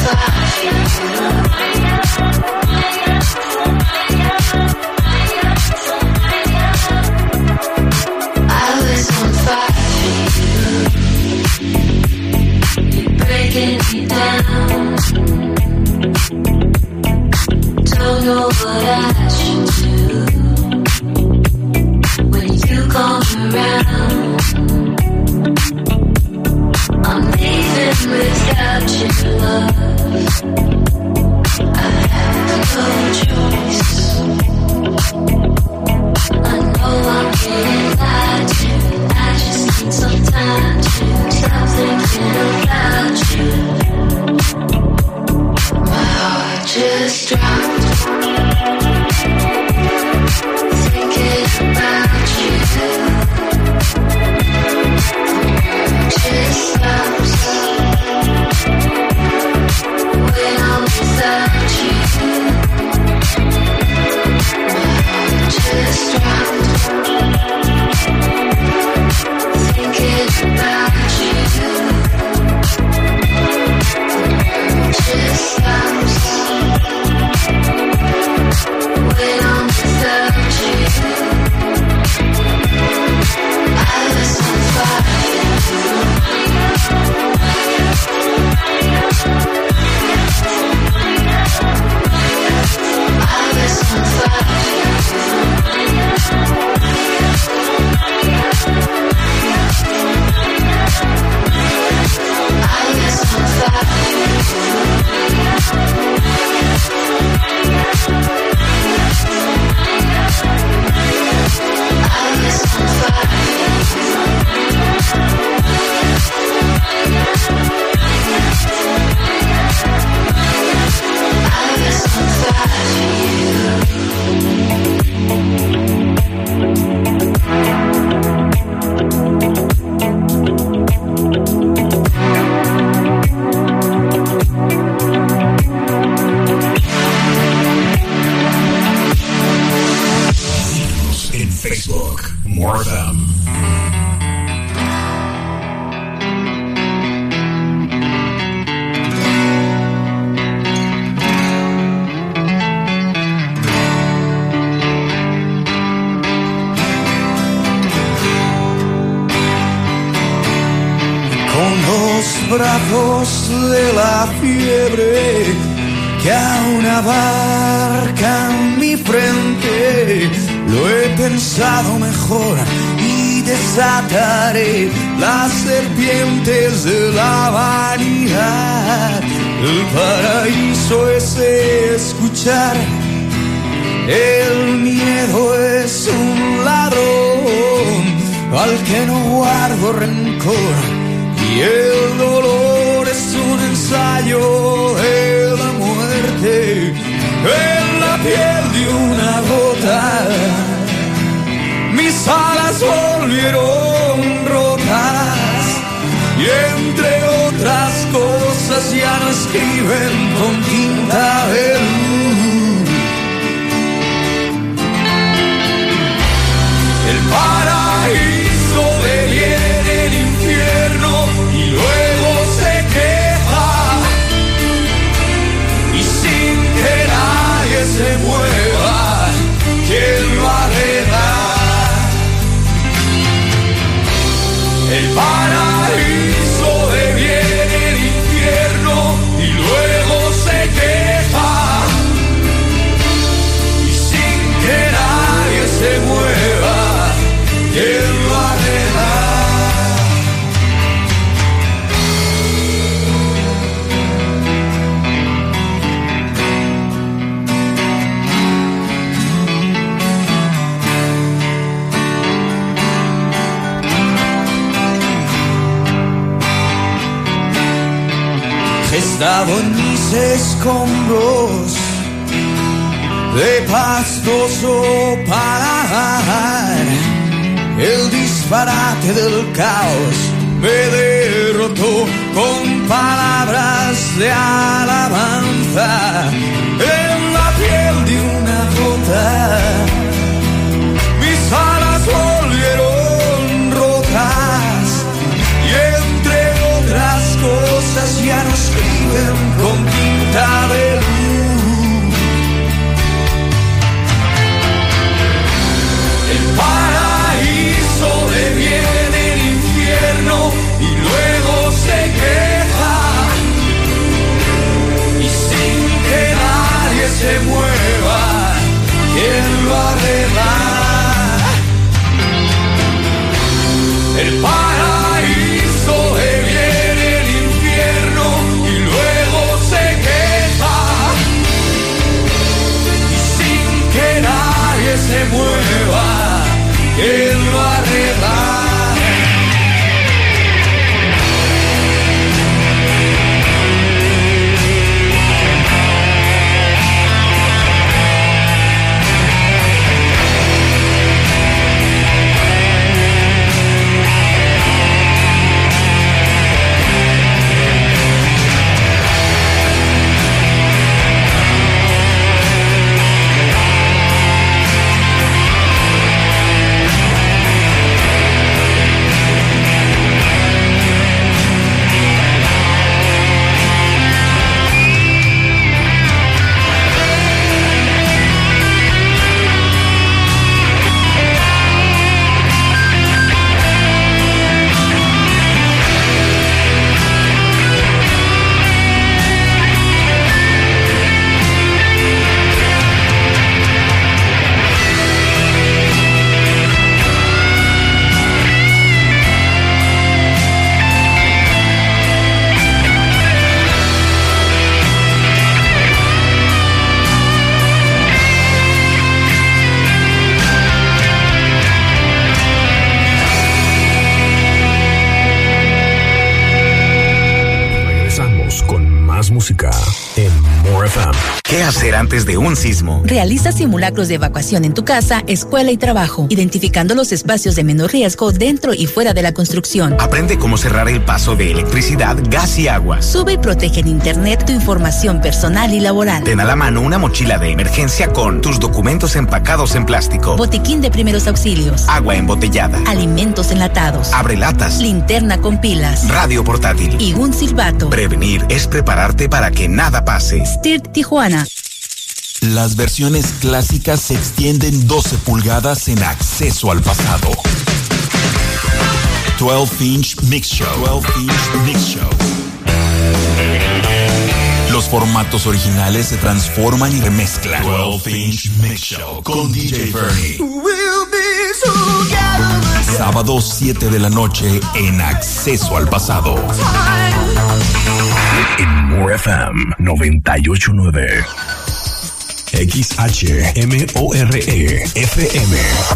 Speaker 13: Brazos de la fiebre que aún abarca mi frente, lo he pensado mejor y desataré las serpientes de la vanidad. El paraíso es escuchar, el miedo es un ladrón al que no guardo rencor. Y el dolor es un ensayo de la muerte en la piel de una gota. Mis alas volvieron rotas y entre otras cosas ya no escriben con tinta de luz. El paraíso deviene el infierno y luego se queja, y sin que nadie se mueva, ¿quién lo arregla? El paraíso deviene el infierno y luego se queja, y sin que nadie se mueva, ¿quién lo arregla? Gestado en mis escombros de pastoso parar, el disparate del caos me derrotó con palabras de alabanza en la piel de una gota. Mis alas volvieron rotas y entre otras cosas ya no escriben contigo.
Speaker 2: Más música en More FM.
Speaker 1: ¿Qué hacer antes de un sismo?
Speaker 19: Realiza simulacros de evacuación en tu casa, escuela y trabajo, identificando los espacios de menor riesgo dentro y fuera de la construcción.
Speaker 1: Aprende cómo cerrar el paso de electricidad, gas y agua.
Speaker 19: Sube y protege en internet tu información personal y laboral.
Speaker 1: Ten a la mano una mochila de emergencia con tus documentos empacados en plástico.
Speaker 19: Botiquín de primeros auxilios.
Speaker 1: Agua embotellada.
Speaker 19: Alimentos enlatados.
Speaker 1: Abrelatas.
Speaker 19: Linterna con pilas.
Speaker 1: Radio portátil.
Speaker 19: Y un silbato.
Speaker 1: Prevenir es prepararte para que nada pase.
Speaker 19: STIRT Tijuana.
Speaker 20: Las versiones clásicas se extienden 12 pulgadas en Acceso al Pasado. 12-inch Mix Show. 12-inch Mix Show. Los formatos originales se transforman y remezclan. 12-inch Mix Show con DJ Bernie. Sábado 7 de la noche en Acceso al Pasado.
Speaker 2: En More FM 98.9. XHMORE FM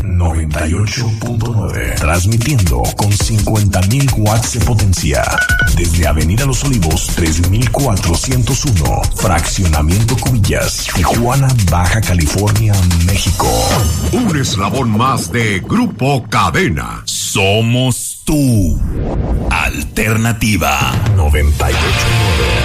Speaker 2: 98.9, transmitiendo con 50.000 watts de potencia desde Avenida Los Olivos 3401, Fraccionamiento Cubillas, Tijuana, Baja California, México.
Speaker 14: Un eslabón más de Grupo Cadena.
Speaker 20: Somos tu alternativa
Speaker 2: 98.9.